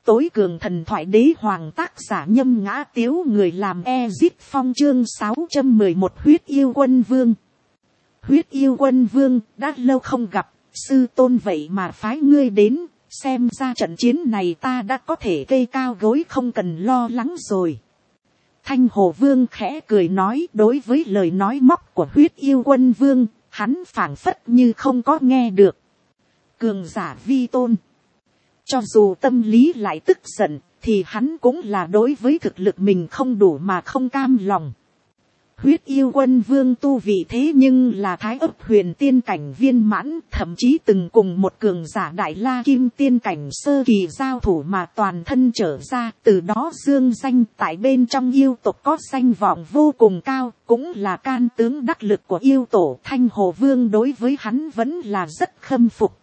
tối cường thần thoại đế hoàng, tác giả Nhâm Ngã Tiếu, người làm Ezip Phong, chương 611 huyết yêu quân vương. Huyết yêu quân vương, đã lâu không gặp, sư tôn vậy mà phái ngươi đến, xem ra trận chiến này ta đã có thể cây cao gối không cần lo lắng rồi. Thanh Hồ Vương khẽ cười nói, đối với lời nói móc của huyết yêu quân vương, hắn phảng phất như không có nghe được. Cường giả vi tôn. Cho dù tâm lý lại tức giận, thì hắn cũng là đối với thực lực mình không đủ mà không cam lòng. Huyết yêu quân vương tu vị thế nhưng là thái ấp huyền tiên cảnh viên mãn, thậm chí từng cùng một cường giả đại la kim tiên cảnh sơ kỳ giao thủ mà toàn thân trở ra, từ đó dương danh tại bên trong yêu tộc có danh vọng vô cùng cao, cũng là can tướng đắc lực của yêu tổ. Thanh Hồ Vương đối với hắn vẫn là rất khâm phục.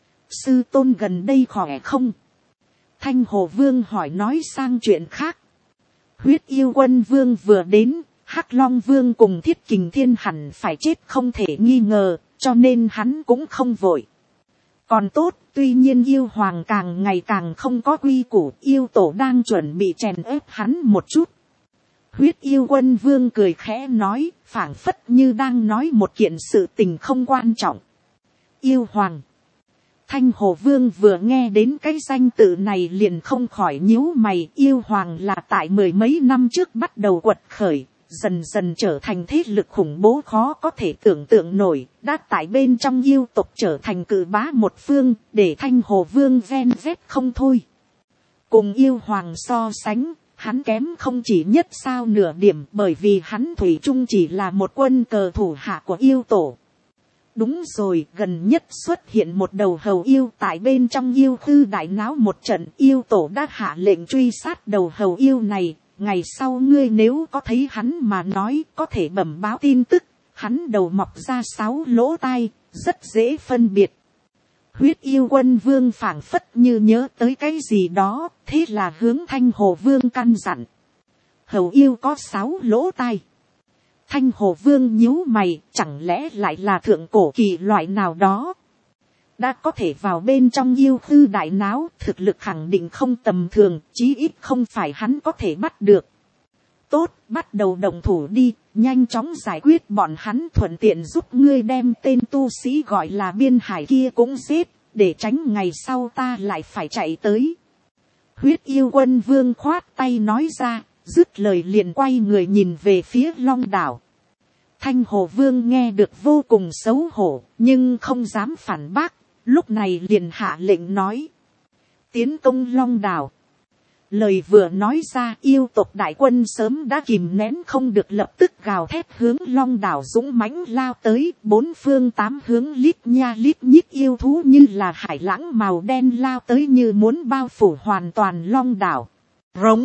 Sư tôn gần đây khỏe không? Thanh Hồ Vương hỏi, nói sang chuyện khác. Huyết yêu quân vương vừa đến, Hắc Long Vương cùng Thiết Kình Thiên hẳn phải chết không thể nghi ngờ, cho nên hắn cũng không vội. Còn tốt, tuy nhiên yêu hoàng càng ngày càng không có quy củ, yêu tổ đang chuẩn bị chèn ép hắn một chút. Huyết yêu quân vương cười khẽ nói, phảng phất như đang nói một kiện sự tình không quan trọng. Yêu hoàng. Thanh Hồ Vương vừa nghe đến cái danh tự này liền không khỏi nhíu mày. Yêu hoàng là tại mười mấy năm trước bắt đầu quật khởi, dần dần trở thành thế lực khủng bố khó có thể tưởng tượng nổi, đã tại bên trong yêu tộc trở thành cự bá một phương, để Thanh Hồ Vương ven vét không thôi. Cùng yêu hoàng so sánh, hắn kém không chỉ nhất sao nửa điểm, bởi vì hắn thủy chung chỉ là một quân cờ thủ hạ của yêu tổ. Đúng rồi, gần nhất xuất hiện một đầu hầu yêu tại bên trong yêu khư đại náo một trận, yêu tổ đã hạ lệnh truy sát đầu hầu yêu này. Ngày sau ngươi nếu có thấy hắn mà nói, có thể bẩm báo tin tức, hắn đầu mọc ra 6 lỗ tai, rất dễ phân biệt. Huyết yêu quân vương phảng phất như nhớ tới cái gì đó, thế là hướng Thanh Hồ Vương căn dặn. Hầu yêu có 6 lỗ tai. Thanh Hồ Vương nhíu mày, chẳng lẽ lại là thượng cổ kỳ loại nào đó. Đã có thể vào bên trong yêu khư đại náo, thực lực khẳng định không tầm thường, chí ít không phải hắn có thể bắt được. Tốt, bắt đầu động thủ đi, nhanh chóng giải quyết bọn hắn, thuận tiện giúp ngươi đem tên tu sĩ gọi là Biên Hải kia cũng giết, để tránh ngày sau ta lại phải chạy tới. Huyết yêu quân vương khoát tay nói ra, dứt lời liền quay người nhìn về phía Long đảo. Thanh Hồ Vương nghe được vô cùng xấu hổ, nhưng không dám phản bác. Lúc này liền hạ lệnh nói. Tiến công Long đảo. Lời vừa nói ra, yêu tộc đại quân sớm đã kìm nén không được, lập tức gào thét hướng Long đảo dũng mãnh lao tới. 4 phương 8 hướng lít nha lít nhít yêu thú như là hải lãng màu đen lao tới, như muốn bao phủ hoàn toàn Long đảo. Rống.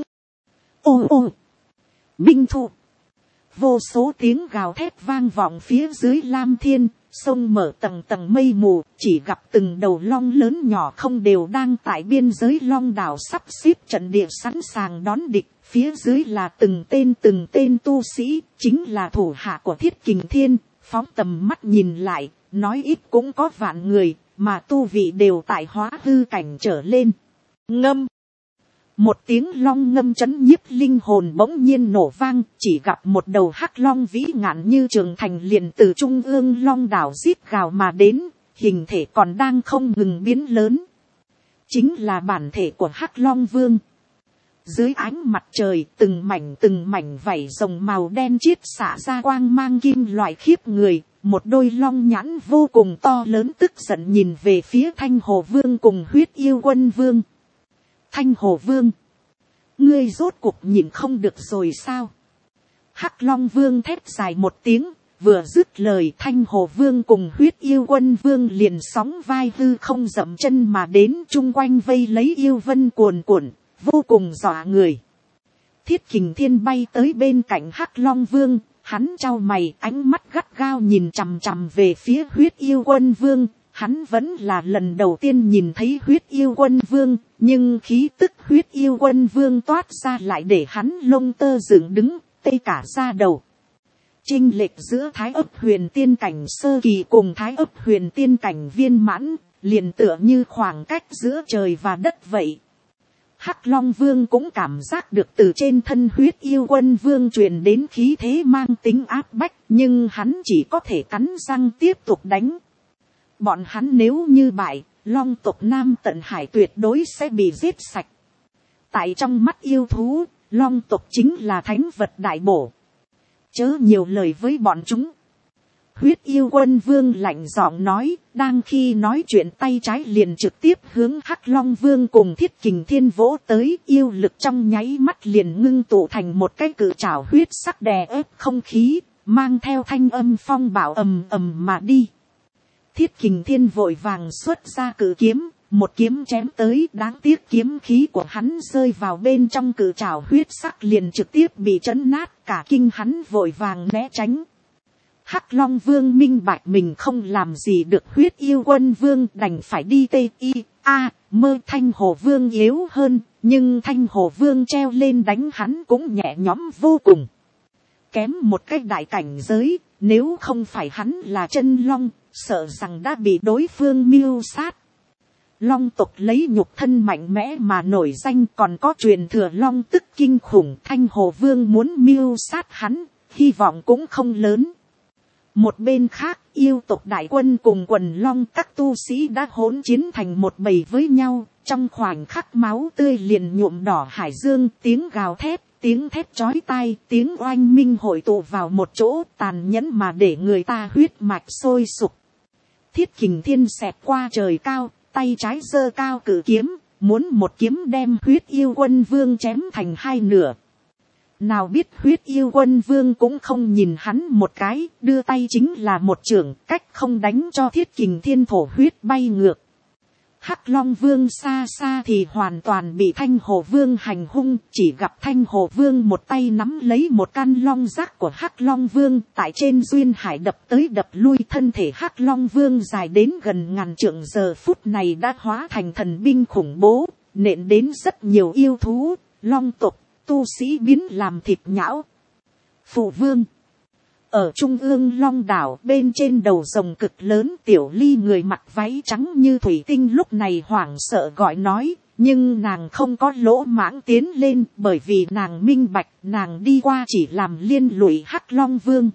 Ô ô. Minh thu. Vô số tiếng gào thét vang vọng phía dưới Lam Thiên. Sông mở tầng tầng mây mù, chỉ gặp từng đầu long lớn nhỏ không đều đang tại biên giới Long đảo sắp xếp trận địa sẵn sàng đón địch. Phía dưới là từng tên tu sĩ, chính là thủ hạ của Thiết Kình Thiên. Phóng tầm mắt nhìn lại, nói ít cũng có vạn người, mà tu vị đều tại hóa hư cảnh trở lên. Ngâm. Một tiếng long ngâm chấn nhiếp linh hồn bỗng nhiên nổ vang, chỉ gặp một đầu hắc long vĩ ngạn như trường thành liền từ trung ương Long đảo rít gào mà đến, hình thể còn đang không ngừng biến lớn. Chính là bản thể của Hắc Long Vương. Dưới ánh mặt trời, từng mảnh vảy rồng màu đen chiết xạ ra quang mang kim loại khiếp người, một đôi long nhãn vô cùng to lớn tức giận nhìn về phía Thanh Hồ Vương cùng Huyết yêu quân vương. Thanh Hồ Vương, ngươi rốt cuộc nhìn không được rồi sao? Hắc Long Vương thét dài một tiếng, vừa dứt lời Thanh Hồ Vương cùng Huyết yêu quân vương liền sóng vai hư không dậm chân mà đến, chung quanh vây lấy yêu vân cuồn cuộn, vô cùng dọa người. Thiết Kình Thiên bay tới bên cạnh Hắc Long Vương, hắn chau mày, ánh mắt gắt gao nhìn chằm chằm về phía Huyết yêu quân vương. Hắn vẫn là lần đầu tiên nhìn thấy Huyết yêu quân vương, nhưng khí tức Huyết yêu quân vương toát ra lại để hắn lông tơ dựng đứng, tê cả da đầu. Chênh lệch giữa thái ấp huyền tiên cảnh sơ kỳ cùng thái ấp huyền tiên cảnh viên mãn, liền tựa như khoảng cách giữa trời và đất vậy. Hắc Long Vương cũng cảm giác được từ trên thân huyết yêu quân vương truyền đến khí thế mang tính áp bách, nhưng hắn chỉ có thể cắn răng tiếp tục đánh. Bọn hắn nếu như bại, Long tộc Nam Tận Hải tuyệt đối sẽ bị giết sạch. Tại trong mắt yêu thú, Long tộc chính là thánh vật đại bổ. Chớ nhiều lời với bọn chúng. Huyết yêu quân vương lạnh giọng nói, đang khi nói chuyện tay trái liền trực tiếp hướng Hắc Long Vương cùng Thiết Kình Thiên vỗ tới, yêu lực trong nháy mắt liền ngưng tụ thành một cái cự trảo huyết sắc đè ép không khí, mang theo thanh âm phong bạo ầm ầm mà đi. Thiết Kình Thiên vội vàng xuất ra cự kiếm, một kiếm chém tới, đáng tiếc kiếm khí của hắn rơi vào bên trong cự trảo huyết sắc liền trực tiếp bị trấn nát, cả kinh hắn vội vàng né tránh. Hắc Long Vương minh bạch mình không làm gì được huyết yêu quân vương, đành phải đi mơ Thanh Hồ Vương yếu hơn, nhưng Thanh Hồ Vương treo lên đánh hắn cũng nhẹ nhõm vô cùng. Kém một cái đại cảnh giới, nếu không phải hắn là chân long, sợ rằng đã bị đối phương mưu sát. Long tộc lấy nhục thân mạnh mẽ mà nổi danh, còn có truyền thừa long tức kinh khủng. Thanh Hồ Vương muốn mưu sát hắn, hy vọng cũng không lớn. Một bên khác, yêu tộc đại quân cùng quần long các tu sĩ đã hỗn chiến thành một bầy với nhau. Trong khoảnh khắc máu tươi liền nhuộm đỏ hải dương, tiếng gào thét, tiếng thét chói tai, tiếng oanh minh hội tụ vào một chỗ, tàn nhẫn mà để người ta huyết mạch sôi sục. Thiết Kình Thiên xẹt qua trời cao, tay trái giơ cao cự kiếm, muốn một kiếm đem huyết yêu quân vương chém thành hai nửa. Nào biết huyết yêu quân vương cũng không nhìn hắn một cái, đưa tay chính là một chưởng, cách không đánh cho Thiết Kình Thiên thổ huyết bay ngược. Hắc Long Vương xa xa thì hoàn toàn bị Thanh Hồ Vương hành hung, chỉ gặp Thanh Hồ Vương một tay nắm lấy một căn long giác của Hắc Long Vương, tại trên duyên hải đập tới đập lui, thân thể Hắc Long Vương dài đến gần ngàn trượng giờ phút này đã hóa thành thần binh khủng bố, nện đến rất nhiều yêu thú, long tộc, tu sĩ biến làm thịt nhão. Phụ Vương ở trung ương long đảo bên trên đầu rồng cực lớn, Tiểu Ly người mặc váy trắng như thủy tinh lúc này hoảng sợ gọi nói, nhưng nàng không có lỗ mãng tiến lên, bởi vì nàng minh bạch nàng đi qua chỉ làm liên lụy Hắc Long Vương.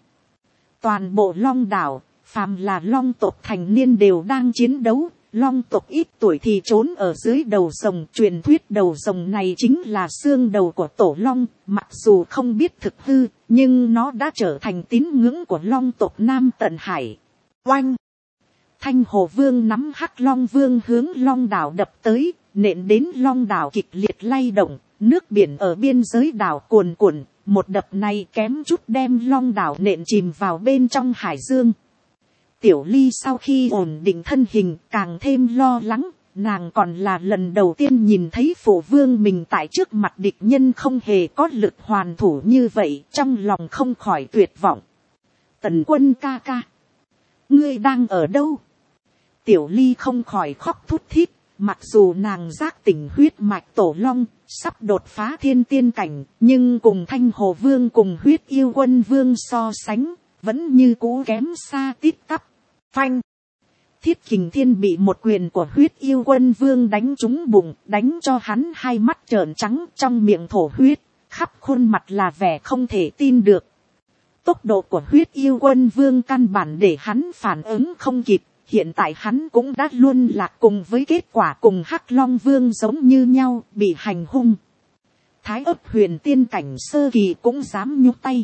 Toàn bộ long đảo, phàm là long tộc thành niên đều đang chiến đấu, long tộc ít tuổi thì trốn ở dưới đầu rồng. Truyền thuyết đầu rồng này chính là xương đầu của tổ long, mặc dù không biết thực hư, nhưng nó đã trở thành tín ngưỡng của long tộc Nam Tận Hải. Oanh! Thanh Hồ Vương nắm Hắc Long Vương hướng long đảo đập tới, nện đến long đảo kịch liệt lay động, nước biển ở biên giới đảo cuồn cuộn, một đập này kém chút đem long đảo nện chìm vào bên trong hải dương. Tiểu Ly sau khi ổn định thân hình càng thêm lo lắng, nàng còn là lần đầu tiên nhìn thấy phụ vương mình tại trước mặt địch nhân không hề có lực hoàn thủ như vậy, trong lòng không khỏi tuyệt vọng. Tần Quân ca ca, ngươi đang ở đâu? Tiểu Ly không khỏi khóc thút thít, mặc dù nàng giác tỉnh huyết mạch tổ long, sắp đột phá thiên tiên cảnh, nhưng cùng Thanh Hồ Vương cùng huyết yêu quân vương so sánh, vẫn như cũ kém xa tít tắp. Phanh! Thiết Kình Thiên bị một quyền của huyết yêu quân vương đánh trúng bụng, đánh cho hắn hai mắt trợn trắng, trong miệng thổ huyết, khắp khuôn mặt là vẻ không thể tin được. Tốc độ của huyết yêu quân vương căn bản để hắn phản ứng không kịp, hiện tại hắn cũng đã luôn lạc cùng với kết quả cùng Hắc Long Vương giống như nhau, bị hành hung. Thái ấp huyền tiên cảnh sơ kỳ cũng dám nhúc tay.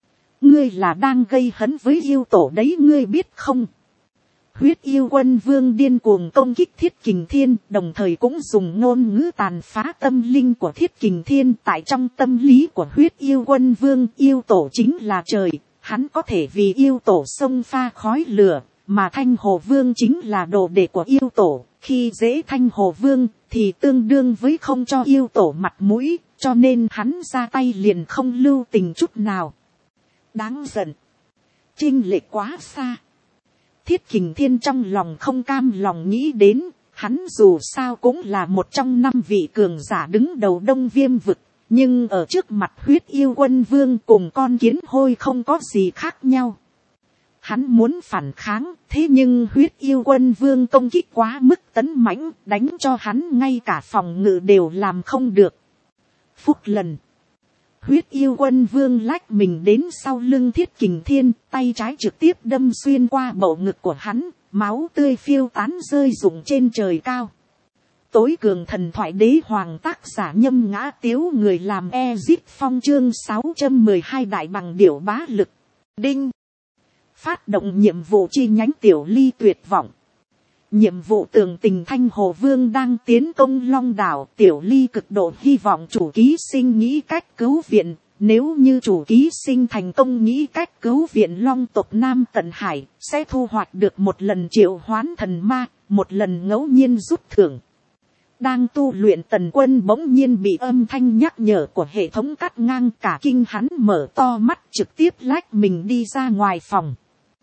Ngươi là đang gây hấn với yêu tổ đấy, ngươi biết không? Huyết yêu quân vương điên cuồng công kích Thiết Kình Thiên, đồng thời cũng dùng ngôn ngữ tàn phá tâm linh của Thiết Kình Thiên. Tại trong tâm lý của huyết yêu quân vương, yêu tổ chính là trời, hắn có thể vì yêu tổ xông pha khói lửa, mà Thanh Hồ Vương chính là đồ đệ của yêu tổ. Khi dễ Thanh Hồ Vương thì tương đương với không cho yêu tổ mặt mũi, cho nên hắn ra tay liền không lưu tình chút nào. Đáng giận, chênh lệch quá xa. Thiết Kình Thiên trong lòng không cam lòng nghĩ đến, hắn dù sao cũng là một trong 5 vị cường giả đứng đầu Đông Viêm vực, nhưng ở trước mặt huyết yêu quân vương cùng con kiến hôi không có gì khác nhau. Hắn muốn phản kháng, thế nhưng huyết yêu quân vương công kích quá mức tấn mãnh đánh cho hắn ngay cả phòng ngự đều làm không được. Phúc lần. Huyết yêu quân vương lách mình đến sau lưng Thiết Kình Thiên, tay trái trực tiếp đâm xuyên qua bầu ngực của hắn, máu tươi phiêu tán rơi rụng trên trời cao. Tối cường thần thoại đế hoàng tác giả Nhâm Ngã Tiếu, người làm Ezip Phong, chương 612 đại bằng điểu bá lực. Đinh. Phát động nhiệm vụ chi nhánh Tiểu Ly tuyệt vọng. Nhiệm vụ tường tình Thanh Hồ Vương đang tiến công Long Đảo. Tiểu Ly cực độ hy vọng chủ ký sinh nghĩ cách cứu viện. Nếu như chủ ký sinh thành công nghĩ cách cứu viện Long tộc Nam Tận Hải, sẽ thu hoạch được một lần triệu hoán thần ma, một lần ngẫu nhiên rút thưởng. Đang tu luyện Tần Quân bỗng nhiên bị âm thanh nhắc nhở của hệ thống cắt ngang, cả kinh hắn mở to mắt trực tiếp lách mình đi ra ngoài phòng.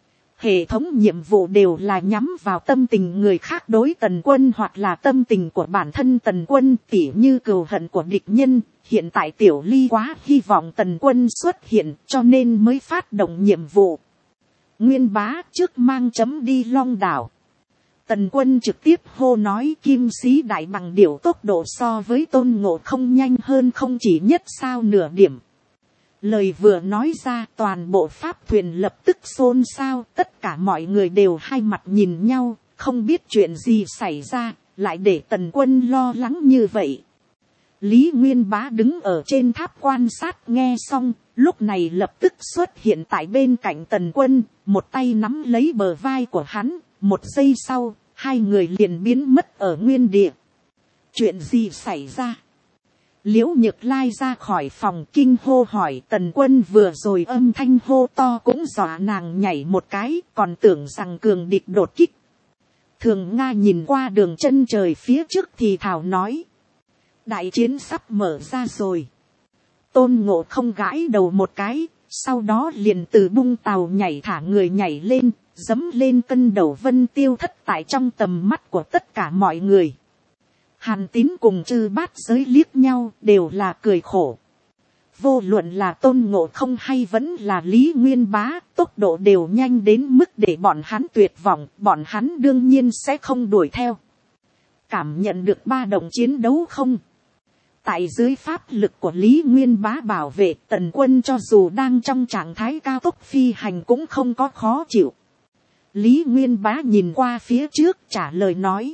Hệ thống nhiệm vụ đều là nhắm vào tâm tình người khác đối Tần Quân hoặc là tâm tình của bản thân Tần Quân, tỉ như cừu hận của địch nhân. Hiện tại Tiểu Ly quá hy vọng Tần Quân xuất hiện cho nên mới phát động nhiệm vụ. Nguyên bá trước mang chấm đi Long Đảo. Tần Quân trực tiếp hô nói kim sĩ đại bằng điểu tốc độ so với Tôn Ngộ Không nhanh hơn không chỉ nhất sao nửa điểm. Lời vừa nói ra toàn bộ pháp thuyền lập tức xôn xao, tất cả mọi người đều hai mặt nhìn nhau, không biết chuyện gì xảy ra, lại để Tần Quân lo lắng như vậy. Lý Nguyên Bá đứng ở trên tháp quan sát nghe xong, lúc này lập tức xuất hiện tại bên cạnh Tần Quân, một tay nắm lấy bờ vai của hắn, một giây sau, hai người liền biến mất ở nguyên địa. Chuyện gì xảy ra? Liễu Nhược Lai ra khỏi phòng kinh hô hỏi. Tần Quân vừa rồi âm thanh hô to cũng dọa nàng nhảy một cái, còn tưởng rằng cường địch đột kích. Thường Nga nhìn qua đường chân trời phía trước thì thảo nói. Đại chiến sắp mở ra rồi. Tôn Ngộ Không gãi đầu một cái, sau đó liền từ bung tàu nhảy thả người nhảy lên, dẫm lên cân đầu vân tiêu thất tại trong tầm mắt của tất cả mọi người. Hàn Tín cùng Chư Bát Giới liếc nhau đều là cười khổ. Vô luận là Tôn Ngộ Không hay vẫn là Lý Nguyên Bá, tốc độ đều nhanh đến mức để bọn hắn tuyệt vọng, bọn hắn đương nhiên sẽ không đuổi theo. Cảm nhận được ba động chiến đấu không? Tại dưới pháp lực của Lý Nguyên Bá bảo vệ, Tần Quân cho dù đang trong trạng thái cao tốc phi hành cũng không có khó chịu. Lý Nguyên Bá nhìn qua phía trước trả lời nói.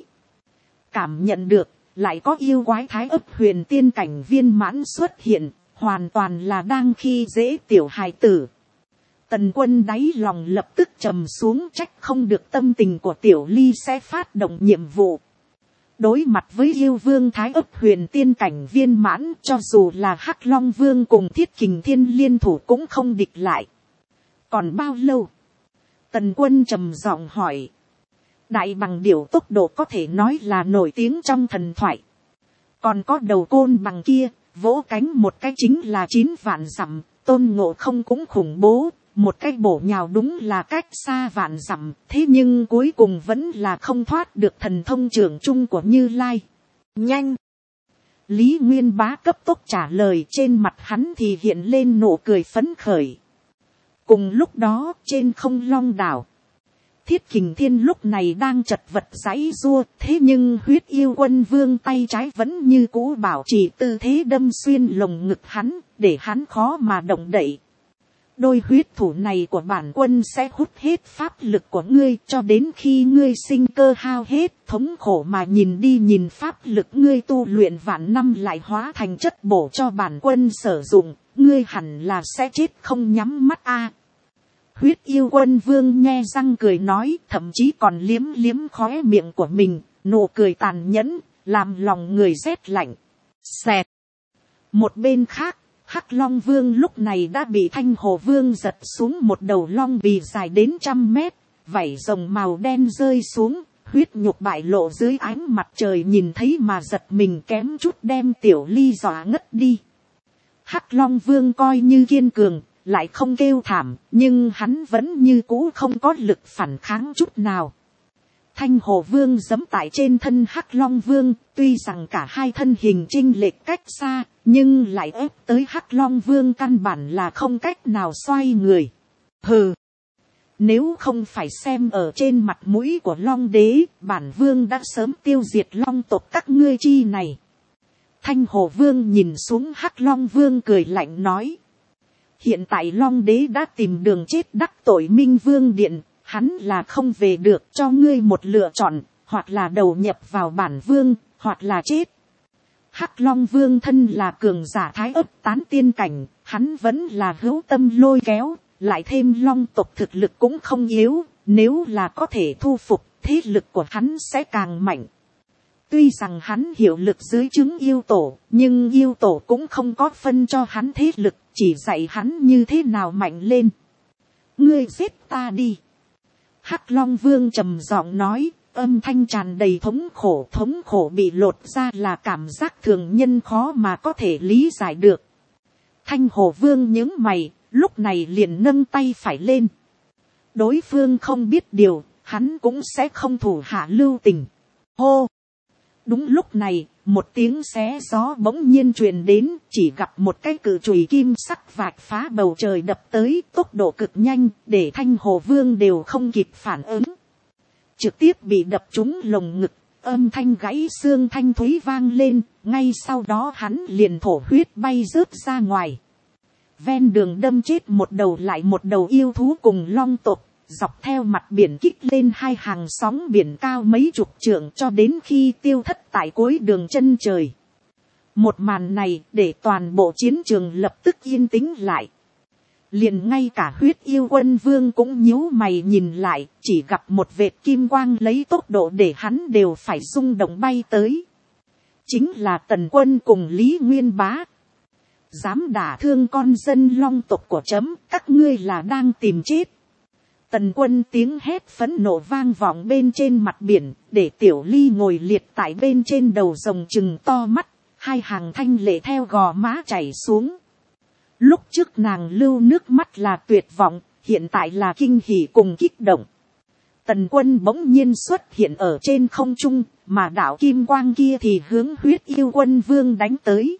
Cảm nhận được, lại có yêu quái thái ấp huyền tiên cảnh viên mãn xuất hiện, hoàn toàn là đang khi dễ tiểu hài tử. Tần Quân đáy lòng lập tức trầm xuống, trách không được tâm tình của Tiểu Ly sẽ phát động nhiệm vụ. Đối mặt với yêu vương thái ấp huyền tiên cảnh viên mãn, cho dù là Hắc Long Vương cùng Thiết Kình Thiên liên thủ cũng không địch lại. Còn bao lâu? Tần Quân trầm giọng hỏi. Đại bằng điểu tốc độ có thể nói là nổi tiếng trong thần thoại. Còn có đầu côn bằng kia, vỗ cánh một cái chính là 9 vạn dặm, Tôn Ngộ Không cũng khủng bố, một cái bổ nhào đúng là cách xa vạn dặm, thế nhưng cuối cùng vẫn là không thoát được thần thông trưởng chung của Như Lai. Nhanh! Lý Nguyên Bá cấp tốc trả lời, trên mặt hắn thì hiện lên nụ cười phấn khởi. Cùng lúc đó, trên không Long Đảo, Thiết Kình Thiên lúc này đang chật vật giãy giụa, thế nhưng Huyết Yêu Quân Vương tay trái vẫn như cũ bảo trì tư thế đâm xuyên lồng ngực hắn, để hắn khó mà động đậy. Đôi huyết thủ này của bản quân sẽ hút hết pháp lực của ngươi cho đến khi ngươi sinh cơ hao hết, thống khổ mà nhìn đi nhìn pháp lực ngươi tu luyện vạn năm lại hóa thành chất bổ cho bản quân sử dụng, ngươi hẳn là sẽ chết không nhắm mắt a. Huyết Yêu Quân Vương nghe răng cười nói, thậm chí còn liếm liếm khóe miệng của mình, nụ cười tàn nhẫn, làm lòng người rét lạnh. Xẹt. Một bên khác, Hắc Long Vương lúc này đã bị Thanh Hồ Vương giật xuống một đầu long bì dài đến 100 mét, vảy rồng màu đen rơi xuống, huyết nhục bại lộ dưới ánh mặt trời, nhìn thấy mà giật mình kém chút đem Tiểu Ly dọa ngất đi. Hắc Long Vương coi như kiên cường, lại không kêu thảm, nhưng hắn vẫn như cũ không có lực phản kháng chút nào. Thanh Hồ Vương giẫm tại trên thân Hắc Long Vương, tuy rằng cả hai thân hình chênh lệch cách xa, nhưng lại ép tới Hắc Long Vương căn bản là không cách nào xoay người. Hừ! Nếu không phải xem ở trên mặt mũi của Long đế, bản vương đã sớm tiêu diệt Long tộc các ngươi chi này. Thanh Hồ Vương nhìn xuống Hắc Long Vương cười lạnh nói. Hiện tại Long đế đã tìm đường chết đắc tội Minh Vương Điện, hắn là không về được, cho ngươi một lựa chọn, hoặc là đầu nhập vào bản vương, hoặc là chết. Hắc Long Vương thân là cường giả thái ấp tán tiên cảnh, hắn vẫn là hữu tâm lôi kéo, lại thêm Long tộc thực lực cũng không yếu, nếu là có thể thu phục, thế lực của hắn sẽ càng mạnh. Tuy rằng hắn hiệu lực dưới trướng yêu tổ, nhưng yêu tổ cũng không có phân cho hắn thế lực, chỉ dạy hắn như thế nào mạnh lên. Ngươi giết ta đi. Hắc Long Vương trầm giọng nói, âm thanh tràn đầy thống khổ bị lột ra là cảm giác thường nhân khó mà có thể lý giải được. Thanh Hồ Vương nhướng mày, lúc này liền nâng tay phải lên. Đối phương không biết điều, hắn cũng sẽ không thủ hạ lưu tình. Hô! Đúng lúc này, một tiếng xé gió bỗng nhiên truyền đến, chỉ gặp một cái cự chùy kim sắc vạch phá bầu trời đập tới, tốc độ cực nhanh, để Thanh Hồ Vương đều không kịp phản ứng. Trực tiếp bị đập trúng lồng ngực, âm thanh gãy xương thanh thúy vang lên, ngay sau đó hắn liền thổ huyết bay rớt ra ngoài. Ven đường đâm chết một đầu lại một đầu yêu thú cùng Long tộc, dọc theo mặt biển kích lên hai hàng sóng biển cao mấy chục trượng cho đến khi tiêu thất tại cuối đường chân trời. Một màn này để toàn bộ chiến trường lập tức yên tĩnh lại. Liền ngay cả Huyết Yêu Quân Vương cũng nhíu mày nhìn lại, chỉ gặp một vệt kim quang lấy tốc độ để hắn đều phải rung động bay tới. Chính là Tần Quân cùng Lý Nguyên Bá. Dám đả thương con dân Long tộc của chấm, các ngươi là đang tìm chết. Tần Quân tiếng hét phẫn nộ vang vọng bên trên mặt biển, để Tiểu Ly ngồi liệt tại bên trên đầu rồng trừng to mắt, hai hàng thanh lệ theo gò má chảy xuống. Lúc trước nàng lưu nước mắt là tuyệt vọng, hiện tại là kinh hỉ cùng kích động. Tần Quân bỗng nhiên xuất hiện ở trên không trung, mà đạo kim quang kia thì hướng Huyết Yêu Quân Vương đánh tới.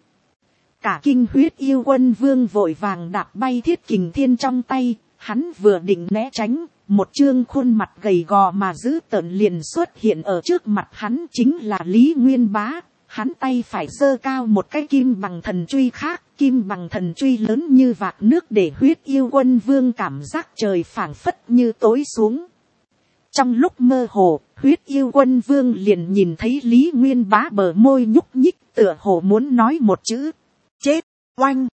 Cả kinh Huyết Yêu Quân Vương vội vàng đạp bay Thiết Kình Thiên trong tay, hắn vừa định né tránh, một trương khuôn mặt gầy gò mà dữ tợn liền xuất hiện ở trước mặt hắn, chính là Lý Nguyên Bá. Hắn tay phải giơ cao một cái kim bằng thần truy khác, kim bằng thần truy lớn như vạc nước để Huyết Yêu Quân Vương cảm giác trời phảng phất như tối xuống. Trong lúc mơ hồ, Huyết Yêu Quân Vương liền nhìn thấy Lý Nguyên Bá bờ môi nhúc nhích, tựa hồ muốn nói một chữ chết. Oanh!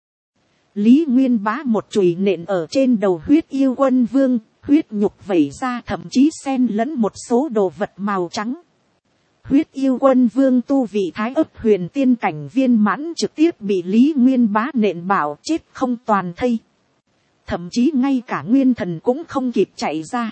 Lý Nguyên Bá một chùy nện ở trên đầu Huyết Yêu Quân Vương, huyết nhục vẩy ra, thậm chí xen lẫn một số đồ vật màu trắng. Huyết Yêu Quân Vương tu vị thái ấp huyền tiên cảnh viên mãn trực tiếp bị Lý Nguyên Bá nện bảo chết không toàn thây. Thậm chí ngay cả nguyên thần cũng không kịp chạy ra.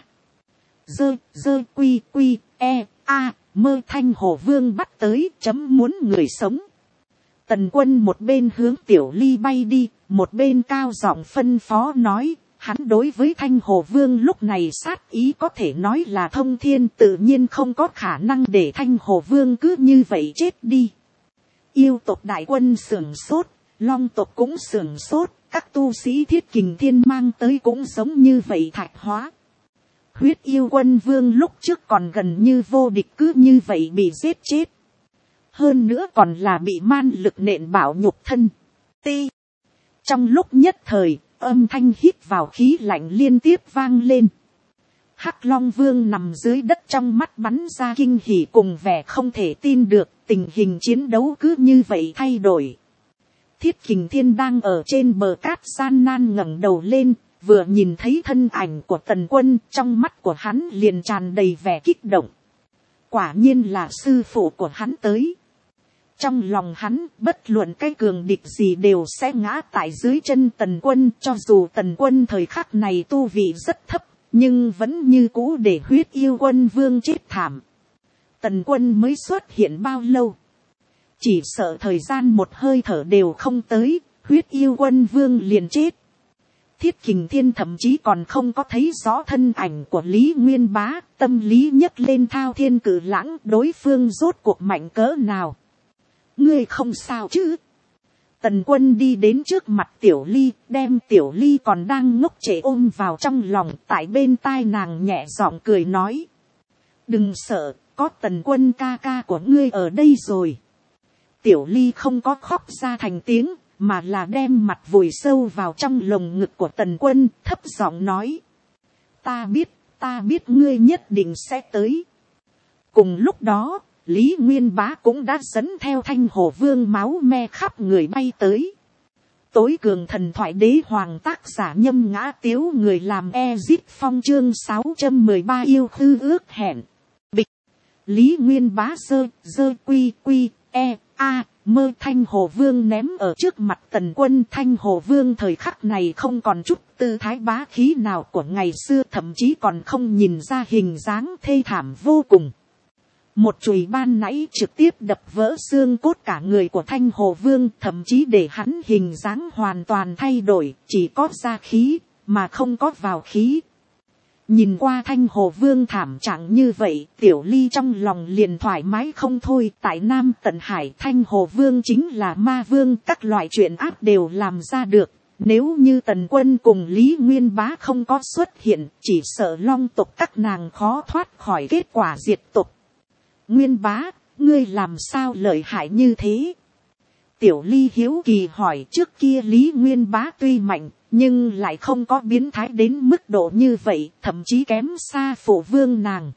Quy mơ Thanh Hồ Vương bắt tới, chấm muốn người sống. Tần Quân một bên hướng Tiểu Ly bay đi, một bên cao giọng phân phó nói. Hắn đối với Thanh Hồ Vương lúc này sát ý có thể nói là thông thiên, tự nhiên không có khả năng để Thanh Hồ Vương cứ như vậy chết đi. Yêu tộc đại quân sưởng sốt, Long tộc cũng sưởng sốt, các tu sĩ Thiết Kình Thiên mang tới cũng giống như vậy thạch hóa. Huyết Yêu Quân Vương lúc trước còn gần như vô địch, cứ như vậy bị giết chết. Hơn nữa còn là bị man lực nện bảo nhục thân. Trong lúc nhất thời, âm thanh hít vào khí lạnh liên tiếp vang lên. Hắc Long Vương nằm dưới đất, trong mắt bắn ra kinh hỉ cùng vẻ không thể tin được, tình hình chiến đấu cứ như vậy thay đổi. Thiết Kình Thiên đang ở trên bờ cát gian nan ngẩng đầu lên, vừa nhìn thấy thân ảnh của Tần Quân, trong mắt của hắn liền tràn đầy vẻ kích động. Quả nhiên là sư phụ của hắn tới. Trong lòng hắn, bất luận cái cường địch gì đều sẽ ngã tại dưới chân Tần Quân, cho dù Tần Quân thời khắc này tu vị rất thấp, nhưng vẫn như cũ để Huyết Yêu Quân Vương chết thảm. Tần Quân mới xuất hiện bao lâu? Chỉ sợ thời gian một hơi thở đều không tới, Huyết Yêu Quân Vương liền chết. Thiết Kình Thiên thậm chí còn không có thấy rõ thân ảnh của Lý Nguyên Bá, tâm lý nhấc lên thao thiên cự lãng, đối phương rốt cuộc mạnh cỡ nào. Ngươi không sao chứ? Tần Quân đi đến trước mặt Tiểu Ly, đem Tiểu Ly còn đang ngốc trệ ôm vào trong lòng, tại bên tai nàng nhẹ giọng cười nói. Đừng sợ, có Tần Quân ca ca của ngươi ở đây rồi. Tiểu Ly không có khóc ra thành tiếng, mà là đem mặt vùi sâu vào trong lồng ngực của Tần Quân, thấp giọng nói. Ta biết ngươi nhất định sẽ tới. Cùng lúc đó, Lý Nguyên Bá cũng đã dẫn theo Thanh Hồ Vương máu me khắp người bay tới. Tối cường thần thoại đế hoàng tác giả Nhâm Ngã Tiếu, người làm Ezip Phong chương 613 yêu khư ước hẹn. Bịch. Lý Nguyên Bá dơ quy mơ Thanh Hồ Vương ném ở trước mặt Tần Quân. Thanh Hồ Vương thời khắc này không còn chút tư thái bá khí nào của ngày xưa, thậm chí còn không nhìn ra hình dáng thê thảm vô cùng. Một chùy ban nãy trực tiếp đập vỡ xương cốt cả người của Thanh Hồ Vương, thậm chí để hắn hình dáng hoàn toàn thay đổi, chỉ có ra khí, mà không có vào khí. Nhìn qua Thanh Hồ Vương thảm trạng như vậy, Tiểu Ly trong lòng liền thoải mái không thôi. Tại Nam Tận Hải, Thanh Hồ Vương chính là ma vương, các loại chuyện ác đều làm ra được. Nếu như Tần Quân cùng Lý Nguyên Bá không có xuất hiện, chỉ sợ Long tộc các nàng khó thoát khỏi kết quả diệt tộc. Nguyên Bá, ngươi làm sao lợi hại như thế? Tiểu Ly hiếu kỳ hỏi. Trước kia Lý Nguyên Bá tuy mạnh, nhưng lại không có biến thái đến mức độ như vậy, thậm chí kém xa phụ vương nàng.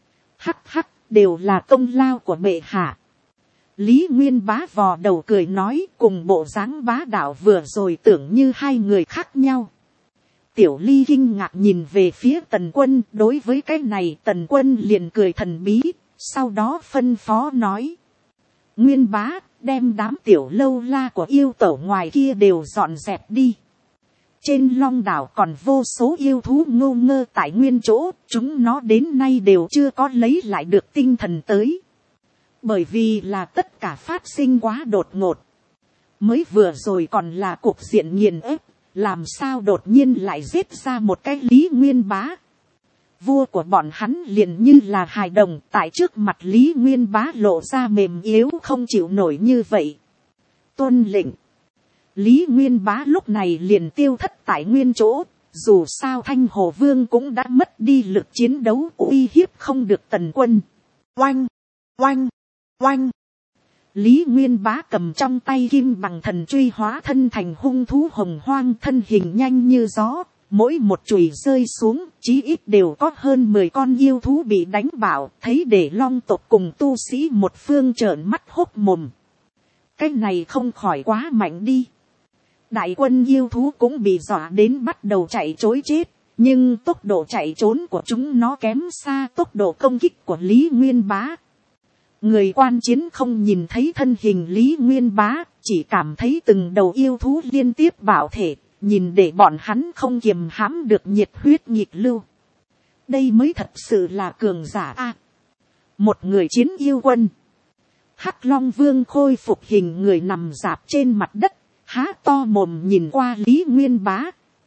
Hắc, đều là công lao của bệ hạ. Lý Nguyên Bá vò đầu cười nói, cùng bộ dáng bá đạo vừa rồi tưởng như hai người khác nhau. Tiểu Ly kinh ngạc nhìn về phía Tần Quân, đối với cái này Tần Quân liền cười thần bí, sau đó phân phó nói. Nguyên Bá, đem đám tiểu lâu la của yêu tẩu ngoài kia đều dọn dẹp đi. Trên Long đảo còn vô số yêu thú ngô ngơ tại nguyên chỗ, chúng nó đến nay đều chưa có lấy lại được tinh thần tới. Bởi vì là tất cả phát sinh quá đột ngột. Mới vừa rồi còn là cục diện nghiền ép, làm sao đột nhiên lại giết ra một cái Lý Nguyên Bá. Vua của bọn hắn liền như là hài đồng, tại trước mặt Lý Nguyên Bá lộ ra mềm yếu không chịu nổi như vậy. Tuân lệnh. Lý Nguyên Bá lúc này liền tiêu thất tại nguyên chỗ, dù sao Thanh Hồ Vương cũng đã mất đi lực chiến đấu, uy hiếp không được Tần Quân. Oanh. Lý Nguyên Bá cầm trong tay kim bằng thần truy hóa thân thành hung thú hồng hoang, thân hình nhanh như gió, mỗi một chùy rơi xuống, chí ít đều có hơn 10 con yêu thú bị đánh bạo, thấy để Long tộc cùng tu sĩ một phương trợn mắt hốt mồm. Cái này không khỏi quá mạnh đi. Đại quân yêu thú cũng bị dọa đến bắt đầu chạy trối chết, nhưng tốc độ chạy trốn của chúng nó kém xa tốc độ công kích của Lý Nguyên Bá. Người quan chiến không nhìn thấy thân hình Lý Nguyên Bá, chỉ cảm thấy từng đầu yêu thú liên tiếp bạo thể, nhìn để bọn hắn không kiềm hãm được nhiệt huyết nghịch lưu. Đây mới thật sự là cường giả a. Một người chiến yêu quân. Hắc Long Vương khôi phục hình người nằm rạp trên mặt đất, há to mồm nhìn qua Lý Nguyên Bá.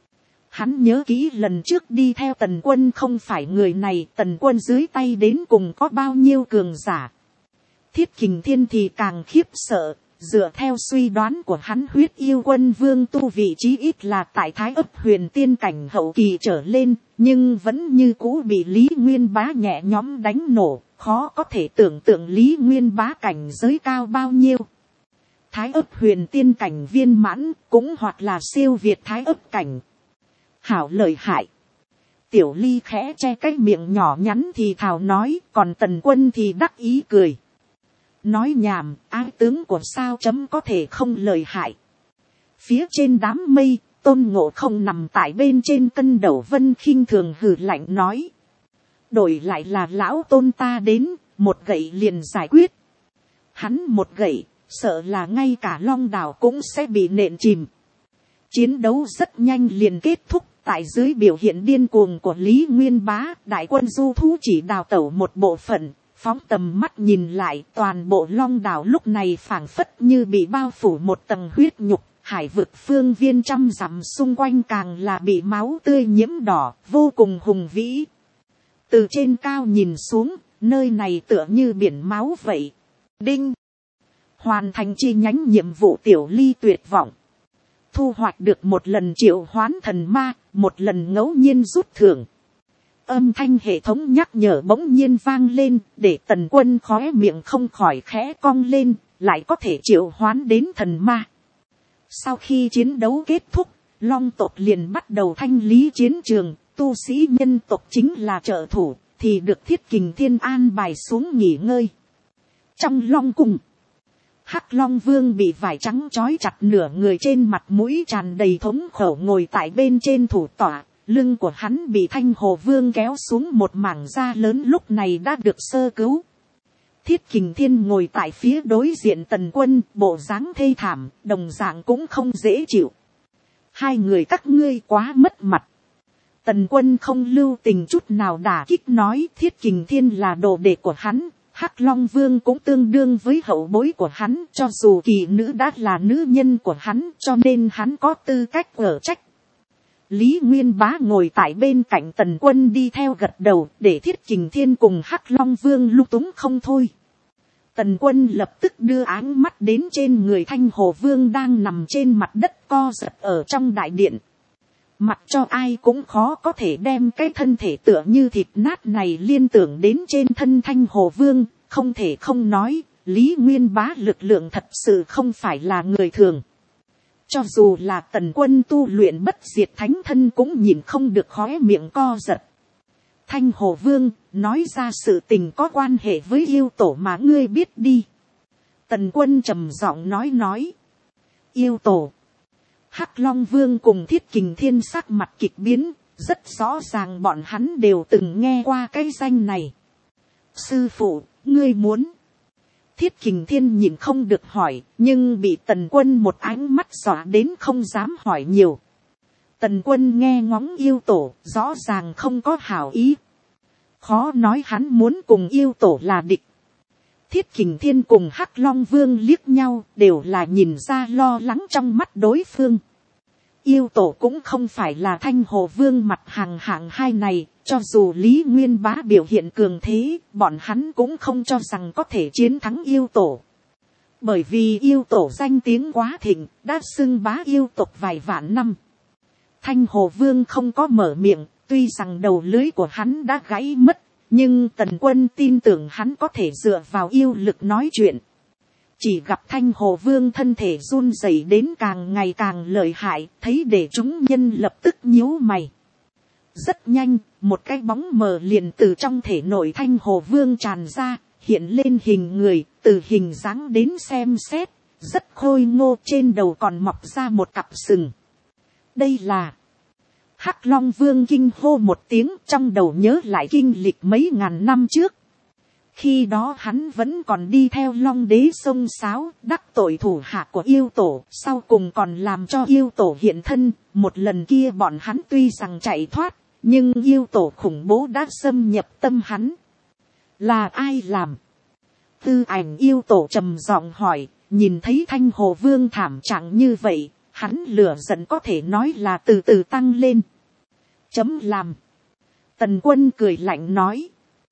Hắn nhớ kỹ lần trước đi theo Tần Quân không phải người này, Tần Quân dưới tay đến cùng có bao nhiêu cường giả. Thiết Kình Thiên thì càng khiếp sợ, dựa theo suy đoán của hắn, Huyết Yêu Quân Vương tu vị trí ít là tại Thái Ấp Huyền Tiên cảnh hậu kỳ trở lên, nhưng vẫn như cũ bị Lý Nguyên Bá nhẹ nhõm đánh nổ, khó có thể tưởng tượng Lý Nguyên Bá cảnh giới cao bao nhiêu. Thái Ấp Huyền Tiên cảnh viên mãn, cũng hoặc là siêu việt Thái Ấp cảnh. Hảo lợi hại. Tiểu Ly khẽ che cái miệng nhỏ nhắn thì thào nói, còn Tần Quân thì đắc ý cười. Nói nhảm, ái tướng của sao chấm có thể không lợi hại. Phía trên đám mây, Tôn Ngộ Không nằm tại bên trên cân đầu vân khinh thường hừ lạnh nói. Đổi lại là lão Tôn ta đến, một gậy liền giải quyết. Hắn một gậy, sợ là ngay cả Long đảo cũng sẽ bị nện chìm. Chiến đấu rất nhanh liền kết thúc, tại dưới biểu hiện điên cuồng của Lý Nguyên Bá, đại quân du thú chỉ đào tẩu một bộ phận. Phóng tầm mắt nhìn lại, toàn bộ Long đảo lúc này phảng phất như bị bao phủ một tầng huyết nhục, hải vực phương viên trăm dặm xung quanh càng là bị máu tươi nhiễm đỏ, vô cùng hùng vĩ. Từ trên cao nhìn xuống, nơi này tựa như biển máu vậy. Đinh! hoàn thành chi nhánh nhiệm vụ tiểu ly tuyệt vọng, thu hoạch được một lần triệu hoán thần ma, một lần ngẫu nhiên rút thưởng. Âm thanh hệ thống nhắc nhở bỗng nhiên vang lên, để Tần Quân khóe miệng không khỏi khẽ cong lên, lại có thể triệu hoán đến thần ma. Sau khi chiến đấu kết thúc, Long tộc liền bắt đầu thanh lý chiến trường, tu sĩ nhân tộc chính là trợ thủ, thì được Thiết Kình Thiên an bài xuống nghỉ ngơi. Trong Long cung, Hắc Long Vương bị vải trắng trói chặt nửa người, trên mặt mũi tràn đầy thống khổ ngồi tại bên trên thủ tọa, lưng của hắn bị Thanh Hồ Vương kéo xuống một mảng da lớn, lúc này đã được sơ cứu. Thiết Kình Thiên ngồi tại phía đối diện Tần Quân, bộ dáng thê thảm, đồng dạng cũng không dễ chịu. Hai người các ngươi quá mất mặt. Tần Quân không lưu tình chút nào đả kích nói, Thiết Kình Thiên là đồ đệ của hắn, Hắc Long Vương cũng tương đương với hậu bối của hắn, cho dù kỳ nữ đã là nữ nhân của hắn, cho nên hắn có tư cách ở trách. Lý Nguyên Bá ngồi tại bên cạnh Tần Quân đi theo gật đầu, để Thiết Kình Thiên cùng Hắc Long Vương lung túng không thôi. Tần Quân lập tức đưa áng mắt đến trên người Thanh Hồ Vương đang nằm trên mặt đất co giật ở trong đại điện. Mặc cho ai cũng khó có thể đem cái thân thể tựa như thịt nát này liên tưởng đến trên thân Thanh Hồ Vương, không thể không nói, Lý Nguyên Bá lực lượng thật sự không phải là người thường. Cho dù là Tần Quân tu luyện bất diệt thánh thân cũng nhìn không được khóe miệng co giật. Thanh Hồ Vương, nói ra sự tình có quan hệ với yêu tổ mà ngươi biết đi. Tần Quân trầm giọng nói. Yêu tổ. Hắc Long Vương cùng Thiết Kình Thiên sắc mặt kịch biến, rất rõ ràng bọn hắn đều từng nghe qua cái danh này. Sư phụ, ngươi muốn. Thiết Kình Thiên nhìn không được hỏi, nhưng bị Tần Quân một ánh mắt dọa đến không dám hỏi nhiều. Tần Quân nghe ngóng yêu tổ, rõ ràng không có hảo ý. Khó nói hắn muốn cùng yêu tổ là địch. Thiết Kình Thiên cùng Hắc Long Vương liếc nhau, đều là nhìn ra lo lắng trong mắt đối phương. Yêu tổ cũng không phải là Thanh Hồ Vương mặt hàng hạng hai này, cho dù Lý Nguyên Bá biểu hiện cường thế, bọn hắn cũng không cho rằng có thể chiến thắng yêu tổ. Bởi vì yêu tổ danh tiếng quá thịnh, đã xưng bá yêu tộc vài vạn năm. Thanh Hồ Vương không có mở miệng, tuy rằng đầu lưới của hắn đã gãy mất, nhưng Tần Quân tin tưởng hắn có thể dựa vào yêu lực nói chuyện. Chỉ gặp Thanh Hồ Vương thân thể run rẩy đến càng ngày càng lợi hại, thấy để chúng nhân lập tức nhíu mày. Rất nhanh, một cái bóng mờ liền từ trong thể nội Thanh Hồ Vương tràn ra, hiện lên hình người, từ hình dáng đến xem xét, rất khôi ngô, trên đầu còn mọc ra một cặp sừng. Đây là... Hắc Long Vương kinh hô một tiếng, trong đầu nhớ lại kinh lịch mấy ngàn năm trước. Khi đó hắn vẫn còn đi theo Long Đế xông xáo, đắc tội thủ hạ của yêu tổ, sau cùng còn làm cho yêu tổ hiện thân. Một lần kia bọn hắn tuy rằng chạy thoát, nhưng yêu tổ khủng bố đã xâm nhập tâm hắn. Là ai làm? Tư Ảnh yêu tổ trầm giọng hỏi, nhìn thấy Thanh Hồ Vương thảm trạng như vậy, hắn lửa giận có thể nói là từ từ tăng lên. Chấm làm. Tần Quân cười lạnh nói.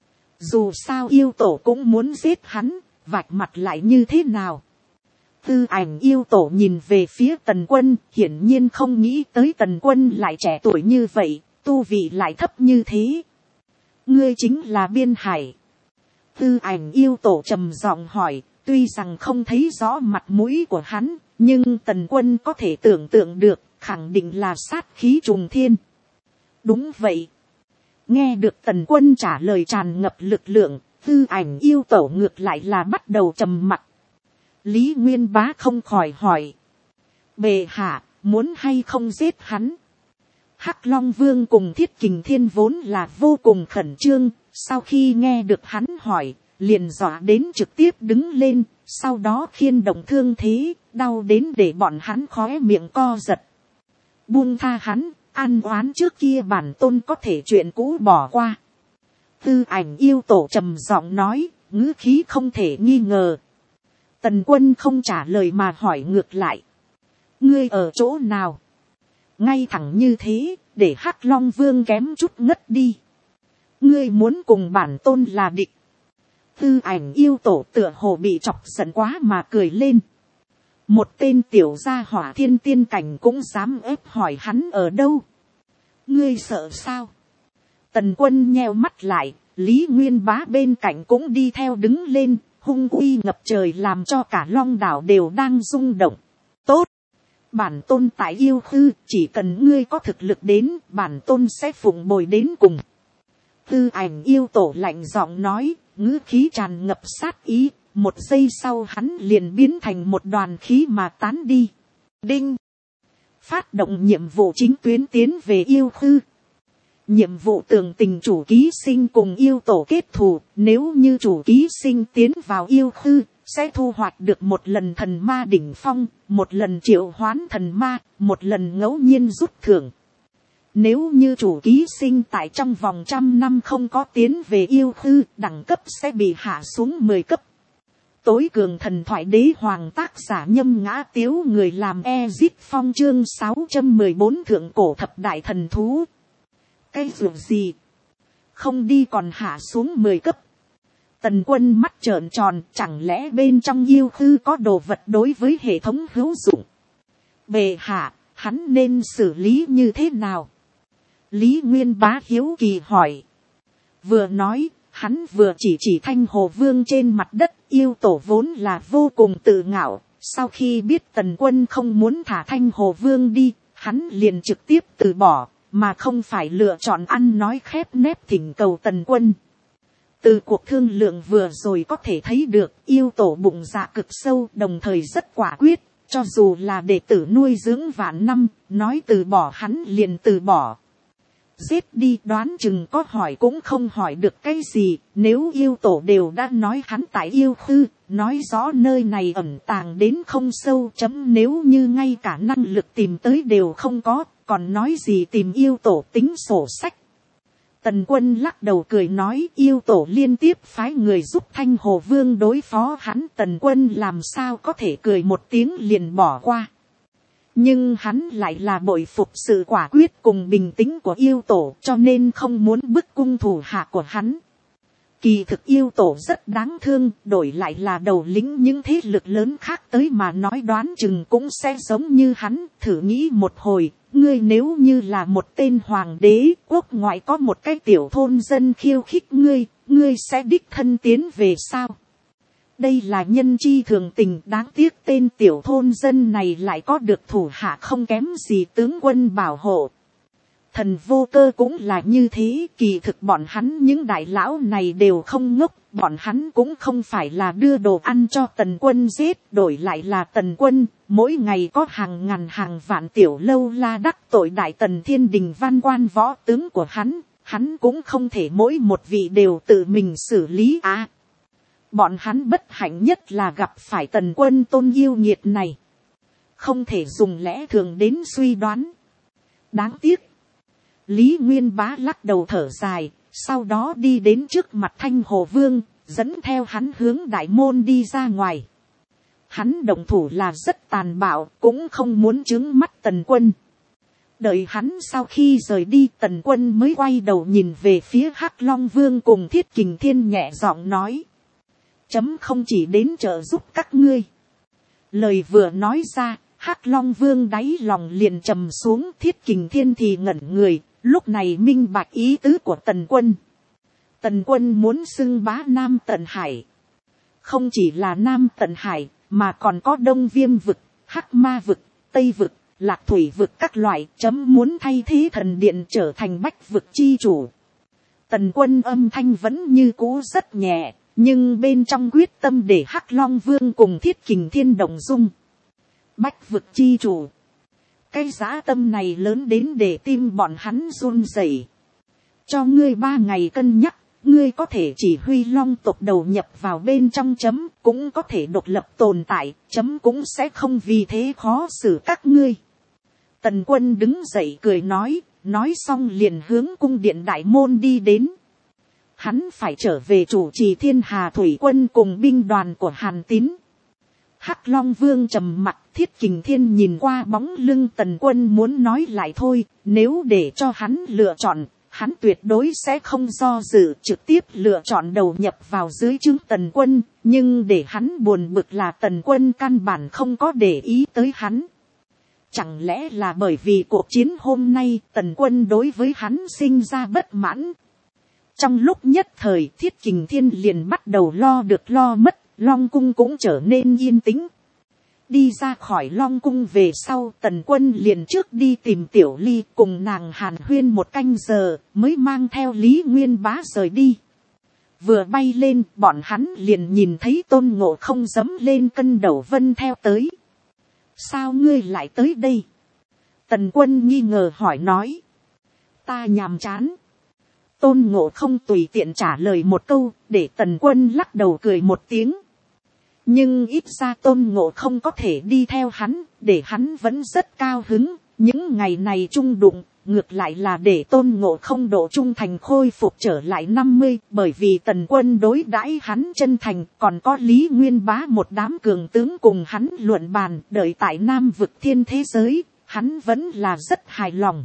Dù sao yêu tổ cũng muốn giết hắn, vạch mặt lại như thế nào? Tư Ảnh yêu tổ nhìn về phía Tần Quân, hiển nhiên không nghĩ tới Tần Quân lại trẻ tuổi như vậy, tu vị lại thấp như thế. Ngươi chính là Biên Hải. Tư Ảnh yêu tổ trầm giọng hỏi, tuy rằng không thấy rõ mặt mũi của hắn, nhưng Tần Quân có thể tưởng tượng được, khẳng định là sát khí trùng thiên. Đúng vậy. Nghe được Tần Quân trả lời tràn ngập lực lượng, Tư Ảnh yêu tổ ngược lại là bắt đầu trầm mặc. Lý Nguyên Bá không khỏi hỏi. Bệ hạ, muốn hay không giết hắn? Hắc Long Vương cùng Thiết Kình Thiên vốn là vô cùng khẩn trương, sau khi nghe được hắn hỏi, liền dọa đến trực tiếp đứng lên, sau đó khiên động thương thế, đau đến để bọn hắn khóe miệng co giật. Buông tha hắn, ăn oán trước kia bản tôn có thể chuyện cũ bỏ qua. Tư Ảnh yêu tổ trầm giọng nói, ngữ khí không thể nghi ngờ. Tần Quân không trả lời mà hỏi ngược lại. Ngươi ở chỗ nào? Ngay thẳng như thế, để Hắc Long Vương kém chút ngất đi. Ngươi muốn cùng bản tôn là địch. Tư Ảnh yêu tổ tựa hồ bị chọc giận quá mà cười lên. Một tên tiểu gia hỏa thiên tiên cảnh cũng dám ép hỏi hắn ở đâu. Ngươi sợ sao? Tần Quân nheo mắt lại, Lý Nguyên Bá bên cạnh cũng đi theo đứng lên, hung uy ngập trời làm cho cả Long đảo đều đang rung động. Tốt! Bản tôn tại yêu khư, chỉ cần ngươi có thực lực đến, bản tôn sẽ phụng bồi đến cùng. Tư Ảnh yêu tổ lạnh giọng nói, ngữ khí tràn ngập sát ý, một giây sau hắn liền biến thành một đoàn khí mà tán đi. Đinh! Phát động nhiệm vụ chính tuyến tiến về yêu khư. Nhiệm vụ tường tình chủ ký sinh cùng yêu tổ kết thù, nếu như chủ ký sinh tiến vào yêu khư, sẽ thu hoạch được một lần thần ma đỉnh phong, một lần triệu hoán thần ma, một lần ngẫu nhiên rút thưởng. Nếu như chủ ký sinh tại trong vòng 100 năm không có tiến về yêu khư, đẳng cấp sẽ bị hạ xuống 10 cấp. Tối cường thần thoại đế hoàng tác giả Nhâm Ngã Tiếu, người làm Ezit Phong, chương 614 thượng cổ thập đại thần thú. Cái dù gì? Không đi còn hạ xuống 10 cấp. Tần Quân mắt trợn tròn, chẳng lẽ bên trong yêu khư có đồ vật đối với hệ thống hữu dụng? Bệ hạ, hắn nên xử lý như thế nào? Lý Nguyên Bá hiếu kỳ hỏi. Vừa nói, hắn vừa chỉ Thanh Hồ Vương trên mặt đất. Yêu tổ vốn là vô cùng tự ngạo, sau khi biết Tần Quân không muốn thả Thanh Hồ Vương đi, hắn liền trực tiếp từ bỏ, mà không phải lựa chọn ăn nói khép nép thỉnh cầu Tần Quân. Từ cuộc thương lượng vừa rồi có thể thấy được, yêu tổ bụng dạ cực sâu, đồng thời rất quả quyết, cho dù là đệ tử nuôi dưỡng vạn năm, nói từ bỏ hắn liền từ bỏ. Giết đi, đoán chừng có hỏi cũng không hỏi được cái gì, nếu yêu tổ đều đã nói hắn tại yêu khư, nói rõ nơi này ẩn tàng đến không sâu chấm, nếu như ngay cả năng lực tìm tới đều không có, còn nói gì tìm yêu tổ tính sổ sách. Tần Quân lắc đầu cười nói, yêu tổ liên tiếp phái người giúp Thanh Hồ Vương đối phó hắn, Tần Quân làm sao có thể cười một tiếng liền bỏ qua. Nhưng hắn lại là bội phục sự quả quyết cùng bình tĩnh của yêu tổ, cho nên không muốn bức cung thủ hạ của hắn. Kỳ thực yêu tổ rất đáng thương, đổi lại là đầu lĩnh những thế lực lớn khác tới mà nói đoán chừng cũng sẽ giống như hắn. Thử nghĩ một hồi, ngươi nếu như là một tên hoàng đế, quốc ngoại có một cái tiểu thôn dân khiêu khích ngươi sẽ đích thân tiến về sao? Đây là nhân chi thường tình, đáng tiếc tên tiểu thôn dân này lại có được thủ hạ không kém gì tướng quân bảo hộ. Thần Vô Cơ cũng là như thế, kỳ thực bọn hắn những đại lão này đều không ngốc, bọn hắn cũng không phải là đưa đồ ăn cho Tần Quân giết, đổi lại là Tần Quân, mỗi ngày có hàng ngàn hàng vạn tiểu lâu la đắc tội đại tần thiên đình văn quan võ tướng của hắn cũng không thể mỗi một vị đều tự mình xử lý à. Bọn hắn bất hạnh nhất là gặp phải Tần Quân tôn yêu nghiệt này. Không thể dùng lẽ thường đến suy đoán. Đáng tiếc. Lý Nguyên Bá lắc đầu thở dài, sau đó đi đến trước mặt Thanh Hồ Vương, dẫn theo hắn hướng đại môn đi ra ngoài. Hắn động thủ là rất tàn bạo, cũng không muốn trướng mắt Tần Quân. Đợi hắn sau khi rời đi, Tần Quân mới quay đầu nhìn về phía Hắc Long Vương cùng Thiết Kình Thiên nhẹ giọng nói. Chấm không chỉ đến trợ giúp các ngươi. Lời vừa nói ra, Hắc Long Vương đáy lòng liền trầm xuống, Thiết Kình Thiên thì ngẩn người, lúc này minh bạch ý tứ của Tần Quân. Tần Quân muốn xưng bá Nam Tận Hải. Không chỉ là Nam Tận Hải, mà còn có Đông Viêm vực, Hắc Ma vực, Tây vực, Lạc Thủy vực các loại, chấm muốn thay thế thần điện trở thành Bách vực chi chủ. Tần Quân âm thanh vẫn như cũ rất nhẹ, nhưng bên trong quyết tâm để Hắc Long Vương cùng Thiết Kình Thiên động dung. Bách vực chi chủ. Cái dã tâm này lớn đến để tim bọn hắn run rẩy. Cho ngươi 3 ngày cân nhắc, ngươi có thể chỉ huy Long tộc đầu nhập vào bên trong chấm, cũng có thể độc lập tồn tại, chấm cũng sẽ không vì thế khó xử các ngươi. Tần Quân đứng dậy cười nói xong liền hướng cung điện đại môn đi đến. Hắn phải trở về chủ trì Thiên Hà Thủy Quân cùng binh đoàn của Hàn Tín. Hắc Long Vương trầm mặt, Thiết Kình Thiên nhìn qua bóng lưng Tần Quân muốn nói lại thôi, nếu để cho hắn lựa chọn, hắn tuyệt đối sẽ không do dự trực tiếp lựa chọn đầu nhập vào dưới trướng Tần Quân, nhưng để hắn buồn bực là Tần Quân căn bản không có để ý tới hắn. Chẳng lẽ là bởi vì cuộc chiến hôm nay Tần Quân đối với hắn sinh ra bất mãn. Trong lúc nhất thời Thiết Kình Thiên liền bắt đầu lo được lo mất, Long Cung cũng trở nên yên tĩnh. Đi ra khỏi Long Cung về sau Tần Quân liền trước đi tìm Tiểu Ly cùng nàng hàn huyên một canh giờ mới mang theo Lý Nguyên Bá rời đi. Vừa bay lên bọn hắn liền nhìn thấy Tôn Ngộ Không dẫm lên cân đầu vân theo tới. Sao ngươi lại tới đây? Tần Quân nghi ngờ hỏi nói. Ta nhàm chán. Tôn Ngộ Không tùy tiện trả lời một câu để Tần Quân lắc đầu cười một tiếng. Nhưng ít ra Tôn Ngộ Không có thể đi theo hắn, để hắn vẫn rất cao hứng. Những ngày này chung đụng, ngược lại là để Tôn Ngộ Không độ trung thành khôi phục trở lại 50, bởi vì Tần Quân đối đãi hắn chân thành, còn có Lý Nguyên Bá một đám cường tướng cùng hắn luận bàn, đợi tại Nam Vực Thiên thế giới, hắn vẫn là rất hài lòng.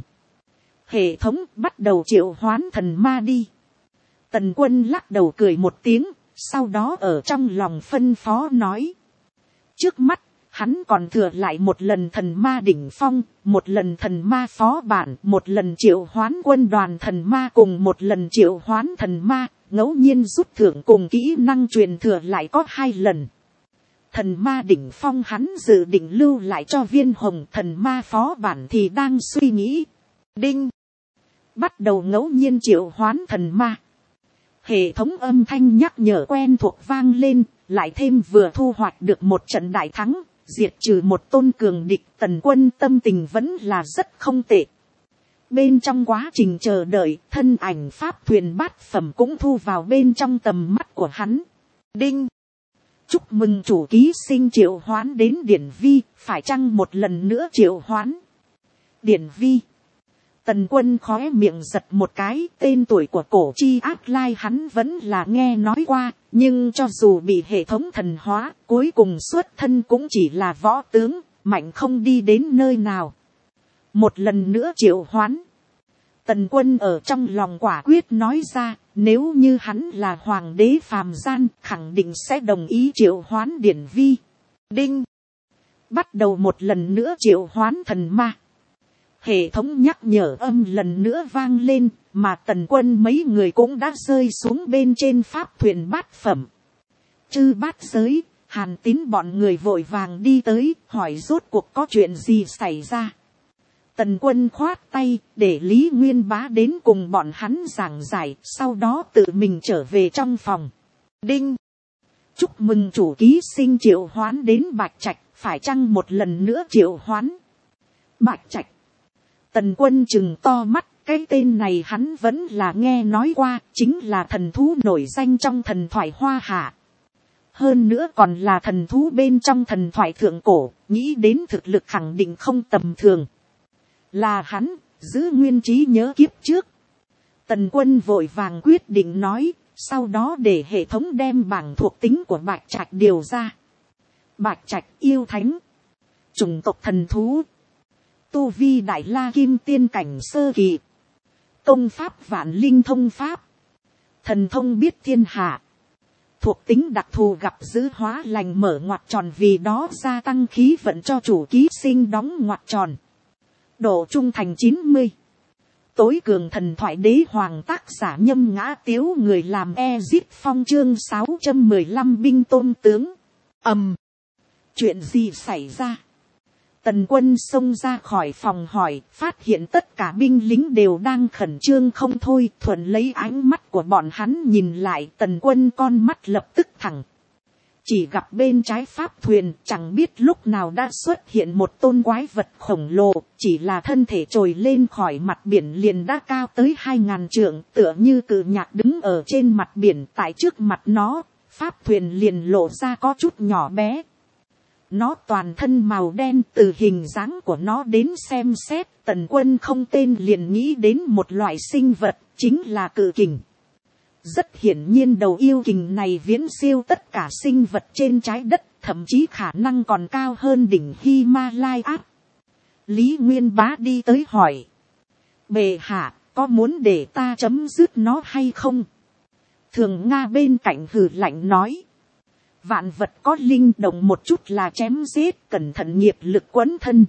Hệ thống bắt đầu triệu hoán thần ma đi. Tần Quân lắc đầu cười một tiếng. Sau đó ở trong lòng phân phó nói. Trước mắt, hắn còn thừa lại một lần thần ma đỉnh phong, một lần thần ma phó bản, một lần triệu hoán quân đoàn thần ma cùng một lần triệu hoán thần ma, ngẫu nhiên rút thưởng cùng kỹ năng truyền thừa lại có 2 lần. Thần ma đỉnh phong hắn dự định lưu lại cho Viên Hồng, thần ma phó bản thì đang suy nghĩ. Đinh! Bắt đầu ngẫu nhiên triệu hoán thần ma. Hệ thống âm thanh nhắc nhở quen thuộc vang lên, lại thêm vừa thu hoạch được một trận đại thắng, diệt trừ một tôn cường địch. Tần Quân tâm tình vẫn là rất không tệ. Bên trong quá trình chờ đợi, thân ảnh pháp thuyền bát phẩm cũng thu vào bên trong tầm mắt của hắn. Đinh! Chúc mừng chủ ký sinh triệu hoán đến Điển Vi, phải chăng một lần nữa triệu hoán? Điển Vi. Tần Quân khóe miệng giật một cái, tên tuổi của cổ chi ác lai hắn vẫn là nghe nói qua, nhưng cho dù bị hệ thống thần hóa, cuối cùng xuất thân cũng chỉ là võ tướng, mạnh không đi đến nơi nào. Một lần nữa triệu hoán. Tần Quân ở trong lòng quả quyết nói ra, nếu như hắn là hoàng đế phàm gian, khẳng định sẽ đồng ý triệu hoán Điển Vi. Đinh! Bắt đầu một lần nữa triệu hoán thần ma. Hệ thống nhắc nhở âm lần nữa vang lên, mà Tần Quân mấy người cũng đã rơi xuống bên trên pháp thuyền bát phẩm. Chư bát giới, Hàn Tín bọn người vội vàng đi tới, hỏi rốt cuộc có chuyện gì xảy ra. Tần Quân khoát tay, để Lý Nguyên Bá đến cùng bọn hắn giảng giải, sau đó tự mình trở về trong phòng. Đinh! Chúc mừng chủ ký sinh triệu hoán đến Bạch Trạch, phải chăng một lần nữa triệu hoán? Bạch Trạch. Tần Quân trừng to mắt, cái tên này hắn vẫn là nghe nói qua, chính là thần thú nổi danh trong thần thoại Hoa Hạ. Hơn nữa còn là thần thú bên trong thần thoại thượng cổ, nghĩ đến thực lực khẳng định không tầm thường. Là hắn, giữ nguyên trí nhớ kiếp trước. Tần Quân vội vàng quyết định nói, sau đó để hệ thống đem bảng thuộc tính của Bạch Trạch điều ra. Bạch Trạch yêu thánh. Chủng tộc thần thú. Tu vi đại la kim tiên cảnh sơ kỳ. Công pháp vạn linh thông pháp. Thần thông biết thiên hạ. Thuộc tính đặc thù gặp giữ hóa lành mở ngoặc tròn, vì đó gia tăng khí vận cho chủ ký sinh đóng ngoặc tròn. Độ trung thành 90. Tối cường thần thoại đế hoàng tác giả Nhâm Ngã Tiếu, người làm Ezip Phong, chương 615 binh tôn tướng. Chuyện gì xảy ra? Tần Quân xông ra khỏi phòng hỏi, phát hiện tất cả binh lính đều đang khẩn trương không thôi, thuận lấy ánh mắt của bọn hắn nhìn lại. Tần Quân con mắt lập tức thẳng. Chỉ gặp bên trái pháp thuyền, chẳng biết lúc nào đã xuất hiện một tôn quái vật khổng lồ, chỉ là thân thể trồi lên khỏi mặt biển liền đã cao tới 2000 trượng, tựa như cự nhạc đứng ở trên mặt biển. Tại trước mặt nó, pháp thuyền liền lộ ra có chút nhỏ bé. Nó toàn thân màu đen, từ hình dáng của nó đến xem xét, Tần Quân không tên liền nghĩ đến một loại sinh vật, chính là cự kình. Rất hiển nhiên đầu yêu kình này viễn siêu tất cả sinh vật trên trái đất, thậm chí khả năng còn cao hơn đỉnh Himalaya. Lý Nguyên Bá đi tới hỏi. Bệ hạ, có muốn để ta chấm dứt nó hay không? Thường Nga bên cạnh hừ lạnh nói. Vạn vật có linh động một chút là chém giết, cẩn thận nghiệp lực quấn thân.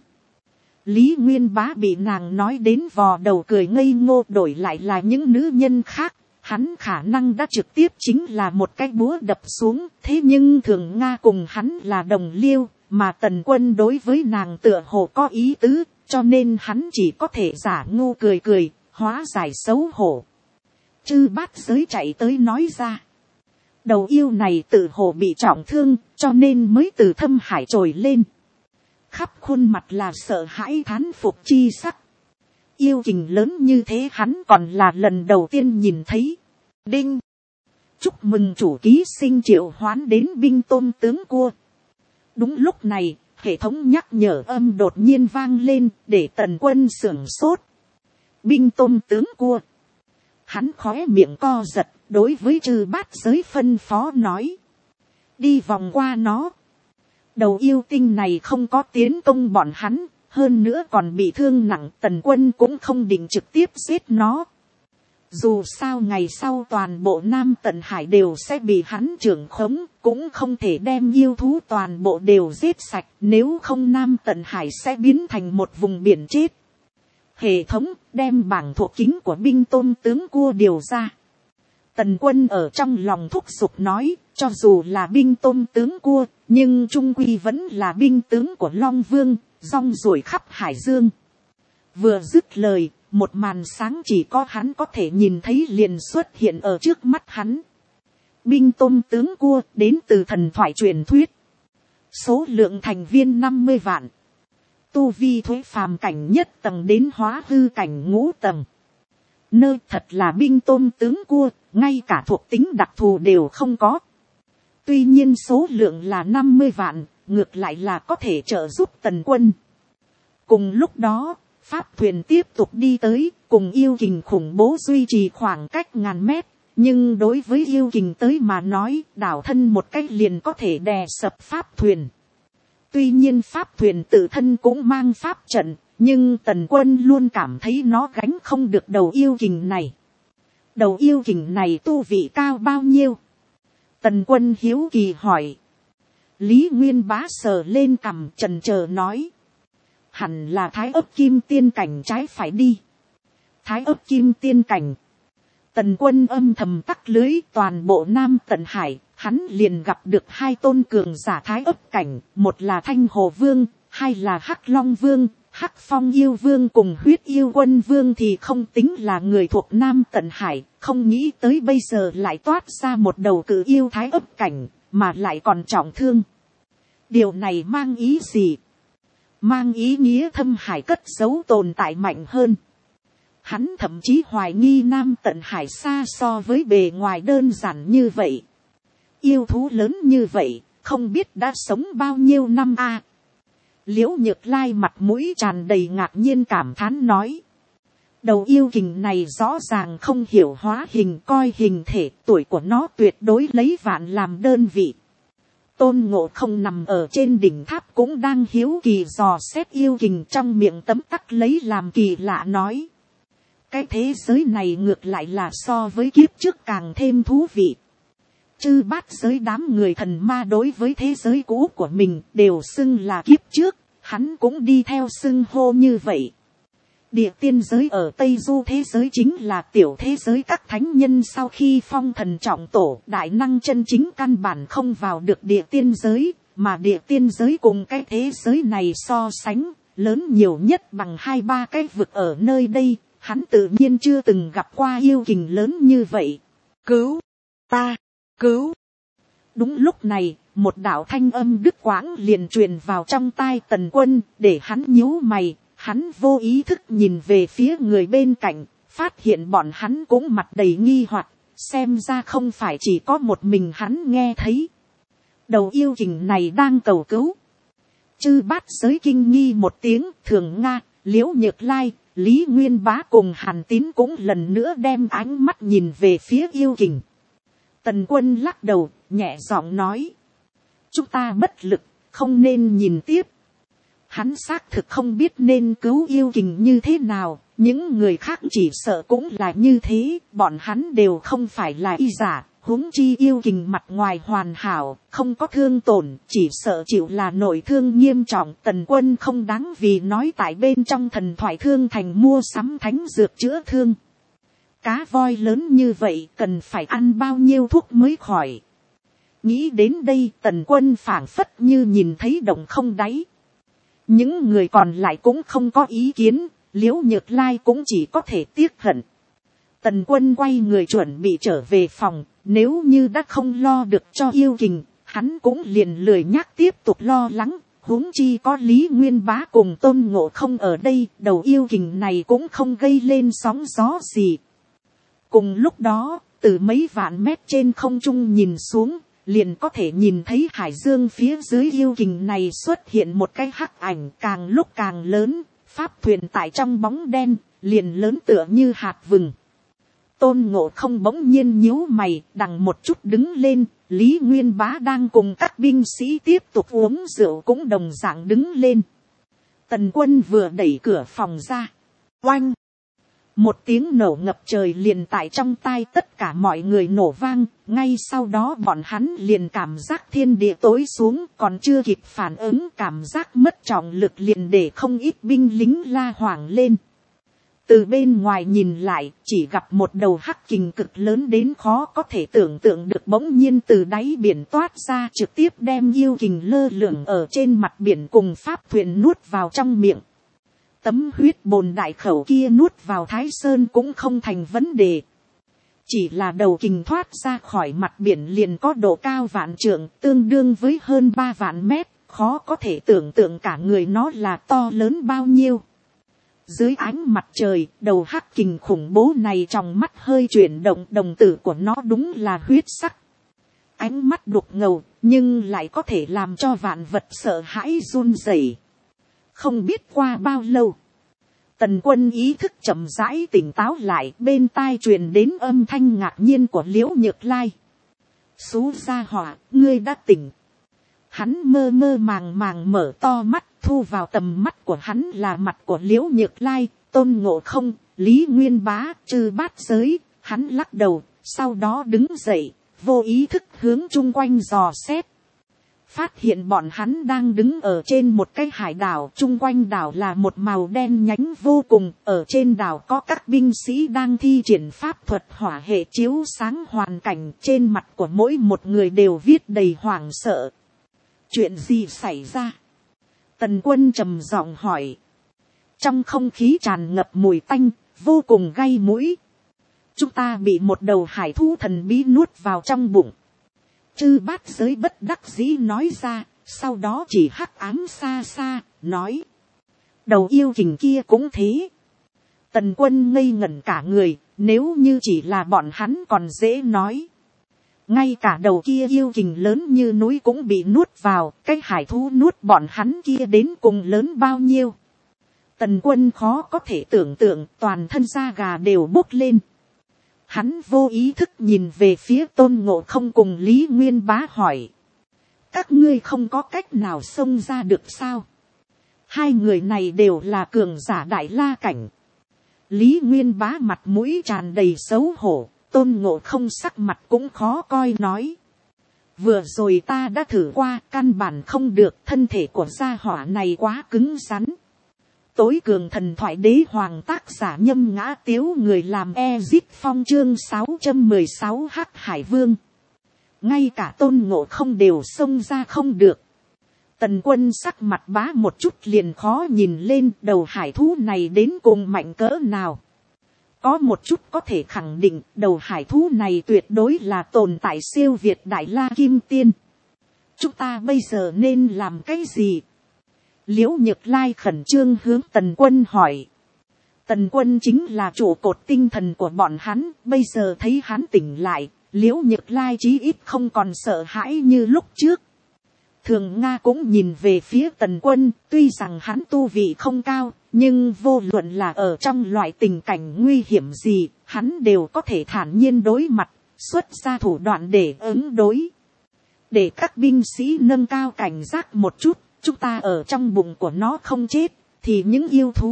Lý Nguyên Bá bị nàng nói đến vò đầu cười ngây ngô, đổi lại là những nữ nhân khác. Hắn khả năng đã trực tiếp chính là một cái búa đập xuống. Thế nhưng Thường Nga cùng hắn là đồng liêu, mà Tần Quân đối với nàng tựa hồ có ý tứ, cho nên hắn chỉ có thể giả ngu cười cười, hóa giải xấu hổ. Chư Bát Giới chạy tới nói ra. Đầu yêu này tự hồ bị trọng thương, cho nên mới từ thâm hải trồi lên. Khắp khuôn mặt là sợ hãi thán phục chi sắc. Yêu kình lớn như thế hắn còn là lần đầu tiên nhìn thấy. Đinh. Chúc mừng chủ ký sinh triệu hoán đến binh tôm tướng cua. Đúng lúc này, hệ thống nhắc nhở âm đột nhiên vang lên để Tần Quân sửng sốt. Binh tôm tướng cua. Hắn khóe miệng co giật, đối với Chư Bát Giới phân phó nói. Đi vòng qua nó. Đầu yêu tinh này không có tiến công bọn hắn, hơn nữa còn bị thương nặng. Tần Quân cũng không định trực tiếp giết nó. Dù sao ngày sau toàn bộ Nam Tần Hải đều sẽ bị hắn trưởng khống, cũng không thể đem yêu thú toàn bộ đều giết sạch, nếu không Nam Tần Hải sẽ biến thành một vùng biển chết. Hệ thống đem bảng thuộc tính của binh tôm tướng cua điều ra. Tần Quân ở trong lòng thúc giục nói, cho dù là binh tôm tướng cua, nhưng trung quy vẫn là binh tướng của Long Vương, rong ruổi khắp hải dương. Vừa dứt lời, một màn sáng chỉ có hắn có thể nhìn thấy liền xuất hiện ở trước mắt hắn. Binh tôm tướng cua đến từ thần thoại truyền thuyết. Số lượng thành viên 50 vạn. Tu vi thuế phàm cảnh nhất tầng đến hóa hư cảnh ngũ tầng. Nơi thật là binh tôm tướng cua, ngay cả thuộc tính đặc thù đều không có. Tuy nhiên số lượng là 50 vạn, ngược lại là có thể trợ giúp Tần Quân. Cùng lúc đó, pháp thuyền tiếp tục đi tới, cùng yêu kình khủng bố duy trì khoảng cách ngàn mét. Nhưng đối với yêu kình tới mà nói, đảo thân một cách liền có thể đè sập pháp thuyền. Tuy nhiên pháp thuyền tự thân cũng mang pháp trận, nhưng Tần Quân luôn cảm thấy nó gánh không được đầu yêu kình này. Đầu yêu kình này tu vị cao bao nhiêu? Tần Quân hiếu kỳ hỏi. Lý Nguyên Bá sờ lên cằm chần chờ nói. Hẳn là thái ấp kim tiên cảnh trái phải đi. Thái ấp kim tiên cảnh. Tần Quân âm thầm tắc lưới, toàn bộ Nam Tần Hải, hắn liền gặp được hai tôn cường giả thái ấp cảnh, một là Thanh Hồ Vương, hai là Hắc Long Vương. Hắc Phong Yêu Vương cùng Huyết Yêu Quân Vương thì không tính là người thuộc Nam Tần Hải, không nghĩ tới bây giờ lại toát ra một đầu cự yêu thái ấp cảnh, mà lại còn trọng thương. Điều này mang ý gì? Mang ý nghĩa thâm hải cất giấu tồn tại mạnh hơn. Hắn thậm chí hoài nghi Nam Tần Hải xa so với bề ngoài đơn giản như vậy. Yêu thú lớn như vậy, không biết đã sống bao nhiêu năm a. Liễu Nhược Lai mặt mũi tràn đầy ngạc nhiên cảm thán nói. Đầu yêu kình này rõ ràng không hiểu hóa hình coi hình thể, tuổi của nó tuyệt đối lấy vạn làm đơn vị. Tôn Ngộ Không nằm ở trên đỉnh tháp cũng đang hiếu kỳ dò xét yêu kình, trong miệng tấm tắc lấy làm kỳ lạ nói. Cái thế giới này ngược lại là so với kiếp trước càng thêm thú vị. Chư Bát Giới đám người thần ma đối với thế giới cũ của mình đều xưng là kiếp trước, hắn cũng đi theo xưng hô như vậy. Địa tiên giới ở Tây Du thế giới chính là tiểu thế giới các thánh nhân sau khi phong thần trọng tổ, đại năng chân chính căn bản không vào được địa tiên giới, mà địa tiên giới cùng cái thế giới này so sánh, lớn nhiều nhất bằng 2-3 cái vực ở nơi đây, hắn tự nhiên chưa từng gặp qua yêu kình lớn như vậy. Cứu! Ta! Cứu! Đúng lúc này, một đạo thanh âm đứt quãng liền truyền vào trong tai Tần Quân, để hắn nhíu mày. Hắn vô ý thức nhìn về phía người bên cạnh, phát hiện bọn hắn cũng mặt đầy nghi hoặc, xem ra không phải chỉ có một mình hắn nghe thấy. Đầu yêu kình này đang cầu cứu. Chư Bát Giới kinh nghi một tiếng, Thường Nga, Liễu Nhược Lai, Lý Nguyên Bá cùng Hàn Tín cũng lần nữa đem ánh mắt nhìn về phía yêu kình. Tần Quân lắc đầu, nhẹ giọng nói. Chúng ta bất lực, không nên nhìn tiếp. Hắn xác thực không biết nên cứu yêu kình như thế nào, Những người khác chỉ sợ cũng là như thế, bọn hắn đều không phải là y giả, huống chi yêu kình mặt ngoài hoàn hảo, không có thương tổn, chỉ sợ chịu là nội thương nghiêm trọng. Tần Quân không đáng vì nói tại bên trong thần thoại thương thành mua sắm thánh dược chữa thương. Cá voi lớn như vậy cần phải ăn bao nhiêu thuốc mới khỏi. Nghĩ đến đây, Tần Quân phảng phất như nhìn thấy động không đáy. Những người còn lại cũng không có ý kiến, Liễu Nhược Lai cũng chỉ có thể tiếc hận. Tần Quân quay người chuẩn bị trở về phòng, nếu như đã không lo được cho yêu kình, hắn cũng liền lười nhác tiếp tục lo lắng, huống chi có Lý Nguyên Bá cùng Tôn Ngộ Không ở đây, đầu yêu kình này cũng không gây lên sóng gió gì. Cùng lúc đó, từ mấy vạn mét trên không trung nhìn xuống, liền có thể nhìn thấy hải dương phía dưới yêu kình này xuất hiện một cái hắc ảnh càng lúc càng lớn, pháp thuyền tại trong bóng đen, liền lớn tựa như hạt vừng. Tôn Ngộ Không bỗng nhiên nhíu mày, đằng một chút đứng lên, Lý Nguyên Bá đang cùng các binh sĩ tiếp tục uống rượu cũng đồng dạng đứng lên. Tần Quân vừa đẩy cửa phòng ra, oanh! Một tiếng nổ ngập trời liền tại trong tai tất cả mọi người nổ vang, ngay sau đó bọn hắn liền cảm giác thiên địa tối xuống, còn chưa kịp phản ứng cảm giác mất trọng lực liền để không ít binh lính la hoảng lên. Từ bên ngoài nhìn lại, chỉ gặp một đầu hắc kình cực lớn đến khó có thể tưởng tượng được bỗng nhiên từ đáy biển toát ra, trực tiếp đem yêu kình lơ lửng ở trên mặt biển cùng pháp thuyền nuốt vào trong miệng. Tấm huyết bồn đại khẩu kia nuốt vào Thái Sơn cũng không thành vấn đề. Chỉ là đầu kình thoát ra khỏi mặt biển liền có độ cao vạn trượng, tương đương với hơn 3 vạn mét, khó có thể tưởng tượng cả người nó là to lớn bao nhiêu. Dưới ánh mặt trời, đầu hắc kình khủng bố này trong mắt hơi chuyển động, đồng tử của nó đúng là huyết sắc. Ánh mắt đục ngầu, nhưng lại có thể làm cho vạn vật sợ hãi run rẩy. Không biết qua bao lâu, Tần Quân ý thức chậm rãi tỉnh táo lại, bên tai truyền đến âm thanh ngạc nhiên của Liễu Nhược Lai. Xú gia hỏa, ngươi đã tỉnh. Hắn mơ mơ màng màng mở to mắt, thu vào tầm mắt của hắn là mặt của Liễu Nhược Lai, Tôn Ngộ Không, Lý Nguyên Bá, Chư Bát Giới. Hắn lắc đầu, sau đó đứng dậy, vô ý thức hướng chung quanh dò xét. Phát hiện bọn hắn đang đứng ở trên một cái hải đảo, chung quanh đảo là một màu đen nhánh vô cùng, ở trên đảo có các binh sĩ đang thi triển pháp thuật hỏa hệ chiếu sáng hoàn cảnh, trên mặt của mỗi một người đều viết đầy hoảng sợ. Chuyện gì xảy ra? Tần Quân trầm giọng hỏi. Trong không khí tràn ngập mùi tanh, vô cùng gay mũi. Chúng ta bị một đầu hải thú thần bí nuốt vào trong bụng. Chư Bát Giới bất đắc dĩ nói ra, sau đó chỉ hắc ám xa xa, nói. Đầu yêu kình kia cũng thế. Tần Quân ngây ngẩn cả người, nếu như chỉ là bọn hắn còn dễ nói. Ngay cả đầu kia yêu kình lớn như núi cũng bị nuốt vào, cái hải thú nuốt bọn hắn kia đến cùng lớn bao nhiêu. Tần Quân khó có thể tưởng tượng, toàn thân da gà đều bốc lên. Hắn vô ý thức nhìn về phía Tôn Ngộ Không cùng Lý Nguyên Bá hỏi. Các ngươi không có cách nào xông ra được sao? Hai người này đều là cường giả đại la cảnh. Lý Nguyên Bá mặt mũi tràn đầy xấu hổ, Tôn Ngộ Không sắc mặt cũng khó coi nói. Vừa rồi ta đã thử qua, căn bản không được, thân thể của gia hỏa này quá cứng rắn. Tối cường thần thoại đế hoàng tác giả Nhâm Ngã Tiếu, người làm Ezip Phong chương 616 Hắc Hải Vương. Ngay cả Tôn Ngộ Không đều xông ra không được. Tần Quân sắc mặt bá một chút liền khó nhìn lên, đầu hải thú này đến cùng mạnh cỡ nào. Có một chút có thể khẳng định, đầu hải thú này tuyệt đối là tồn tại siêu việt Đại La Kim Tiên. Chúng ta bây giờ nên làm cái gì? Liễu Nhược Lai khẩn trương hướng Tần Quân hỏi. Tần Quân chính là trụ cột tinh thần của bọn hắn, bây giờ thấy hắn tỉnh lại, Liễu Nhược Lai chí ít không còn sợ hãi như lúc trước. Thường Nga cũng nhìn về phía Tần Quân, tuy rằng hắn tu vị không cao, nhưng vô luận là ở trong loại tình cảnh nguy hiểm gì, hắn đều có thể thản nhiên đối mặt, xuất ra thủ đoạn để ứng đối. Để các binh sĩ nâng cao cảnh giác một chút. Chúng ta ở trong bụng của nó không chết, thì những yêu thú,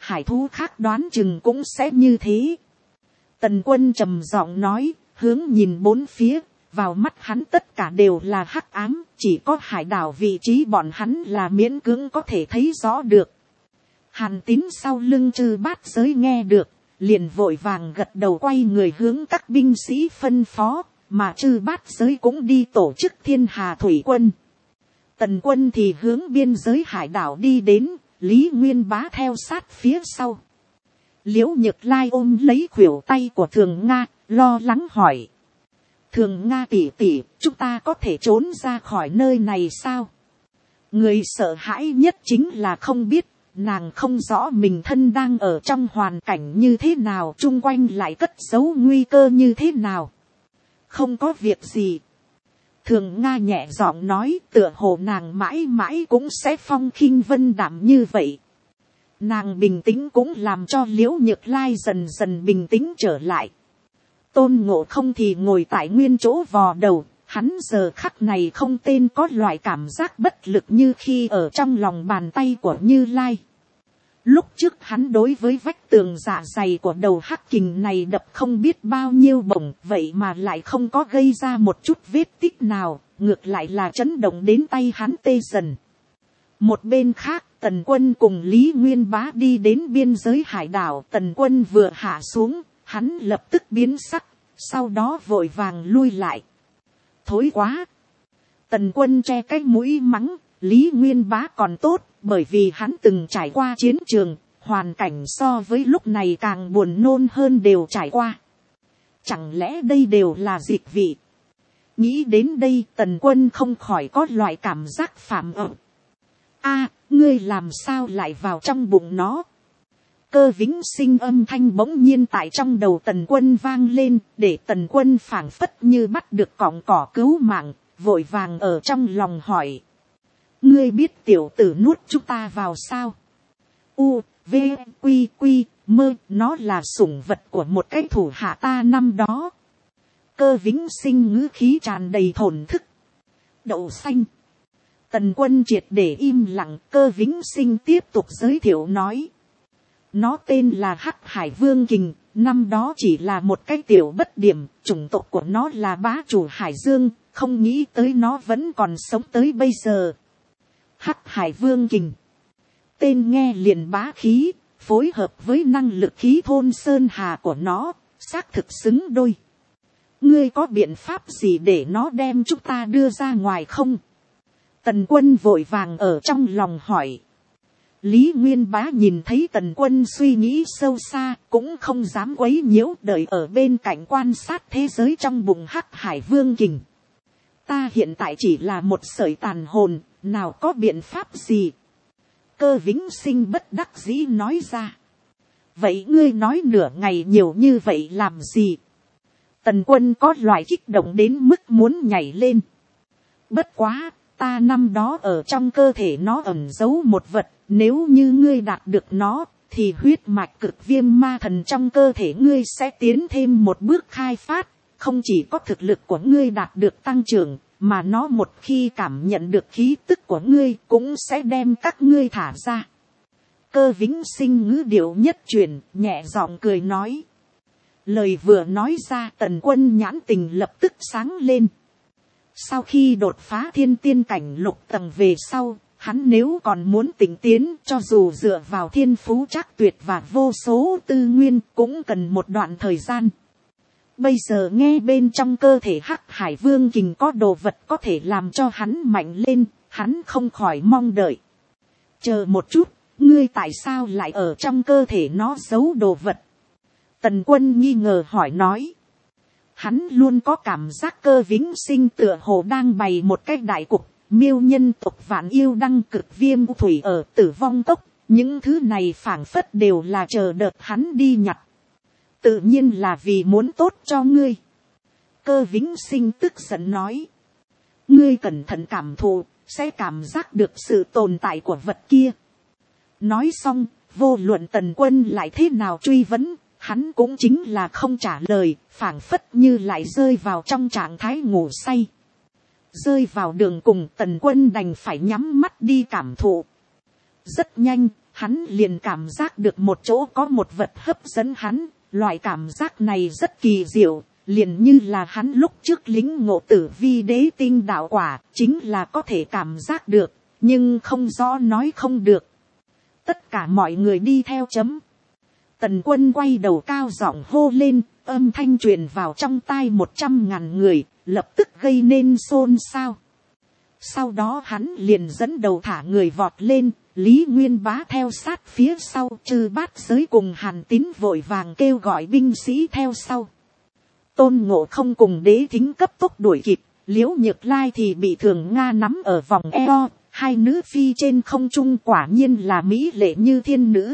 hải thú khác đoán chừng cũng sẽ như thế. Tần Quân trầm giọng nói, hướng nhìn bốn phía, vào mắt hắn tất cả đều là hắc ám, chỉ có hải đảo vị trí bọn hắn là miễn cưỡng có thể thấy rõ được. Hàn Tín sau lưng Chư Bát Giới nghe được, liền vội vàng gật đầu quay người hướng các binh sĩ phân phó, mà Chư Bát Giới cũng đi tổ chức Thiên Hà Thủy Quân. Tần Quân thì hướng biên giới hải đảo đi đến, Lý Nguyên Bá theo sát phía sau. Liễu Nhược Lai ôm lấy khuỷu tay của Thường Nga, lo lắng hỏi. Thường Nga tỷ tỷ, chúng ta có thể trốn ra khỏi nơi này sao? Người sợ hãi nhất chính là không biết, nàng không rõ mình thân đang ở trong hoàn cảnh như thế nào, chung quanh lại cất giấu nguy cơ như thế nào. Không có việc gì. Thường Nga nhẹ giọng nói, tựa hồ nàng mãi mãi cũng sẽ phong khinh vân đạm như vậy. Nàng bình tĩnh cũng làm cho Liễu Nhược Lai dần dần bình tĩnh trở lại. Tôn Ngộ Không thì ngồi tại nguyên chỗ vò đầu, hắn giờ khắc này không tên có loại cảm giác bất lực như khi ở trong lòng bàn tay của Như Lai. Lúc trước hắn đối với vách tường dạ dày của đầu hắc kình này đập không biết bao nhiêu bổng, vậy mà lại không có gây ra một chút vết tích nào, ngược lại là chấn động đến tay hắn tê dần. Một bên khác, Tần Quân cùng Lý Nguyên Bá đi đến biên giới hải đảo. Tần Quân vừa hạ xuống, hắn lập tức biến sắc, sau đó vội vàng lui lại. Thối quá! Tần Quân che cái mũi mắng, Lý Nguyên Bá còn tốt, bởi vì hắn từng trải qua chiến trường, hoàn cảnh so với lúc này càng buồn nôn hơn đều trải qua. Chẳng lẽ đây đều là dịch vị? Nghĩ đến đây, Tần Quân không khỏi có loại cảm giác phạm ẩm. A, ngươi làm sao lại vào trong bụng nó? Cơ Vĩnh Sinh âm thanh bỗng nhiên tại trong đầu Tần Quân vang lên, để Tần Quân phảng phất như bắt được cọng cỏ cứu mạng, vội vàng ở trong lòng hỏi. Ngươi biết tiểu tử nuốt chúng ta vào sao? U, V, Quy, Quy, Mơ, nó là sủng vật của một cái thủ hạ ta năm đó. Cơ Vĩnh Sinh ngữ khí tràn đầy thổn thức. Đậu xanh. Tần Quân triệt để im lặng. Cơ Vĩnh Sinh tiếp tục giới thiệu nói. Nó tên là Hắc Hải Vương Kình, năm đó chỉ là một cái tiểu bất điểm, chủng tộc của nó là bá chủ Hải Dương, không nghĩ tới nó vẫn còn sống tới bây giờ. Hắc Hải Vương Kình. Tên nghe liền bá khí, phối hợp với năng lực khí thôn sơn hà của nó, xác thực xứng đôi. Ngươi có biện pháp gì để nó đem chúng ta đưa ra ngoài không? Tần Quân vội vàng ở trong lòng hỏi. Lý Nguyên Bá nhìn thấy Tần Quân suy nghĩ sâu xa, cũng không dám quấy nhiễu, đợi ở bên cạnh quan sát thế giới trong bụng Hắc Hải Vương Kình. Ta hiện tại chỉ là một sợi tàn hồn, nào có biện pháp gì? Cơ Vĩnh Sinh bất đắc dĩ nói ra. Vậy ngươi nói nửa ngày nhiều như vậy làm gì? Tần Quân có loại kích động đến mức muốn nhảy lên. Bất quá, ta năm đó ở trong cơ thể nó ẩn giấu một vật, nếu như ngươi đạt được nó, thì huyết mạch cực viêm ma thần trong cơ thể ngươi sẽ tiến thêm một bước khai phát, không chỉ có thực lực của ngươi đạt được tăng trưởng, mà nó một khi cảm nhận được khí tức của ngươi cũng sẽ đem các ngươi thả ra. Cơ Vĩnh Sinh ngữ điệu nhất chuyển, nhẹ giọng cười nói. Lời vừa nói ra, Tần Quân nhãn tình lập tức sáng lên. Sau khi đột phá thiên tiên cảnh lục tầng về sau, hắn nếu còn muốn tỉnh tiến, cho dù dựa vào thiên phú trác tuyệt và vô số tư nguyên, cũng cần một đoạn thời gian. Bây giờ nghe bên trong cơ thể Hắc Hải Vương Kình có đồ vật có thể làm cho hắn mạnh lên, hắn không khỏi mong đợi. Chờ một chút, ngươi tại sao lại ở trong cơ thể nó giấu đồ vật? Tần Quân nghi ngờ hỏi nói. Hắn luôn có cảm giác Cơ Vĩnh Sinh tựa hồ đang bày một cái đại cục, miêu nhân tộc Vạn Yêu Đăng, Cực Viêm Thủy ở Tử Vong Cốc, những thứ này phảng phất đều là chờ đợt hắn đi nhặt. Tự nhiên là vì muốn tốt cho ngươi. Cơ Vĩnh Sinh tức giận nói. Ngươi cẩn thận cảm thụ, sẽ cảm giác được sự tồn tại của vật kia. Nói xong, vô luận Tần Quân lại thế nào truy vấn, hắn cũng chính là không trả lời, phảng phất như lại rơi vào trong trạng thái ngủ say. Rơi vào đường cùng, Tần Quân đành phải nhắm mắt đi cảm thụ. Rất nhanh, hắn liền cảm giác được một chỗ có một vật hấp dẫn hắn, loại cảm giác này rất kỳ diệu, liền như là hắn lúc trước lĩnh ngộ tử vi đế tinh đạo quả, chính là có thể cảm giác được, nhưng không rõ nói không được. Tất cả mọi người đi theo chấm. Tần Quân quay đầu cao giọng hô lên, âm thanh truyền vào trong tai 100.000 người, lập tức gây nên xôn xao. Sau đó hắn liền dẫn đầu thả người vọt lên, Lý Nguyên Bá theo sát phía sau, Chư Bát Giới cùng Hàn Tín vội vàng kêu gọi binh sĩ theo sau. Tôn Ngộ Không cùng Đế Thính cấp tốc đuổi kịp, Liễu Nhược Lai thì bị Thường Nga nắm ở vòng eo, hai nữ phi trên không trung quả nhiên là mỹ lệ như thiên nữ.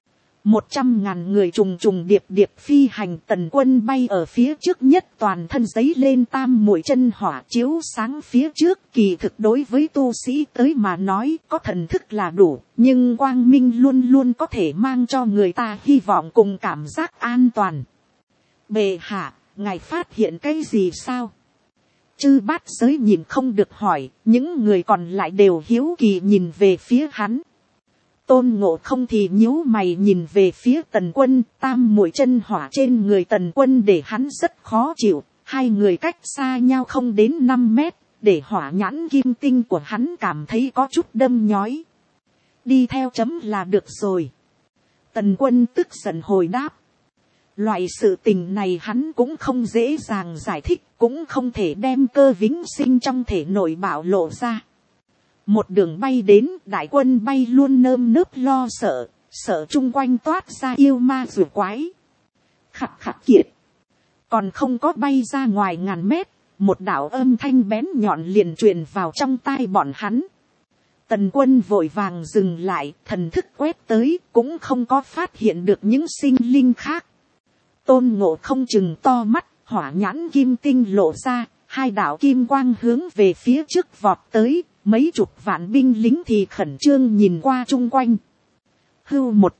100.000 người trùng trùng điệp điệp phi hành, Tần Quân bay ở phía trước nhất, toàn thân giấy lên tam muội chân hỏa chiếu sáng phía trước. Kỳ thực đối với tu sĩ tới mà nói có thần thức là đủ, nhưng quang minh luôn luôn có thể mang cho người ta hy vọng cùng cảm giác an toàn. Bệ hạ, ngài phát hiện cái gì sao? Chư Bát Giới nhìn không được hỏi, những người còn lại đều hiếu kỳ nhìn về phía hắn. Tôn Ngộ Không thì nhíu mày nhìn về phía Tần Quân, tam muội chân hỏa trên người Tần Quân để hắn rất khó chịu, hai người cách xa nhau không đến 5 mét, để hỏa nhãn kim tinh của hắn cảm thấy có chút đâm nhói. Đi theo chấm là được rồi. Tần Quân tức giận hồi đáp. Loại sự tình này hắn cũng không dễ dàng giải thích, cũng không thể đem cơ vĩnh sinh trong thể nội bạo lộ ra. Một đường bay đến, đại quân bay luôn nơm nớp lo sợ, sợ chung quanh toát ra yêu ma rùa quái. Khặt khặt kiệt. Còn không có bay ra ngoài ngàn mét, một đạo âm thanh bén nhọn liền truyền vào trong tai bọn hắn. Tần Quân vội vàng dừng lại, thần thức quét tới, cũng không có phát hiện được những sinh linh khác. Tôn Ngộ Không chừng to mắt, hỏa nhãn kim tinh lộ ra, hai đạo kim quang hướng về phía trước vọt tới. Mấy chục vạn binh lính thì khẩn trương nhìn qua chung quanh. Hưu một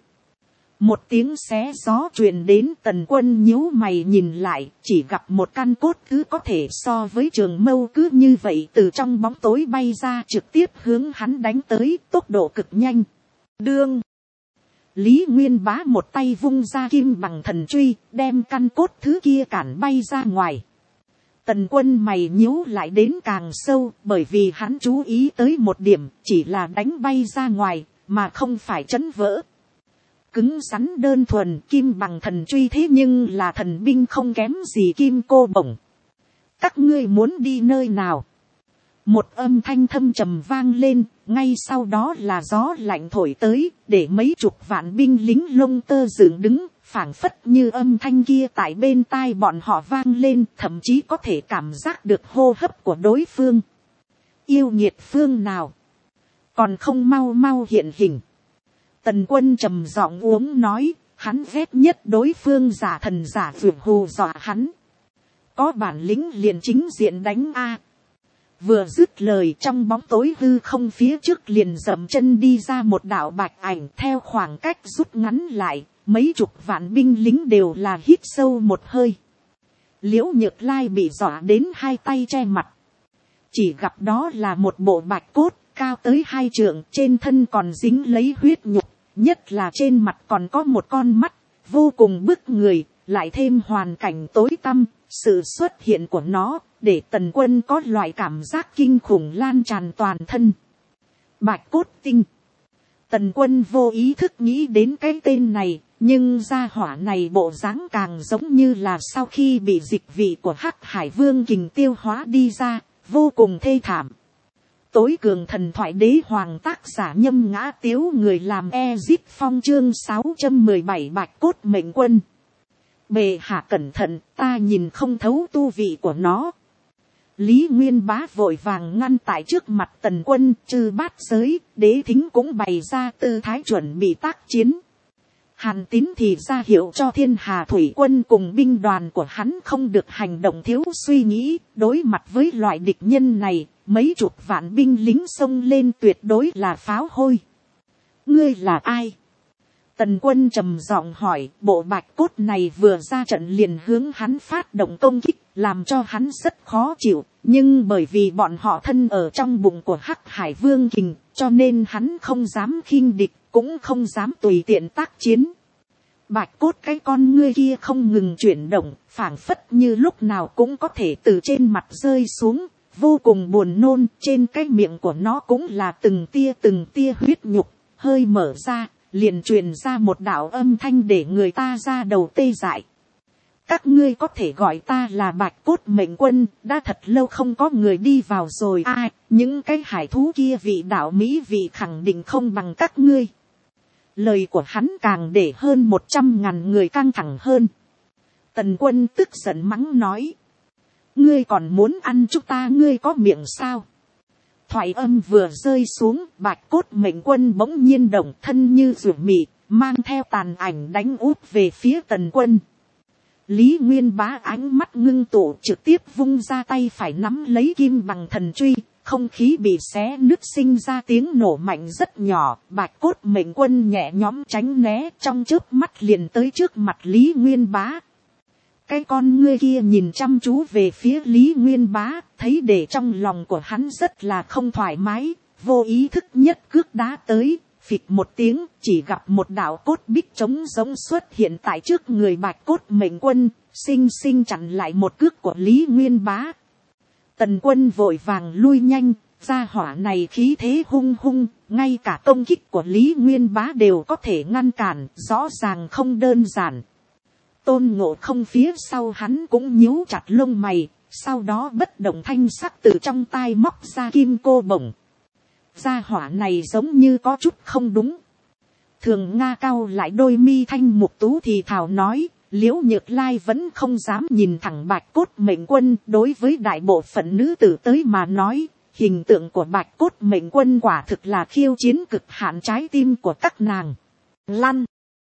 tiếng xé gió truyền đến, Tần Quân nhíu mày nhìn lại, chỉ gặp một căn cốt thứ có thể so với trường mâu cứ như vậy từ trong bóng tối bay ra, trực tiếp hướng hắn đánh tới, tốc độ cực nhanh. Đương, Lý Nguyên Bá một tay vung ra kim bằng thần truy, đem căn cốt thứ kia cản bay ra ngoài. Tần Quân mày nhíu lại đến càng sâu, bởi vì hắn chú ý tới một điểm, chỉ là đánh bay ra ngoài, mà không phải chấn vỡ. Cứng rắn đơn thuần, kim bằng thần truy thế nhưng là thần binh không kém gì kim cô bổng. Các ngươi muốn đi nơi nào? Một âm thanh thâm trầm vang lên, ngay sau đó là gió lạnh thổi tới, để mấy chục vạn binh lính lông tơ dựng đứng. Phảng phất như âm thanh kia tại bên tai bọn họ vang lên, thậm chí có thể cảm giác được hô hấp của đối phương. Yêu nghiệt phương nào? Còn không mau mau hiện hình. Tần Quân trầm giọng uống nói, hắn ghét nhất đối phương giả thần giả vượt hù dọa hắn. Có bản lĩnh liền chính diện đánh a. Vừa dứt lời, trong bóng tối hư không phía trước liền dậm chân đi ra một đạo bạch ảnh, theo khoảng cách rút ngắn lại. Mấy chục vạn binh lính đều là hít sâu một hơi. Liễu Nhược Lai bị dọa đến hai tay che mặt. Chỉ gặp đó là một bộ bạch cốt, cao tới 2 trượng, trên thân còn dính lấy huyết nhục, nhất là trên mặt còn có một con mắt, vô cùng bức người, lại thêm hoàn cảnh tối tăm, sự xuất hiện của nó, để Tần Quân có loại cảm giác kinh khủng lan tràn toàn thân. Bạch cốt tinh. Tần Quân vô ý thức nghĩ đến cái tên này, nhưng gia hỏa này bộ dáng càng giống như là sau khi bị dịch vị của Hắc Hải Vương kình tiêu hóa đi ra, vô cùng thê thảm. Tối cường thần thoại đế hoàng tác giả Nhâm Ngã Tiếu, người làm Ezip Phong, chương 617 Bạch cốt mệnh quân. Bệ hạ cẩn thận, ta nhìn không thấu tu vị của nó. Lý Nguyên Bá vội vàng ngăn tại trước mặt Tần Quân, Chư Bát Giới, Đế Thính cũng bày ra tư thái chuẩn bị tác chiến. Hàn Tín thì ra hiệu cho Thiên Hà Thủy Quân cùng binh đoàn của hắn không được hành động thiếu suy nghĩ, đối mặt với loại địch nhân này, mấy chục vạn binh lính xông lên tuyệt đối là pháo hôi. Ngươi là ai? Tần Quân trầm giọng hỏi, bộ bạch cốt này vừa ra trận liền hướng hắn phát động công kích, làm cho hắn rất khó chịu, nhưng bởi vì bọn họ thân ở trong bụng của Hắc Hải Vương kình, cho nên hắn không dám khinh địch, cũng không dám tùy tiện tác chiến. Bạch cốt cái con ngươi kia không ngừng chuyển động, phảng phất như lúc nào cũng có thể từ trên mặt rơi xuống, vô cùng buồn nôn. Trên cái miệng của nó cũng là từng tia huyết nhục, hơi mở ra, liền truyền ra một đạo âm thanh để người ta ra đầu tê dại. Các ngươi có thể gọi ta là Bạch cốt mệnh quân, đã thật lâu không có người đi vào rồi. Ai, những cái hải thú kia vị đạo mỹ vị khẳng định không bằng các ngươi. Lời của hắn càng để hơn 100.000 người căng thẳng hơn. Tần Quân tức giận mắng nói. Ngươi còn muốn ăn chúng ta, ngươi có miệng sao? Thoại âm vừa rơi xuống, Bạch cốt mệnh quân bỗng nhiên động thân như rủa mị, mang theo tàn ảnh đánh úp về phía Tần Quân. Lý Nguyên Bá ánh mắt ngưng tụ, trực tiếp vung ra tay phải nắm lấy kim bằng thần truy, không khí bị xé nứt sinh ra tiếng nổ mạnh rất nhỏ. Bạch cốt mệnh quân nhẹ nhõm tránh né, trong chớp mắt liền tới trước mặt Lý Nguyên Bá. Cái con ngươi kia nhìn chăm chú về phía Lý Nguyên Bá, thấy để trong lòng của hắn rất là không thoải mái, vô ý thức nhất cước đá tới, phịch một tiếng, chỉ gặp một đạo cốt bích trống giống xuất hiện tại trước người Bạch cốt mệnh quân, xinh xinh chặn lại một cước của Lý Nguyên Bá. Tần Quân vội vàng lui nhanh, gia hỏa này khí thế hung hung, ngay cả công kích của Lý Nguyên Bá đều có thể ngăn cản, rõ ràng không đơn giản. Tôn Ngộ Không phía sau hắn cũng nhíu chặt lông mày, sau đó bất động thanh sắc từ trong tai móc ra kim cô bổng. Gia hỏa này giống như có chút không đúng. Thường Nga cau lại đôi mi thanh mục tú thì thào nói, Liễu Nhược Lai vẫn không dám nhìn thẳng Bạch cốt mệnh quân. Đối với đại bộ phận nữ tử tới mà nói, hình tượng của Bạch cốt mệnh quân quả thực là khiêu chiến cực hạn trái tim của các nàng. Lăn!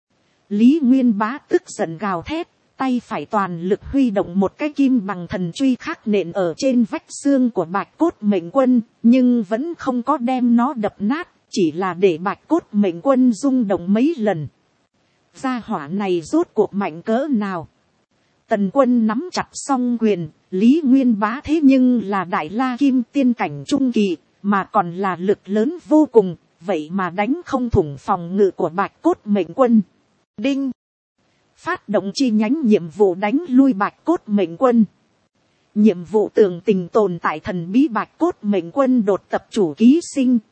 Lý Nguyên Bá tức giận gào thét, tay phải toàn lực huy động một cái kim bằng thần truy khác nện ở trên vách xương của Bạch cốt mệnh quân, nhưng vẫn không có đem nó đập nát, chỉ là để Bạch cốt mệnh quân rung động mấy lần. Gia hỏa này rốt cuộc mạnh cỡ nào? Tần Quân nắm chặt song quyền, Lý Nguyên Bá thế nhưng là đại la kim tiên cảnh trung kỳ, mà còn là lực lớn vô cùng, vậy mà đánh không thủng phòng ngự của Bạch cốt mệnh quân. Đinh! Phát động chi nhánh nhiệm vụ đánh lui Bạch cốt mệnh quân. Nhiệm vụ tường tình tồn tại thần bí Bạch cốt mệnh quân đột tập chủ ký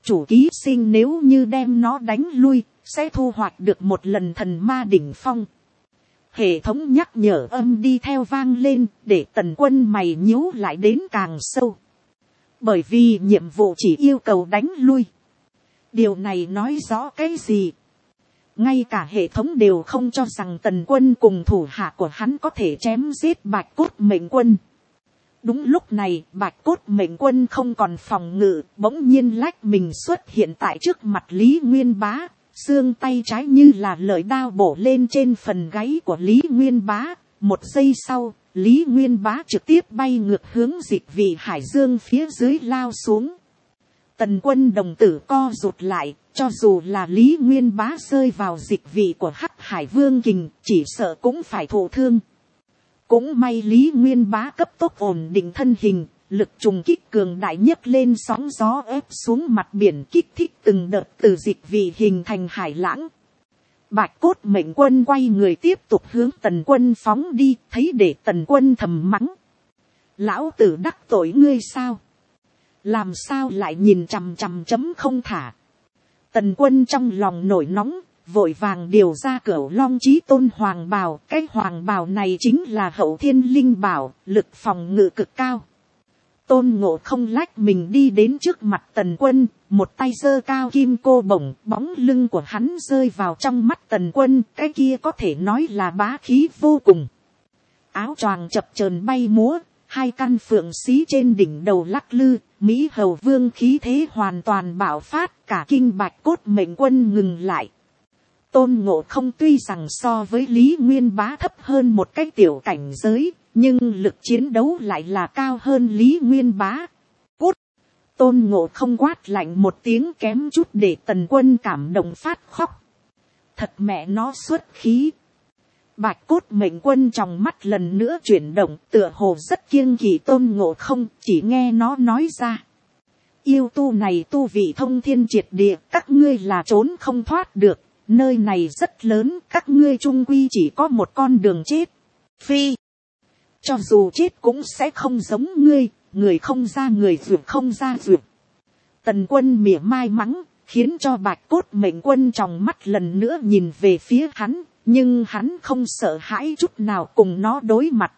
sinh nếu như đem nó đánh lui, sẽ thu hoạch được một lần thần ma đỉnh phong. Hệ thống nhắc nhở âm đi theo vang lên, để Tần Quân mày nhíu lại đến càng sâu. Bởi vì nhiệm vụ chỉ yêu cầu đánh lui. Điều này nói rõ cái gì? Ngay cả hệ thống đều không cho rằng Tần Quân cùng thủ hạ của hắn có thể chém giết Bạch cốt mệnh quân. Đúng lúc này, Bạch cốt mệnh quân không còn phòng ngự, bỗng nhiên lách mình xuất hiện tại trước mặt Lý Nguyên Bá. Xương tay trái như là lợi đao bổ lên trên phần gáy của Lý Nguyên Bá. Một giây sau, Lý Nguyên Bá trực tiếp bay ngược hướng Dịch Vị Hải Dương phía dưới lao xuống. Tần Quân đồng tử co rụt lại, cho dù là Lý Nguyên Bá rơi vào dịch vị của Hắc Hải Vương Kình, chỉ sợ cũng phải thụ thương. Cũng may Lý Nguyên Bá cấp tốc ổn định thân hình, lực trùng kích cường đại nhấc lên sóng gió ép xuống mặt biển, kích thích từng đợt từ dịch vị hình thành hải lãng. Bạch cốt mệnh quân quay người tiếp tục hướng Tần Quân phóng đi, thấy để Tần Quân thầm mắng. Lão tử đắc tội ngươi sao? Làm sao lại nhìn chằm chằm chấm không thả? Tần Quân trong lòng nổi nóng, vội vàng điều ra Cửu Long Chí Tôn hoàng bào. Cái hoàng bào này chính là hậu thiên linh bảo, lực phòng ngự cực cao. Tôn Ngộ Không lách mình đi đến trước mặt Tần Quân, một tay giơ cao kim cô bổng, bóng lưng của hắn rơi vào trong mắt Tần Quân, cái kia có thể nói là bá khí vô cùng. Áo choàng chập chờn bay múa, hai căn phượng xí trên đỉnh đầu lắc lư, Mỹ Hầu Vương khí thế hoàn toàn bạo phát, cả kinh Bạch cốt mệnh quân ngừng lại. Tôn Ngộ Không tuy rằng so với Lý Nguyên Bá thấp hơn một cái tiểu cảnh giới, nhưng lực chiến đấu lại là cao hơn Lý Nguyên Bá. Cút! Tôn Ngộ Không quát lạnh một tiếng kém chút để Tần Quân cảm động phát khóc. Thật mẹ nó xuất khí! Bạch cốt mệnh quân trong mắt lần nữa chuyển động, tựa hồ rất kiêng kỵ Tôn Ngộ Không, chỉ nghe nó nói ra. yêu tu này tu vị thông thiên triệt địa, các ngươi là trốn không thoát được, nơi này rất lớn, các ngươi chung quy chỉ có một con đường chết. Phi, cho dù chết cũng sẽ không giống ngươi, người không ra người duyệt không ra duyệt. Tần Quân mỉa mai mắng, khiến cho Bạch Cốt Mệnh Quân trong mắt lần nữa nhìn về phía hắn, nhưng hắn không sợ hãi chút nào cùng nó đối mặt.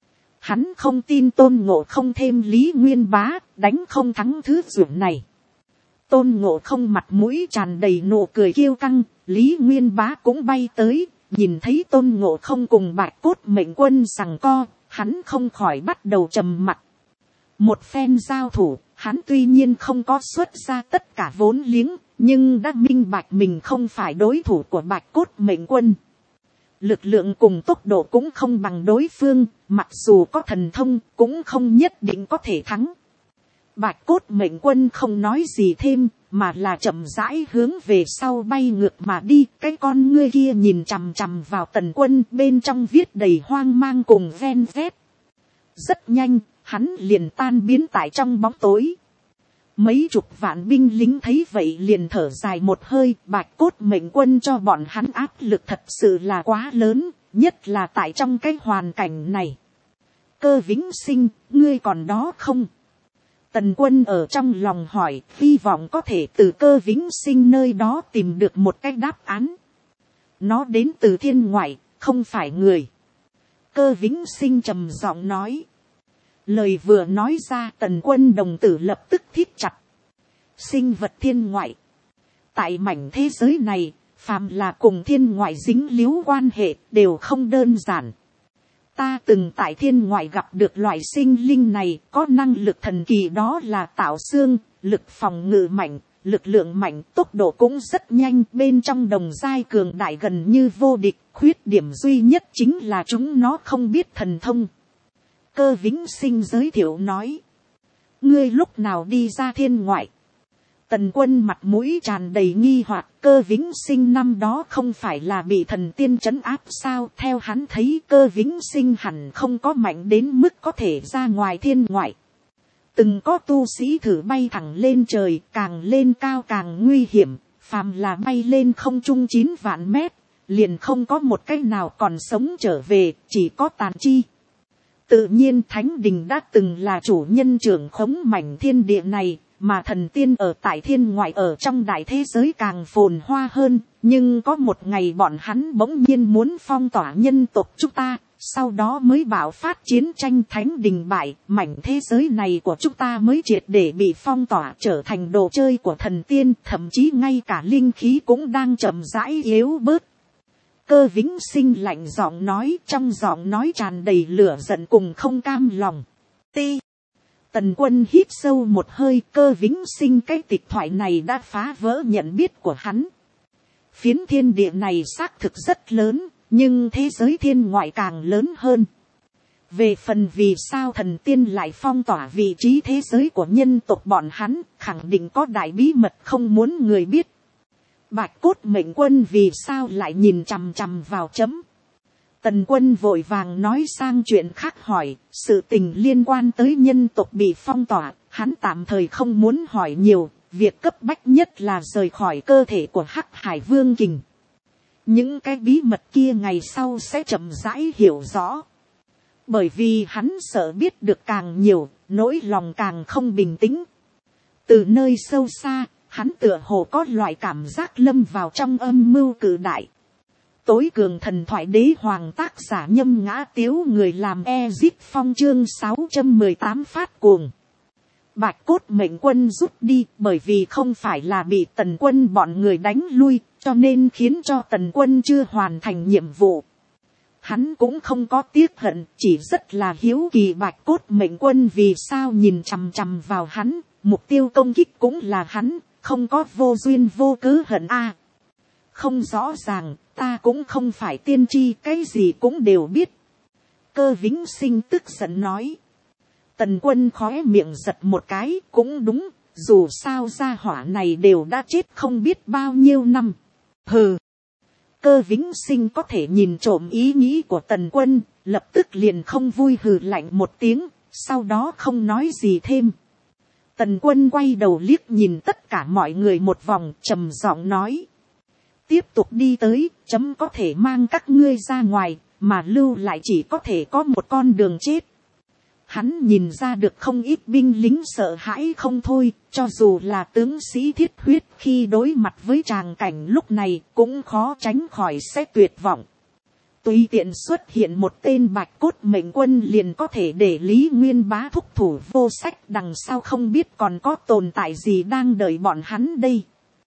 Hắn không tin Tôn Ngộ Không thêm Lý Nguyên Bá, đánh không thắng thứ dưỡng này. Tôn Ngộ Không mặt mũi tràn đầy nụ cười kiêu căng, Lý Nguyên Bá cũng bay tới, nhìn thấy Tôn Ngộ Không cùng Bạch Cốt Mệnh Quân giằng co, hắn không khỏi bắt đầu trầm mặt. Một phen giao thủ, hắn tuy nhiên không có xuất ra tất cả vốn liếng, nhưng đã minh bạch mình không phải đối thủ của Bạch Cốt Mệnh Quân. Lực lượng cùng tốc độ cũng không bằng đối phương, mặc dù có thần thông cũng không nhất định có thể thắng. Bạch Cốt Mệnh Quân không nói gì thêm, mà là chậm rãi hướng về sau bay ngược mà đi. Cái con ngươi kia nhìn chằm chằm vào Tần Quân, bên trong viết đầy hoang mang cùng ven vét. Rất nhanh, hắn liền tan biến tại trong bóng tối. Mấy chục vạn binh lính thấy vậy liền thở dài một hơi, Bạch Cốt Mệnh Quân cho bọn hắn áp lực thật sự là quá lớn, nhất là tại trong cái hoàn cảnh này. Cơ Vĩnh Sinh, ngươi còn đó không? Tần Quân ở trong lòng hỏi, hy vọng có thể từ Cơ Vĩnh Sinh nơi đó tìm được một cái đáp án. Nó đến từ thiên ngoại, không phải người. Cơ Vĩnh Sinh trầm giọng nói. Lời vừa nói ra, Tần Quân đồng tử lập tức thít chặt. Sinh vật thiên ngoại. Tại mảnh thế giới này, phàm là cùng thiên ngoại dính líu quan hệ đều không đơn giản. Ta từng tại thiên ngoại gặp được loại sinh linh này, có năng lực thần kỳ, đó là tạo xương, lực phòng ngự mạnh, lực lượng mạnh, tốc độ cũng rất nhanh, bên trong đồng giai cường đại gần như vô địch, khuyết điểm duy nhất chính là chúng nó không biết thần thông. Cơ Vĩnh Sinh giới thiệu nói. Ngươi lúc nào đi ra thiên ngoại? Tần Quân mặt mũi tràn đầy nghi hoặc, Cơ Vĩnh Sinh năm đó không phải là bị thần tiên trấn áp sao? Theo hắn thấy, Cơ Vĩnh Sinh hẳn không có mạnh đến mức có thể ra ngoài thiên ngoại. Từng có tu sĩ thử bay thẳng lên trời, càng lên cao càng nguy hiểm, phàm là bay lên không trung 9 vạn mét, liền không có một cái nào còn sống trở về, chỉ có tàn chi. Tự nhiên Thánh Đình đã từng là chủ nhân trưởng khống mảnh thiên địa này, mà thần tiên ở tại thiên ngoại ở trong đại thế giới càng phồn hoa hơn, nhưng có một ngày bọn hắn bỗng nhiên muốn phong tỏa nhân tộc chúng ta, sau đó mới bạo phát chiến tranh, Thánh Đình bại, mảnh thế giới này của chúng ta mới triệt để bị phong tỏa, trở thành đồ chơi của thần tiên, thậm chí ngay cả linh khí cũng đang chậm rãi yếu bớt. Cơ Vĩnh Sinh lạnh giọng nói, trong giọng nói tràn đầy lửa giận cùng không cam lòng. Ti. Tần Quân hít sâu một hơi, Cơ Vĩnh Sinh cái tịch thoại này đã phá vỡ nhận biết của hắn. Phiến thiên địa này xác thực rất lớn, nhưng thế giới thiên ngoại càng lớn hơn. Về phần vì sao thần tiên lại phong tỏa vị trí thế giới của nhân tộc bọn hắn, khẳng định có đại bí mật không muốn người biết. Bạch Cốt Mệnh Quân vì sao lại nhìn chằm chằm vào chấm? Tần Quân vội vàng nói sang chuyện khác, hỏi, sự tình liên quan tới nhân tộc bị phong tỏa, hắn tạm thời không muốn hỏi nhiều, việc cấp bách nhất là rời khỏi cơ thể của Hắc Hải Vương Kình. Những cái bí mật kia ngày sau sẽ chậm rãi hiểu rõ. Bởi vì hắn sợ biết được càng nhiều, nỗi lòng càng không bình tĩnh. Từ nơi sâu xa, hắn tựa hồ có loại cảm giác lâm vào trong âm mưu cử đại. Tối cường thần thoại đế hoàng, tác giả Nhâm Ngã Tiếu, người làm Ezip Phong, chương 618 phát cuồng. Bạch Cốt Mệnh Quân rút đi, bởi vì không phải là bị Tần Quân bọn người đánh lui, cho nên khiến cho Tần Quân chưa hoàn thành nhiệm vụ. Hắn cũng không có tiếc hận, chỉ rất là hiếu kỳ Bạch Cốt Mệnh Quân vì sao nhìn chằm chằm vào hắn, mục tiêu công kích cũng là hắn, không có vô duyên vô cớ hận a. Không rõ ràng, ta cũng không phải tiên tri, cái gì cũng đều biết. Cơ Vĩnh Sinh tức giận nói. Tần Quân khóe miệng giật một cái, cũng đúng, dù sao gia hỏa này đều đã chết không biết bao nhiêu năm. Hừ. Cơ Vĩnh Sinh có thể nhìn trộm ý nghĩ của Tần Quân, lập tức liền không vui hừ lạnh một tiếng, sau đó không nói gì thêm. Tần Quân quay đầu liếc nhìn tất cả mọi người một vòng, trầm giọng nói. Tiếp tục đi tới, chấm có thể mang các ngươi ra ngoài, mà lưu lại chỉ có thể có một con đường chết. Hắn nhìn ra được không ít binh lính sợ hãi không thôi, cho dù là tướng sĩ thiết huyết khi đối mặt với tràng cảnh lúc này cũng khó tránh khỏi sẽ tuyệt vọng. Tùy tiện xuất hiện một tên bạch cốt mệnh quân liền có thể để Lý Nguyên Bá thúc thủ vô sách, đằng sau không biết còn có tồn tại gì đang đợi bọn hắn đây.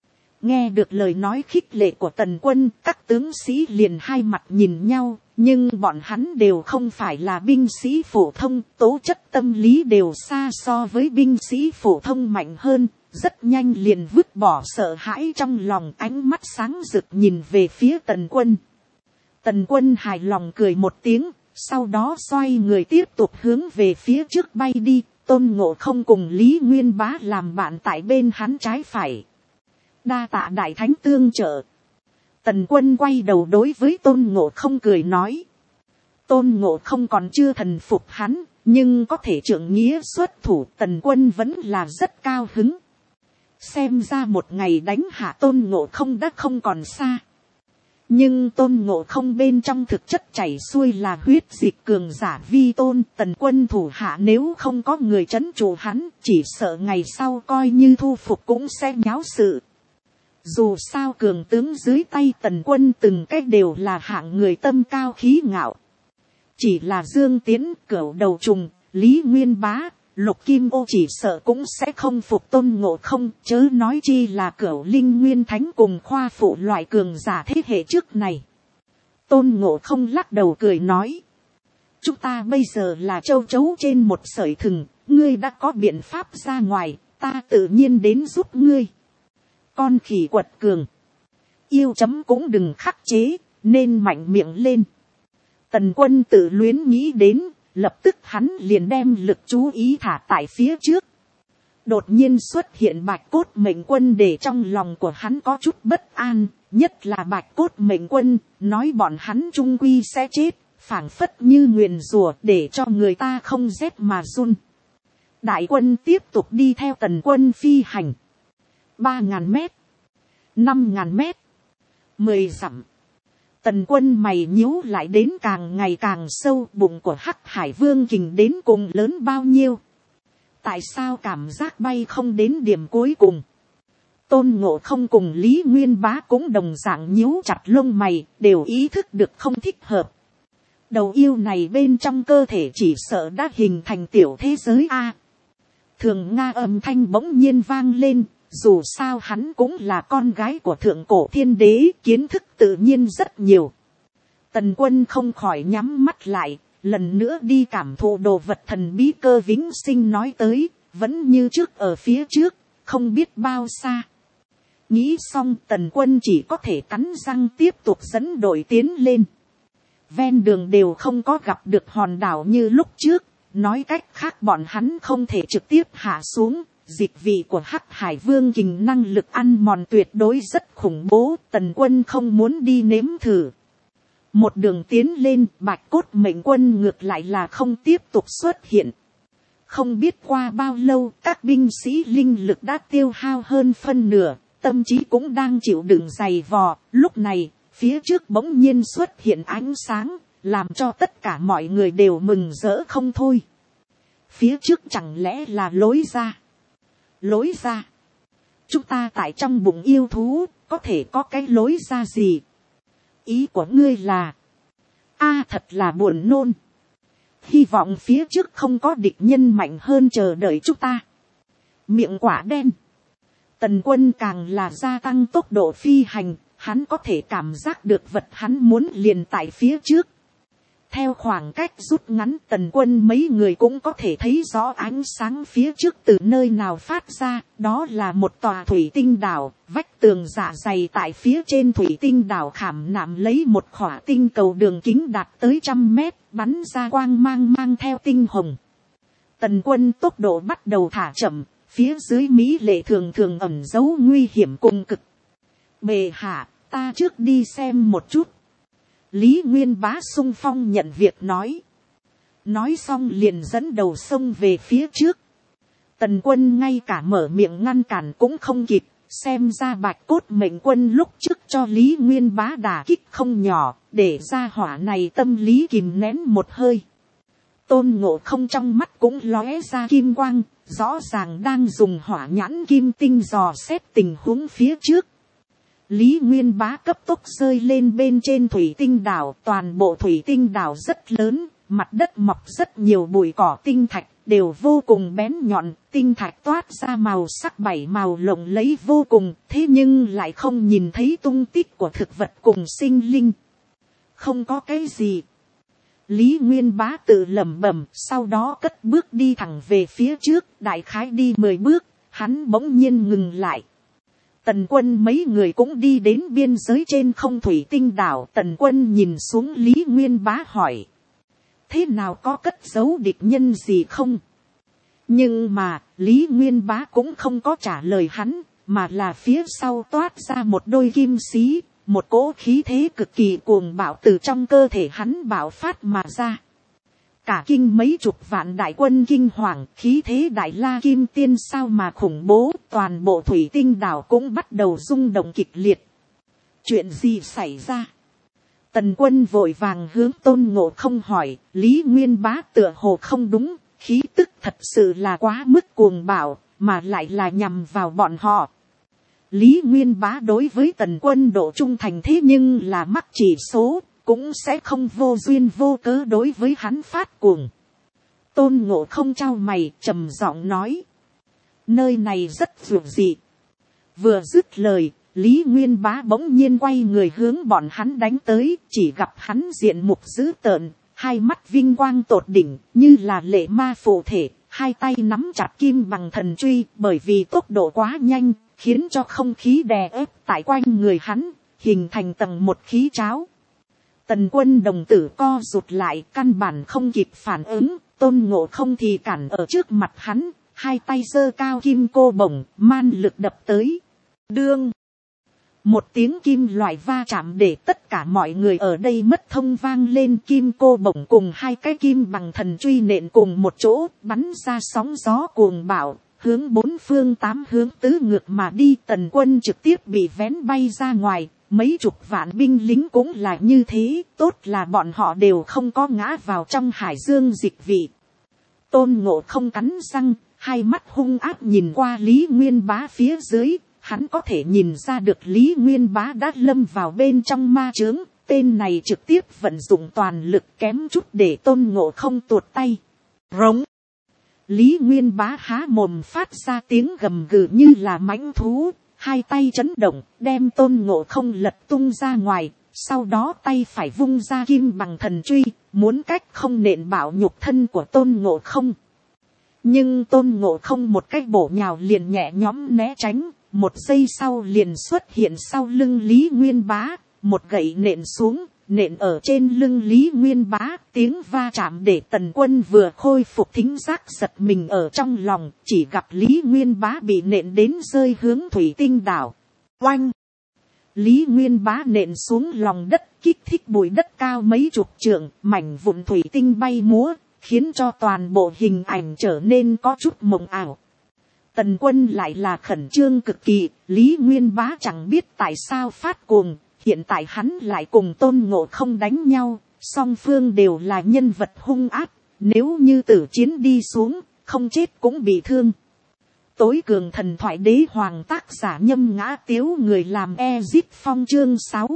Nghe được lời nói khích lệ của Tần Quân, các tướng sĩ liền hai mặt nhìn nhau, nhưng bọn hắn đều không phải là binh sĩ phổ thông, tố chất tâm lý đều xa so với binh sĩ phổ thông mạnh hơn, rất nhanh liền vứt bỏ sợ hãi trong lòng, ánh mắt sáng rực nhìn về phía Tần Quân. Tần Quân hài lòng cười một tiếng, sau đó xoay người tiếp tục hướng về phía trước bay đi, Tôn Ngộ Không cùng Lý Nguyên Bá làm bạn tại bên hắn trái phải. Đa tạ đại thánh tương trợ. Tần Quân quay đầu đối với Tôn Ngộ Không cười nói. Tôn Ngộ Không còn chưa thần phục hắn, nhưng có thể trượng nghĩa xuất thủ, Tần Quân vẫn là rất cao hứng. Xem ra một ngày đánh hạ Tôn Ngộ Không đã không còn xa. Nhưng Tôn Ngộ Không bên trong thực chất chảy xuôi là huyết dịch cường giả vi tôn. Tần Quân thủ hạ nếu không có người trấn trụ hắn, chỉ sợ ngày sau coi như thu phục cũng sẽ nháo sự. Dù sao cường tướng dưới tay Tần Quân từng cách đều là hạng người tâm cao khí ngạo. Chỉ là Dương Tiến, Cửu Đầu Trùng, Lý Nguyên Bá, Lục Kim Ô chỉ sợ cũng sẽ không phục Tôn Ngộ Không, chớ nói chi là Cửu Linh Nguyên Thánh cùng Khoa Phụ loại cường giả thế hệ trước này. Tôn Ngộ Không lắc đầu cười nói. Chúng ta bây giờ là châu chấu trên một sợi thừng, ngươi đã có biện pháp ra ngoài, ta tự nhiên đến giúp ngươi. Con khỉ quật cường. Yêu chấm cũng đừng khắc chế, nên mạnh miệng lên. Tần Quân tự luyến nghĩ đến, lập tức hắn liền đem lực chú ý thả tại phía trước. Đột nhiên xuất hiện bạch cốt mệnh quân để trong lòng của hắn có chút bất an, nhất là bạch cốt mệnh quân, nói bọn hắn trung quy sẽ chết, phảng phất như nguyền rủa để cho người ta không rét mà run. Đại quân tiếp tục đi theo Tần Quân phi hành. 3.000 mét, 5.000 mét, 10 dặm. Tần Quân mày nhíu lại đến càng ngày càng sâu, bụng của Hắc Hải Vương Kình đến cùng lớn bao nhiêu. Tại sao cảm giác bay không đến điểm cuối cùng? Tôn Ngộ Không cùng Lý Nguyên Bá cũng đồng dạng nhíu chặt lông mày, đều ý thức được không thích hợp. Đầu yêu này bên trong cơ thể chỉ sợ đã hình thành tiểu thế giới A. Thường Nga âm thanh bỗng nhiên vang lên. Dù sao hắn cũng là con gái của thượng cổ thiên đế, kiến thức tự nhiên rất nhiều. Tần Quân không khỏi nhắm mắt lại, lần nữa đi cảm thụ đồ vật thần bí Cơ Vĩnh Sinh nói tới, vẫn như trước ở phía trước, không biết bao xa. Nghĩ xong Tần Quân chỉ có thể cắn răng tiếp tục dẫn đội tiến lên. Ven đường đều không có gặp được hòn đảo như lúc trước, nói cách khác bọn hắn không thể trực tiếp hạ xuống. Dịch vị của Hắc Hải Vương Kình năng lực ăn mòn tuyệt đối rất khủng bố, Tần Quân không muốn đi nếm thử. Một đường tiến lên, bạch cốt mệnh quân ngược lại là không tiếp tục xuất hiện. Không biết qua bao lâu, các binh sĩ linh lực đã tiêu hao hơn phân nửa, tâm trí cũng đang chịu đựng dày vò. Lúc này, phía trước bỗng nhiên xuất hiện ánh sáng, làm cho tất cả mọi người đều mừng rỡ không thôi. Phía trước chẳng lẽ là lối ra? Lối ra. Chúng ta tại trong bụng yêu thú, có thể có cái lối ra gì? Ý của ngươi là, thật là buồn nôn. Hy vọng phía trước không có địch nhân mạnh hơn chờ đợi chúng ta. Miệng quả đen. Tần Quân càng là gia tăng tốc độ phi hành, hắn có thể cảm giác được vật hắn muốn liền tại phía trước. Theo khoảng cách rút ngắn, Tần Quân mấy người cũng có thể thấy rõ ánh sáng phía trước từ nơi nào phát ra, đó là một tòa thủy tinh đảo, vách tường dạ dày tại phía trên thủy tinh đảo khảm nạm lấy một khỏa tinh cầu đường kính đạt tới 100 mét, bắn ra quang mang theo tinh hồng. Tần Quân tốc độ bắt đầu thả chậm, phía dưới mỹ lệ thường thường ẩn giấu nguy hiểm cùng cực. Bệ hạ, ta trước đi xem một chút. Lý Nguyên Bá xung phong nhận việc nói. Nói xong liền dẫn đầu sông về phía trước. Tần Quân ngay cả mở miệng ngăn cản cũng không kịp, xem ra Bạch Cốt Mệnh Quân lúc trước cho Lý Nguyên Bá đả kích không nhỏ, để ra hỏa này tâm lý kìm nén một hơi. Tôn Ngộ Không trong mắt cũng lóe ra kim quang, rõ ràng đang dùng hỏa nhãn kim tinh dò xét tình huống phía trước. Lý Nguyên Bá cấp tốc rơi lên bên trên thủy tinh đảo, toàn bộ thủy tinh đảo rất lớn, mặt đất mọc rất nhiều bụi cỏ tinh thạch, đều vô cùng bén nhọn, tinh thạch toát ra màu sắc bảy màu lộng lẫy vô cùng, thế nhưng lại không nhìn thấy tung tích của thực vật cùng sinh linh. Không có cái gì. Lý Nguyên Bá tự lẩm bẩm, sau đó cất bước đi thẳng về phía trước, đại khái đi 10 bước, hắn bỗng nhiên ngừng lại. Tần Quân mấy người cũng đi đến biên giới trên không thủy tinh đảo. Tần Quân nhìn xuống Lý Nguyên Bá hỏi. Thế nào, có cất giấu địch nhân gì không? Nhưng mà, Lý Nguyên Bá cũng không có trả lời hắn, mà là phía sau toát ra một đôi kim xí, một cỗ khí thế cực kỳ cuồng bạo từ trong cơ thể hắn bạo phát mà ra. Cả kinh mấy chục vạn đại quân kinh hoàng, khí thế đại la kim tiên sao mà khủng bố, toàn bộ thủy tinh đảo cũng bắt đầu rung động kịch liệt. Chuyện gì xảy ra? Tần Quân vội vàng hướng Tôn Ngộ Không hỏi. Lý Nguyên Bá tựa hồ không đúng, khí tức thật sự là quá mức cuồng bạo, mà lại là nhằm vào bọn họ. Lý Nguyên Bá đối với Tần Quân độ trung thành thế nhưng là mắc chỉ số, cũng sẽ không vô duyên vô cớ đối với hắn phát cuồng. Tôn Ngộ Không chau mày, trầm giọng nói. Nơi này rất dữ dị. Vừa dứt lời, Lý Nguyên Bá bỗng nhiên quay người hướng bọn hắn đánh tới, chỉ gặp hắn diện mục dữ tợn, hai mắt vinh quang tột đỉnh, như là lệ ma phụ thể, hai tay nắm chặt kim bằng thần truy, bởi vì tốc độ quá nhanh, khiến cho không khí đè ép tại quanh người hắn, hình thành tầng một khí tráo. Tần Quân đồng tử co rụt lại, căn bản không kịp phản ứng, Tôn Ngộ Không thì cản ở trước mặt hắn, hai tay giơ cao kim cô bổng, man lực đập tới. Đương! Một tiếng kim loại va chạm để tất cả mọi người ở đây mất thông, vang lên, kim cô bổng cùng hai cái kim bằng thần truy nện cùng một chỗ, bắn ra sóng gió cuồng bạo, hướng bốn phương tám hướng tứ ngược mà đi. Tần Quân trực tiếp bị vén bay ra ngoài, mấy chục vạn binh lính cũng là như thế, tốt là bọn họ đều không có ngã vào trong hải dương dịch vị. Tôn Ngộ Không cắn răng, hai mắt hung ác nhìn qua Lý Nguyên Bá phía dưới. Hắn có thể nhìn ra được Lý Nguyên Bá đã lâm vào bên trong ma chướng, tên này trực tiếp vận dụng toàn lực, kém chút để Tôn Ngộ Không tuột tay. Rống! Lý Nguyên Bá há mồm phát ra tiếng gầm gừ như là mãnh thú, hai tay chấn động, đem Tôn Ngộ Không lật tung ra ngoài, sau đó tay phải vung ra kim bằng thần truy, muốn cách không nện bạo nhục thân của Tôn Ngộ Không. Nhưng Tôn Ngộ Không một cách bổ nhào liền nhẹ nhõm né tránh. Một giây sau liền xuất hiện sau lưng Lý Nguyên Bá, một gậy nện xuống, nện ở trên lưng Lý Nguyên Bá, tiếng va chạm để Tần Quân vừa khôi phục thính giác giật mình ở trong lòng, chỉ gặp Lý Nguyên Bá bị nện đến rơi hướng thủy tinh đảo. Oanh! Lý Nguyên Bá nện xuống lòng đất, kích thích bụi đất cao mấy chục trượng, mảnh vụn thủy tinh bay múa, khiến cho toàn bộ hình ảnh trở nên có chút mộng ảo. Tần Quân lại là khẩn trương cực kỳ, Lý Nguyên Bá chẳng biết tại sao phát cuồng, hiện tại hắn lại cùng Tôn Ngộ Không đánh nhau, song phương đều là nhân vật hung ác, nếu như tử chiến đi xuống, không chết cũng bị thương. Tối cường thần thoại đế hoàng, tác giả Nhâm Ngã Tiếu, người làm Ezip Phong, chương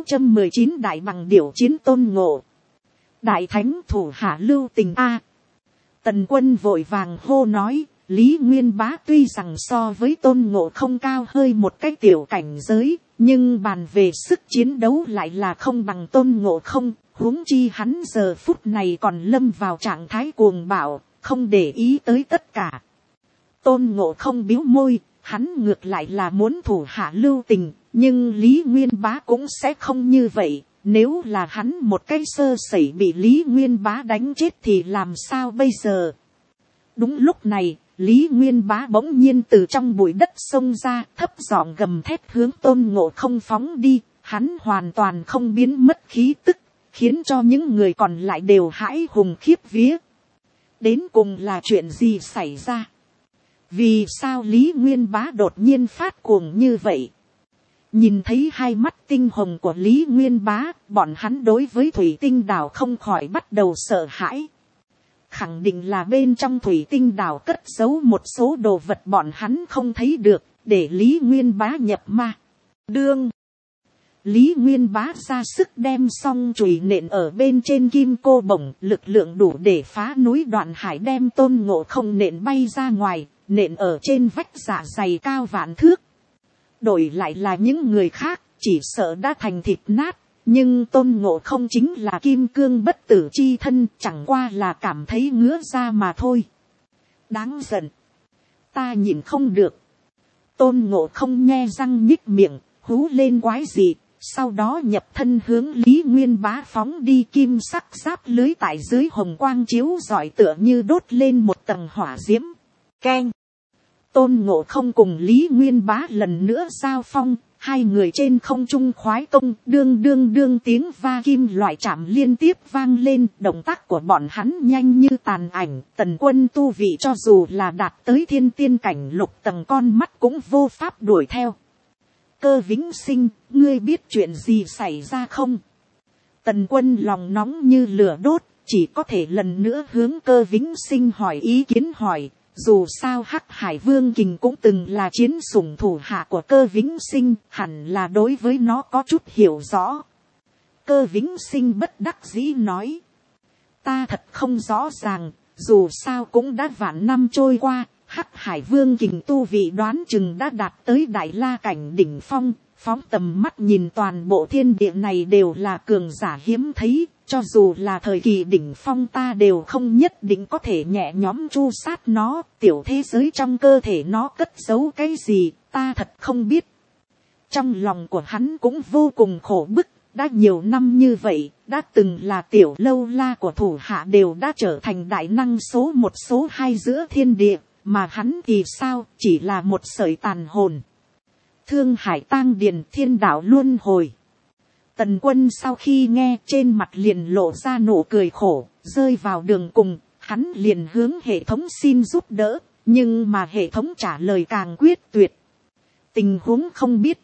619 đại bằng điểu chiến Tôn Ngộ. Đại thánh thủ hạ lưu tình a. Tần Quân vội vàng hô nói. Lý Nguyên Bá tuy rằng so với Tôn Ngộ Không cao hơi một cái tiểu cảnh giới, nhưng bàn về sức chiến đấu lại là không bằng Tôn Ngộ Không, huống chi hắn giờ phút này còn lâm vào trạng thái cuồng bạo, không để ý tới tất cả. Tôn Ngộ Không biếu môi, hắn ngược lại là muốn thủ hạ lưu tình, nhưng Lý Nguyên Bá cũng sẽ không như vậy, nếu là hắn một cái sơ sẩy bị Lý Nguyên Bá đánh chết thì làm sao bây giờ? Đúng lúc này, Lý Nguyên Bá bỗng nhiên từ trong bụi đất xông ra, thấp giọng gầm thét hướng Tôn Ngộ Không phóng đi, hắn hoàn toàn không biến mất khí tức, khiến cho những người còn lại đều hãi hùng khiếp vía. Đến cùng là chuyện gì xảy ra? Vì sao Lý Nguyên Bá đột nhiên phát cuồng như vậy? Nhìn thấy hai mắt tinh hồng của Lý Nguyên Bá, bọn hắn đối với thủy tinh đảo không khỏi bắt đầu sợ hãi. Khẳng định là bên trong thủy tinh đảo cất giấu một số đồ vật bọn hắn không thấy được, để Lý Nguyên Bá nhập ma. Đương Lý Nguyên Bá ra sức đem song chùy nện ở bên trên kim cô bổng, lực lượng đủ để phá núi Đoạn Hải, đem Tôn Ngộ Không nện bay ra ngoài, nện ở trên vách dạ dày cao vạn thước. Đổi lại là những người khác, chỉ sợ đã thành thịt nát, nhưng Tôn Ngộ Không chính là kim cương bất tử chi thân, chẳng qua là cảm thấy ngứa ra mà thôi. Đáng giận, ta nhìn không được. Tôn Ngộ Không nhe răng nhích miệng, hú lên quái dị, sau đó nhập thân hướng Lý Nguyên Bá phóng đi. Kim sắc giáp lưới tại dưới hồng quang chiếu rọi tựa như đốt lên một tầng hỏa diễm. Keng! Tôn Ngộ Không cùng Lý Nguyên Bá lần nữa giao phong, hai người trên không trung khoái công, đương đương đương tiếng va kim loại chạm liên tiếp vang lên. Động tác của bọn hắn nhanh như tàn ảnh, Tần Quân tu vị cho dù là đạt tới thiên tiên cảnh lục tầng, con mắt cũng vô pháp đuổi theo. Cơ Vĩnh Sinh, ngươi biết chuyện gì xảy ra không? Tần Quân lòng nóng như lửa đốt, chỉ có thể lần nữa hướng Cơ Vĩnh Sinh hỏi ý kiến hỏi. Dù sao Hắc Hải Vương Kình cũng từng là chiến sủng thủ hạ của Cơ Vĩnh Sinh, hẳn là đối với nó có chút hiểu rõ. Cơ Vĩnh Sinh bất đắc dĩ nói. Ta thật không rõ ràng, dù sao cũng đã vạn năm trôi qua, Hắc Hải Vương Kình tu vị đoán chừng đã đạt tới Đại La cảnh đỉnh phong, phóng tầm mắt nhìn toàn bộ thiên địa này đều là cường giả hiếm thấy. Cho dù là thời kỳ đỉnh phong ta đều không nhất định có thể nhẹ nhõm tru sát nó, tiểu thế giới trong cơ thể nó cất giấu cái gì, ta thật không biết. Trong lòng của hắn cũng vô cùng khổ bức, đã nhiều năm như vậy, đã từng là tiểu lâu la của thủ hạ đều đã trở thành đại năng số một số hai giữa thiên địa, mà hắn thì sao, chỉ là một sợi tàn hồn. Thương Hải tang điền, thiên đạo luân hồi. Tần Quân sau khi nghe trên mặt liền lộ ra nụ cười khổ, rơi vào đường cùng, hắn liền hướng hệ thống xin giúp đỡ, nhưng mà hệ thống trả lời càng quyết tuyệt. Tình huống không biết.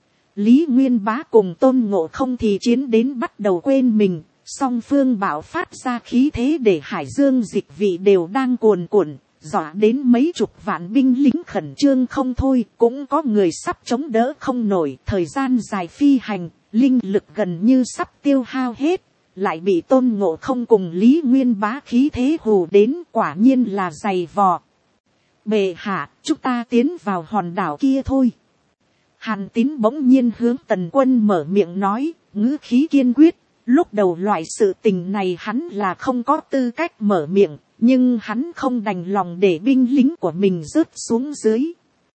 Lý Nguyên Bá cùng Tôn Ngộ Không thì chiến đến bắt đầu quên mình, song phương bạo phát ra khí thế để hải dương dịch vị đều đang cuồn cuộn, dọa đến mấy chục vạn binh lính khẩn trương không thôi, cũng có người sắp chống đỡ không nổi. Thời gian dài phi hành, linh lực gần như sắp tiêu hao hết, lại bị Tôn Ngộ Không cùng Lý Nguyên Bá khí thế hù đến, quả nhiên là dày vò. Bệ hạ, chúng ta tiến vào hòn đảo kia thôi. Hàn Tín bỗng nhiên hướng Tần Quân mở miệng nói, ngữ khí kiên quyết. Lúc đầu loại sự tình này hắn là không có tư cách mở miệng, nhưng hắn không đành lòng để binh lính của mình rớt xuống dưới.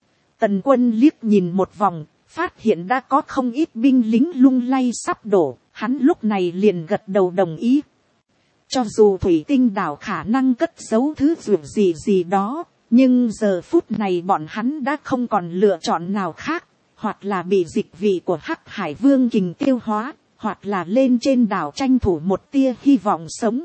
Tần Quân liếc nhìn một vòng, phát hiện đã có không ít binh lính lung lay sắp đổ, hắn lúc này liền gật đầu đồng ý. Cho dù thủy tinh đảo khả năng cất giấu thứ gì gì đó, nhưng giờ phút này bọn hắn đã không còn lựa chọn nào khác, hoặc là bị dịch vị của Hắc Hải Vương Kình tiêu hóa, hoặc là lên trên đảo tranh thủ một tia hy vọng sống.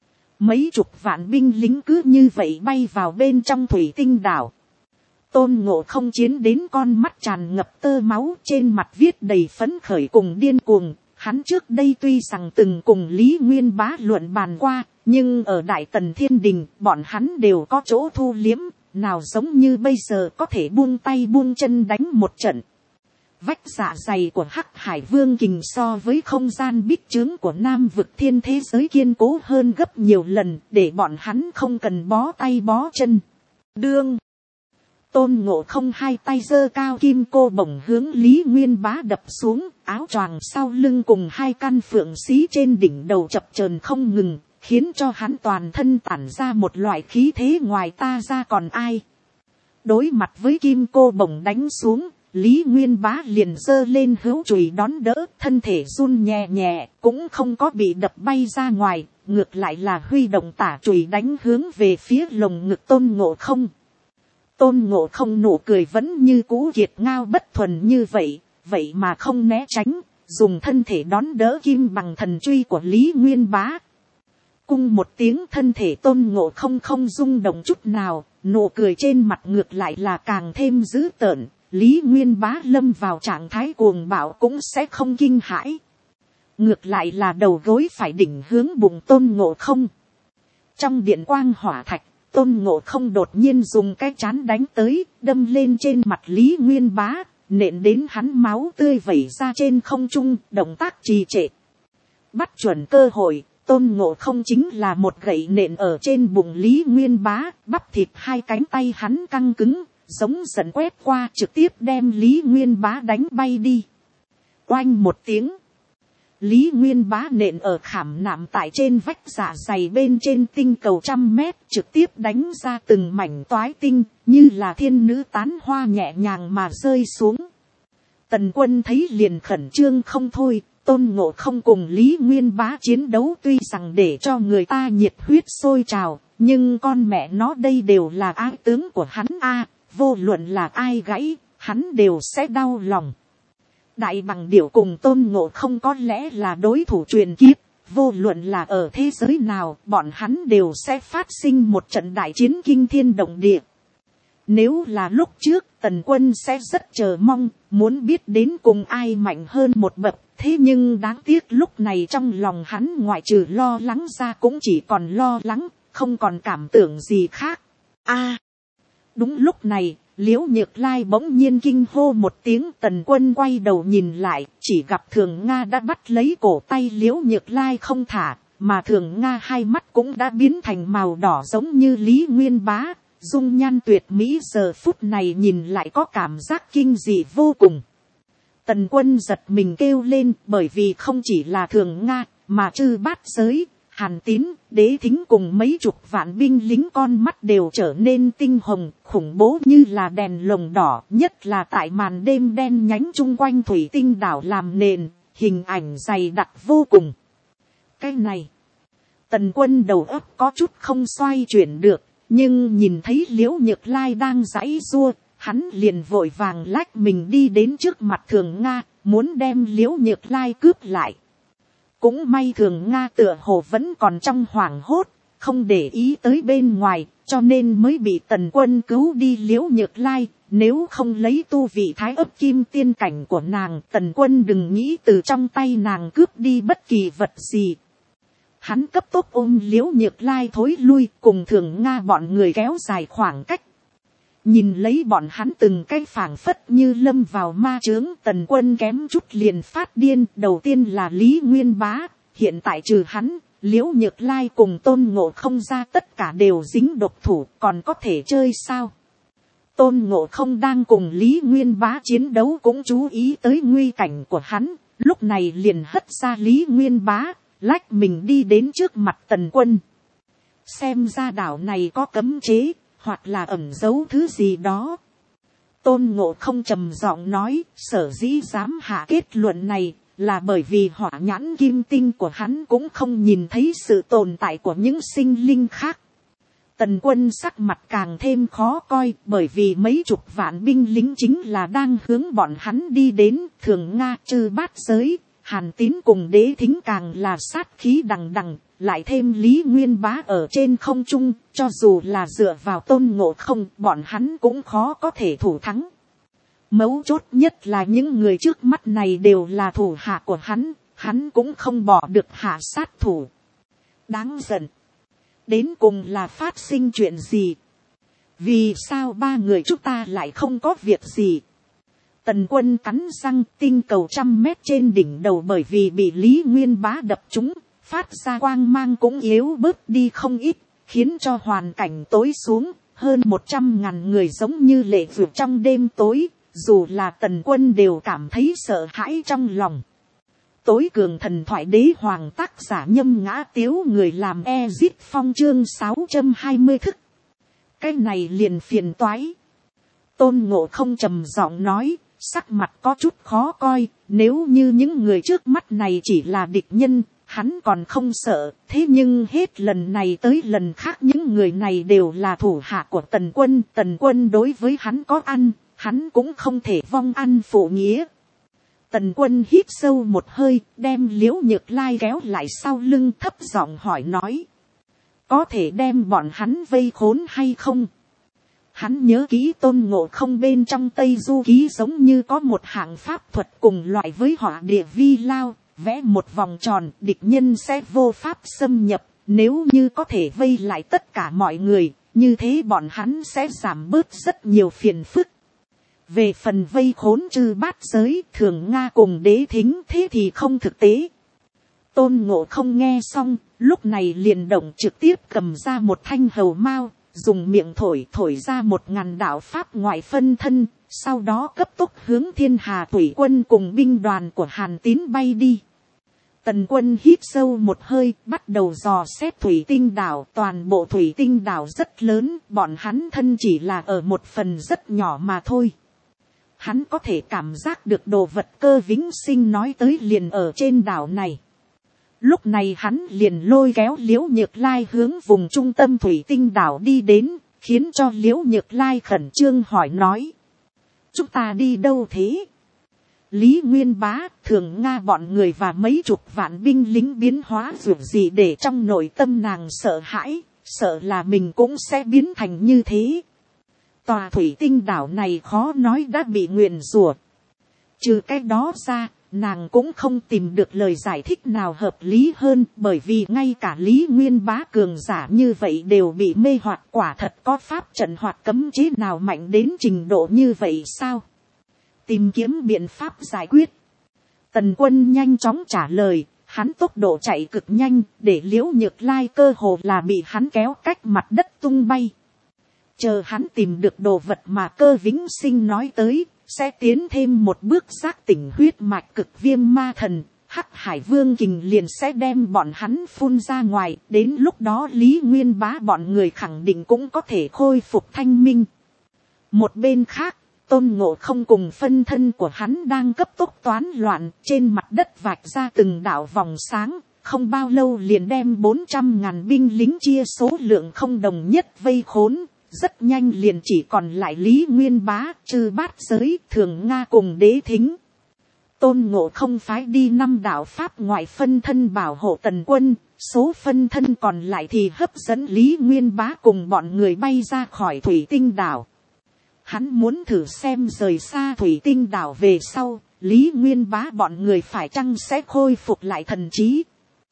Mấy chục vạn binh lính cứ như vậy bay vào bên trong thủy tinh đảo. Tôn Ngộ Không chiến đến con mắt tràn ngập tơ máu, trên mặt viết đầy phấn khởi cùng điên cuồng. Hắn trước đây tuy rằng từng cùng Lý Nguyên Bá luận bàn qua, nhưng ở Đại Tần Thiên Đình bọn hắn đều có chỗ thu liếm, nào giống như bây giờ có thể buông tay buông chân đánh một trận. Vách dạ dày của Hắc Hải Vương Kình so với không gian bích trướng của Nam vực thiên thế giới kiên cố hơn gấp nhiều lần, để bọn hắn không cần bó tay bó chân. Đương Tôn Ngộ Không hai tay giơ cao kim cô bổng hướng Lý Nguyên Bá đập xuống, áo choàng sau lưng cùng hai căn phượng xí trên đỉnh đầu chập chờn không ngừng, khiến cho hắn toàn thân tản ra một loại khí thế ngoài ta ra còn ai. Đối mặt với kim cô bổng đánh xuống, Lý Nguyên Bá liền giơ lên hữu chùy đón đỡ, thân thể run nhẹ nhẹ, cũng không có bị đập bay ra ngoài, ngược lại là huy động tả chùy đánh hướng về phía lồng ngực Tôn Ngộ Không. Tôn Ngộ Không nụ cười vẫn như cũ kiệt ngao bất thuần như vậy, vậy mà không né tránh, dùng thân thể đón đỡ kim bằng thần truy của Lý Nguyên Bá. Cung một tiếng, thân thể Tôn Ngộ Không không rung động chút nào, nụ cười trên mặt ngược lại là càng thêm dữ tợn. Lý Nguyên Bá lâm vào trạng thái cuồng bạo cũng sẽ không kinh hãi. Ngược lại là đầu gối phải đỉnh hướng bụng Tôn Ngộ Không. Trong điện quang hỏa thạch, Tôn Ngộ Không đột nhiên dùng cái chán đánh tới, đâm lên trên mặt Lý Nguyên Bá, nện đến hắn máu tươi vẩy ra trên không trung, động tác trì trệ. Bắt chuẩn cơ hội, Tôn Ngộ Không chính là một gậy nện ở trên bụng Lý Nguyên Bá, bắp thịt hai cánh tay hắn căng cứng, giống giận quét qua trực tiếp đem Lý Nguyên Bá đánh bay đi. Oanh một tiếng. Lý Nguyên Bá nện ở khảm nạm tại trên vách dạ dày bên trên tinh cầu 100 mét, trực tiếp đánh ra từng mảnh toái tinh, như là thiên nữ tán hoa nhẹ nhàng mà rơi xuống. Tần Quân thấy liền khẩn trương không thôi. Tôn Ngộ Không cùng Lý Nguyên Bá chiến đấu tuy rằng để cho người ta nhiệt huyết sôi trào, nhưng con mẹ nó đây đều là ái tướng của hắn a, vô luận là ai gãy, hắn đều sẽ đau lòng. Đại Bằng Điểu cùng Tôn Ngộ Không có lẽ là đối thủ truyền kiếp, vô luận là ở thế giới nào, bọn hắn đều sẽ phát sinh một trận đại chiến kinh thiên động địa. Nếu là lúc trước, Tần Quân sẽ rất chờ mong, muốn biết đến cùng ai mạnh hơn một bậc. Thế nhưng đáng tiếc lúc này trong lòng hắn ngoại trừ lo lắng ra cũng chỉ còn lo lắng, không còn cảm tưởng gì khác. Đúng lúc này, Liễu Nhược Lai bỗng nhiên kinh hô một tiếng. Tần Quân quay đầu nhìn lại, chỉ gặp Thường Nga đã bắt lấy cổ tay Liễu Nhược Lai không thả, mà Thường Nga hai mắt cũng đã biến thành màu đỏ giống như Lý Nguyên Bá. Dung nhan tuyệt mỹ giờ phút này nhìn lại có cảm giác kinh dị vô cùng. Tần Quân giật mình kêu lên, bởi vì không chỉ là Thường Nga, mà Chư Bát Giới, Hàn Tín, Đế Thính cùng mấy chục vạn binh lính con mắt đều trở nên tinh hồng, khủng bố như là đèn lồng đỏ, nhất là tại màn đêm đen nhánh chung quanh thủy tinh đảo làm nền, hình ảnh dày đặc vô cùng. Cái này, Tần Quân đầu óc có chút không xoay chuyển được, nhưng nhìn thấy Liễu Nhược Lai đang giãy giụa, hắn liền vội vàng lách mình đi đến trước mặt Thường Nga, muốn đem Liễu Nhược Lai cướp lại. Cũng may Thường Nga tựa hồ vẫn còn trong hoảng hốt, không để ý tới bên ngoài, cho nên mới bị Tần Quân cứu đi Liễu Nhược Lai. Nếu không lấy tu vị thái ấp kim tiên cảnh của nàng, Tần Quân đừng nghĩ từ trong tay nàng cướp đi bất kỳ vật gì. Hắn cấp tốc ôm Liễu Nhược Lai thối lui, cùng Thường Nga bọn người kéo dài khoảng cách. Nhìn lấy bọn hắn từng cái phảng phất như lâm vào ma chướng, Tần Quân kém chút liền phát điên. Đầu tiên là Lý Nguyên Bá, hiện tại trừ hắn, Liễu Nhược Lai cùng Tôn Ngộ Không ra tất cả đều dính độc thủ, còn có thể chơi sao? Tôn Ngộ Không đang cùng Lý Nguyên Bá chiến đấu cũng chú ý tới nguy cảnh của hắn, lúc này liền hất ra Lý Nguyên Bá, lách mình đi đến trước mặt Tần Quân. Xem ra đảo này có cấm chế, hoặc là ẩn giấu thứ gì đó. Tôn Ngộ Không trầm giọng nói, sở dĩ dám hạ kết luận này, là bởi vì hỏa nhãn kim tinh của hắn cũng không nhìn thấy sự tồn tại của những sinh linh khác. Tần Quân sắc mặt càng thêm khó coi, bởi vì mấy chục vạn binh lính chính là đang hướng bọn hắn đi đến. Thường Nga, Chư Bát Giới, Hàn Tín cùng Đế Thính càng là sát khí đằng đằng, lại thêm Lý Nguyên Bá ở trên không trung, cho dù là dựa vào Tôn Ngộ Không, bọn hắn cũng khó có thể thủ thắng. Mấu chốt nhất là những người trước mắt này đều là thủ hạ của hắn cũng không bỏ được hạ sát thủ. Đáng giận. Đến cùng là phát sinh chuyện gì? Vì sao ba người chúng ta lại không có việc gì? Tần Quân cắn răng, tinh cầu 100 mét trên đỉnh đầu bởi vì bị Lý Nguyên Bá đập trúng, phát ra quang mang cũng yếu bớt đi không ít, khiến cho hoàn cảnh tối xuống, hơn 100.000 người giống như lệ vượt trong đêm tối, dù là Tần Quân đều cảm thấy sợ hãi trong lòng. Tối cường thần thoại đế hoàng, tác giả Nhâm Ngã Tiếu, người làm Ezit Phong, chương 620 thức. Cái này liền phiền toái. Tôn Ngộ Không trầm giọng nói, sắc mặt có chút khó coi, nếu như những người trước mắt này chỉ là địch nhân, hắn còn không sợ, thế nhưng hết lần này tới lần khác những người này đều là thủ hạ của Tần Quân. Tần Quân đối với hắn có ăn, hắn cũng không thể vong ăn phụ nghĩa. Tần Quân hít sâu một hơi, đem Liễu Nhược Lai kéo lại sau lưng, thấp giọng hỏi nói, có thể đem bọn hắn vây khốn hay không? Hắn nhớ kỹ Tôn Ngộ Không bên trong Tây Du Ký giống như có một hạng pháp thuật cùng loại với hỏa địa vi lao, vẽ một vòng tròn, địch nhân sẽ vô pháp xâm nhập, nếu như có thể vây lại tất cả mọi người, như thế bọn hắn sẽ giảm bớt rất nhiều phiền phức. Về phần vây khốn chư bát giới, Thường Nga cùng Đế Thính thế thì không thực tế. Tôn Ngộ Không nghe xong, lúc này liền động trực tiếp cầm ra một thanh hầu mao, dùng miệng thổi ra 1000 đạo pháp ngoại phân thân, sau đó cấp tốc hướng Thiên Hà Thủy Quân cùng binh đoàn của Hàn Tín bay đi. Tần Quân hít sâu một hơi, bắt đầu dò xét thủy tinh đảo. Toàn bộ thủy tinh đảo rất lớn, bọn hắn thân chỉ là ở một phần rất nhỏ mà thôi. Hắn có thể cảm giác được đồ vật Cơ Vĩnh Sinh nói tới liền ở trên đảo này. Lúc này hắn liền lôi kéo Liễu Nhược Lai hướng vùng trung tâm thủy tinh đảo đi đến, khiến cho Liễu Nhược Lai khẩn trương hỏi nói: chúng ta đi đâu thế? Lý Nguyên Bá, Thường Nga bọn người và mấy chục vạn binh lính biến hóa dù gì để trong nội tâm nàng sợ hãi, sợ là mình cũng sẽ biến thành như thế. Tòa thủy tinh đảo này khó nói đã bị nguyền rủa. Trừ cái đó ra, nàng cũng không tìm được lời giải thích nào hợp lý hơn, bởi vì ngay cả Lý Nguyên Bá cường giả như vậy đều bị mê hoặc. Quả thật có pháp trận hoặc cấm chế nào mạnh đến trình độ như vậy sao? Tìm kiếm biện pháp giải quyết. Tần Quân nhanh chóng trả lời, hắn tốc độ chạy cực nhanh, để Liễu Nhược Lai cơ hồ là bị hắn kéo cách mặt đất tung bay. Chờ hắn tìm được đồ vật mà Cơ Vĩnh Sinh nói tới, sẽ tiến thêm một bước giác tỉnh huyết mạch cực viêm ma thần, Hắc Hải Vương Kình liền sẽ đem bọn hắn phun ra ngoài, đến lúc đó Lý Nguyên Bá bọn người khẳng định cũng có thể khôi phục thanh minh. Một bên khác, Tôn Ngộ Không cùng phân thân của hắn đang cấp tốc toán loạn, trên mặt đất vạch ra từng đạo vòng sáng, không bao lâu liền đem 400.000 binh lính chia số lượng không đồng nhất vây khốn. Rất nhanh liền chỉ còn lại Lý Nguyên Bá, Trư Bát Giới, Thường Nga cùng Đế Thính. Tôn Ngộ Không phái đi 5 đạo pháp ngoại phân thân bảo hộ Tần Quân, số phân thân còn lại thì hấp dẫn Lý Nguyên Bá cùng bọn người bay ra khỏi thủy tinh đảo. Hắn muốn thử xem rời xa thủy tinh đảo về sau, Lý Nguyên Bá bọn người phải chăng sẽ khôi phục lại thần trí.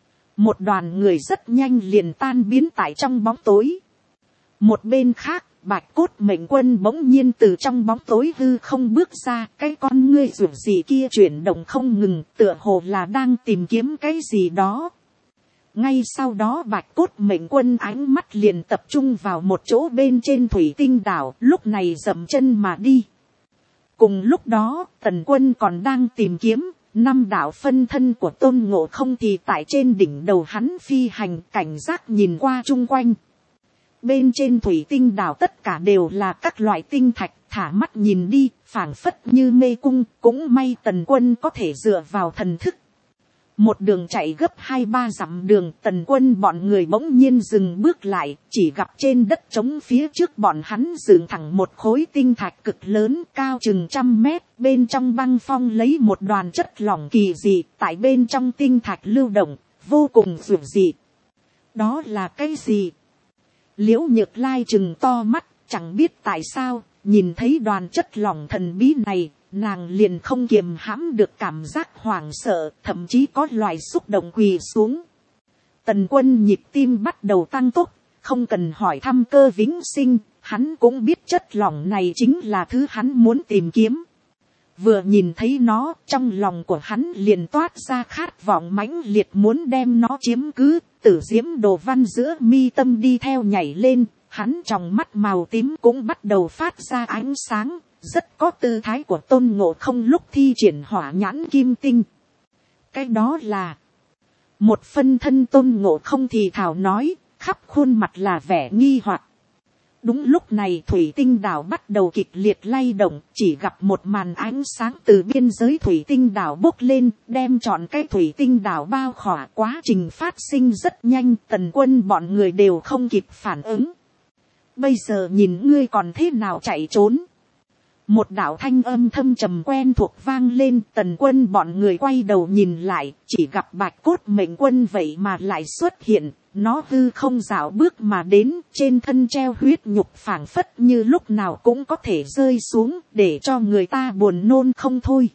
Một đoàn người rất nhanh liền tan biến tại trong bóng tối. Một bên khác, Bạch Cốt Mệnh Quân bỗng nhiên từ trong bóng tối hư không bước ra, cái con ngươi rủ gì kia chuyển động không ngừng, tựa hồ là đang tìm kiếm cái gì đó. Ngay sau đó Bạch Cốt Mệnh Quân ánh mắt liền tập trung vào một chỗ bên trên thủy tinh đảo, lúc này dậm chân mà đi. Cùng lúc đó, Tần Quân còn đang tìm kiếm, 5 đạo phân thân của Tôn Ngộ Không thì tại trên đỉnh đầu hắn phi hành, cảnh giác nhìn qua chung quanh. Bên trên thủy tinh đảo tất cả đều là các loại tinh thạch, thả mắt nhìn đi, phảng phất như mê cung, cũng may Tần Quân có thể dựa vào thần thức. Một đường chạy gấp 2-3 dặm đường, Tần Quân bọn người bỗng nhiên dừng bước lại, chỉ gặp trên đất trống phía trước bọn hắn dựng thẳng một khối tinh thạch cực lớn cao chừng 100 mét, bên trong băng phong lấy một đoàn chất lỏng kỳ dị, tại bên trong tinh thạch lưu động, vô cùng dữ dị. Đó là cái gì? Liễu Nhược Lai trừng to mắt, chẳng biết tại sao, nhìn thấy đoàn chất lỏng thần bí này, nàng liền không kiềm hãm được cảm giác hoảng sợ, thậm chí có loại xúc động quỳ xuống. Tần Quân nhịp tim bắt đầu tăng tốc, không cần hỏi thăm Cơ Vĩnh Sinh, hắn cũng biết chất lỏng này chính là thứ hắn muốn tìm kiếm. Vừa nhìn thấy nó, trong lòng của hắn liền toát ra khát vọng mãnh liệt muốn đem nó chiếm cứ. Tử Diễm Đồ Văn giữa mi tâm đi theo nhảy lên, hắn trong mắt màu tím cũng bắt đầu phát ra ánh sáng, rất có tư thái của Tôn Ngộ Không lúc thi triển hỏa nhãn kim tinh. Cái đó là một phân thân Tôn Ngộ Không thì thào nói, khắp khuôn mặt là vẻ nghi hoặc. Đúng lúc này thủy tinh đảo bắt đầu kịch liệt lay động, chỉ gặp một màn ánh sáng từ biên giới thủy tinh đảo bốc lên, đem trọn cái thủy tinh đảo bao khỏa. Quá trình phát sinh rất nhanh, Tần Quân bọn người đều không kịp phản ứng. Bây giờ nhìn ngươi còn thế nào chạy trốn. Một đạo thanh âm thâm trầm quen thuộc vang lên, Tần Quân bọn người quay đầu nhìn lại, chỉ gặp Bạch Cốt Mệnh Quân vậy mà lại xuất hiện, nó hư không dạo bước mà đến, trên thân treo huyết nhục phảng phất như lúc nào cũng có thể rơi xuống, để cho người ta buồn nôn không thôi.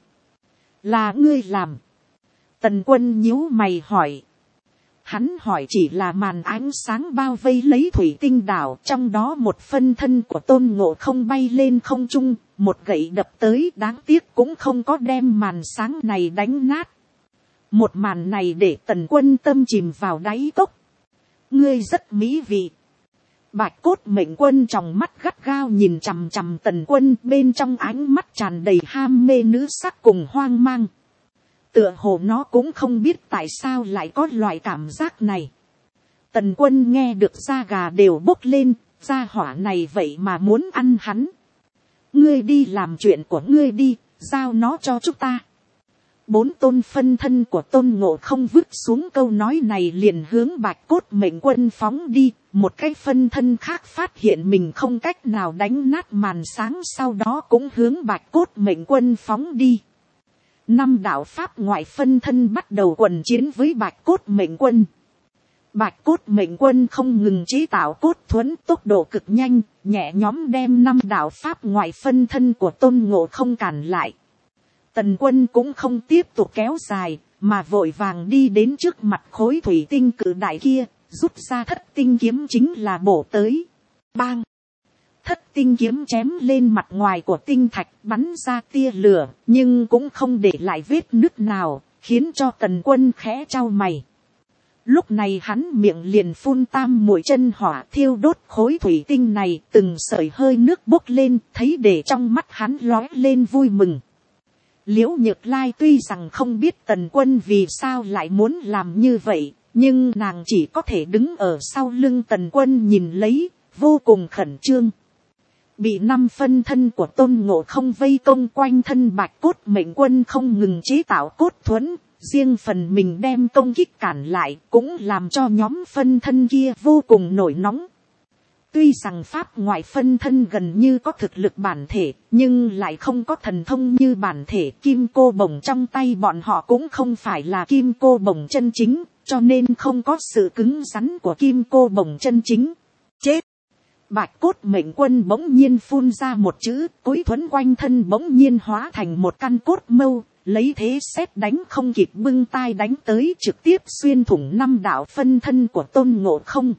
Là ngươi làm? Tần Quân nhíu mày hỏi. Hắn hỏi chỉ là màn ánh sáng bao vây lấy thủy tinh đảo, trong đó một phân thân của Tôn Ngộ Không bay lên không trung, một gậy đập tới, đáng tiếc cũng không có đem màn sáng này đánh nát. Một màn này để Tần Quân tâm chìm vào đáy cốc. Ngươi rất mỹ vị. Bạch Cốt Mệnh Quân trong mắt gắt gao nhìn chằm chằm Tần Quân, bên trong ánh mắt tràn đầy ham mê nữ sắc cùng hoang mang. Tựa hồ nó cũng không biết tại sao lại có loại cảm giác này. Tần Quân nghe được da gà đều bốc lên, gia hỏa này vậy mà muốn ăn hắn. Ngươi đi làm chuyện của ngươi đi, giao nó cho chúng ta. 4 tôn phân thân của Tôn Ngộ Không vứt xuống câu nói này liền hướng Bạch Cốt Mệnh Quân phóng đi. Một cái phân thân khác phát hiện mình không cách nào đánh nát màn sáng, sau đó cũng hướng Bạch Cốt Mệnh Quân phóng đi. 5 đạo pháp ngoại phân thân bắt đầu quần chiến với Bạch Cốt Mệnh Quân. Bạch Cốt Mệnh Quân không ngừng chế tạo cốt thuẫn, tốc độ cực nhanh, nhẹ nhõm đem 5 đạo pháp ngoại phân thân của Tôn Ngộ Không cản lại. Tần Quân cũng không tiếp tục kéo dài, mà vội vàng đi đến trước mặt khối thủy tinh cự đại kia, rút ra thất tinh kiếm chính là bổ tới. Bang! Thất tinh kiếm chém lên mặt ngoài của tinh thạch, bắn ra tia lửa, nhưng cũng không để lại vết nứt nào, khiến cho Tần Quân khẽ chau mày. Lúc này hắn miệng liền phun tam muội chân hỏa, thiêu đốt khối thủy tinh này, từng sợi hơi nước bốc lên, thấy để trong mắt hắn lóe lên vui mừng. Liễu Nhược Lai tuy rằng không biết Tần Quân vì sao lại muốn làm như vậy, nhưng nàng chỉ có thể đứng ở sau lưng Tần Quân nhìn lấy, vô cùng khẩn trương. Bị 5 phân thân của Tôn Ngộ Không vây công, quanh thân Bạch Cốt Mệnh Quân không ngừng chế tạo cốt thuẫn, riêng phần mình đem công kích cản lại, cũng làm cho nhóm phân thân kia vô cùng nổi nóng. Tuy rằng pháp ngoại phân thân gần như có thực lực bản thể, nhưng lại không có thần thông như bản thể. Kim cô bổng trong tay bọn họ cũng không phải là kim cô bổng chân chính, cho nên không có sự cứng rắn của kim cô bổng chân chính. Chết! Bạch Cốt Mệnh Quân bỗng nhiên phun ra một chữ, cối thuẫn quanh thân bỗng nhiên hóa thành một căn cốt mâu, lấy thế sét đánh không kịp bưng tai đánh tới, trực tiếp xuyên thủng 5 đạo phân thân của Tôn Ngộ Không.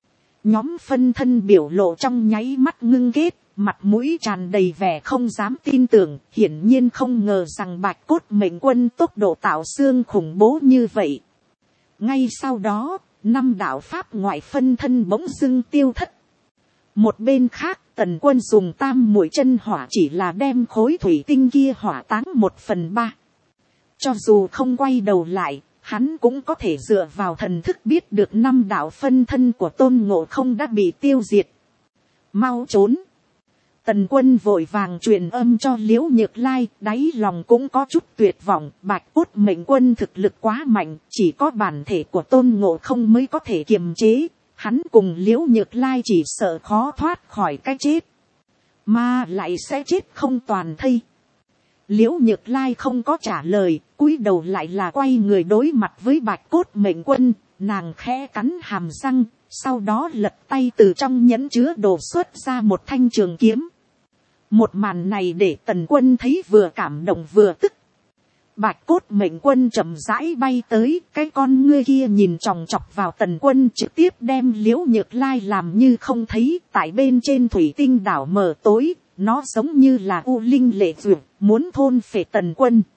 Nhóm phân thân biểu lộ trong nháy mắt ngưng kết, mặt mũi tràn đầy vẻ không dám tin tưởng, hiển nhiên không ngờ rằng Bạch Cốt Mệnh Quân tốc độ tạo xương khủng bố như vậy. Ngay sau đó, 5 đạo pháp ngoại phân thân bỗng dưng tiêu thất. Một bên khác, Tần Quân dùng tam muội chân hỏa chỉ là đem khối thủy tinh kia hỏa táng 1/3. Cho dù không quay đầu lại, hắn cũng có thể dựa vào thần thức biết được 5 đạo phân thân của Tôn Ngộ Không đã bị tiêu diệt. Mau trốn! Tần Quân vội vàng truyền âm cho Liễu Nhược Lai, đáy lòng cũng có chút tuyệt vọng. Bạch Cốt Mệnh Quân thực lực quá mạnh, chỉ có bản thể của Tôn Ngộ Không mới có thể kiềm chế. Hắn cùng Liễu Nhược Lai chỉ sợ khó thoát khỏi cái chết, mà lại sẽ chết không toàn thây. Liễu Nhược Lai không có trả lời, cúi đầu lại là quay người đối mặt với Bạch Cốt Mệnh Quân. Nàng khẽ cắn hàm răng, sau đó lật tay từ trong nhẫn chứa đồ xuất ra một thanh trường kiếm. Một màn này để Tần Quân thấy vừa cảm động vừa tức. Bạch Cốt Mệnh Quân chậm rãi bay tới, cái con ngươi kia nhìn chòng chọc vào Tần Quân, trực tiếp đem Liễu Nhược Lai làm như không thấy. Tại bên trên thủy tinh đảo mờ tối, nó giống như là u linh lệ duyệt, muốn thôn phệ Tần Quân.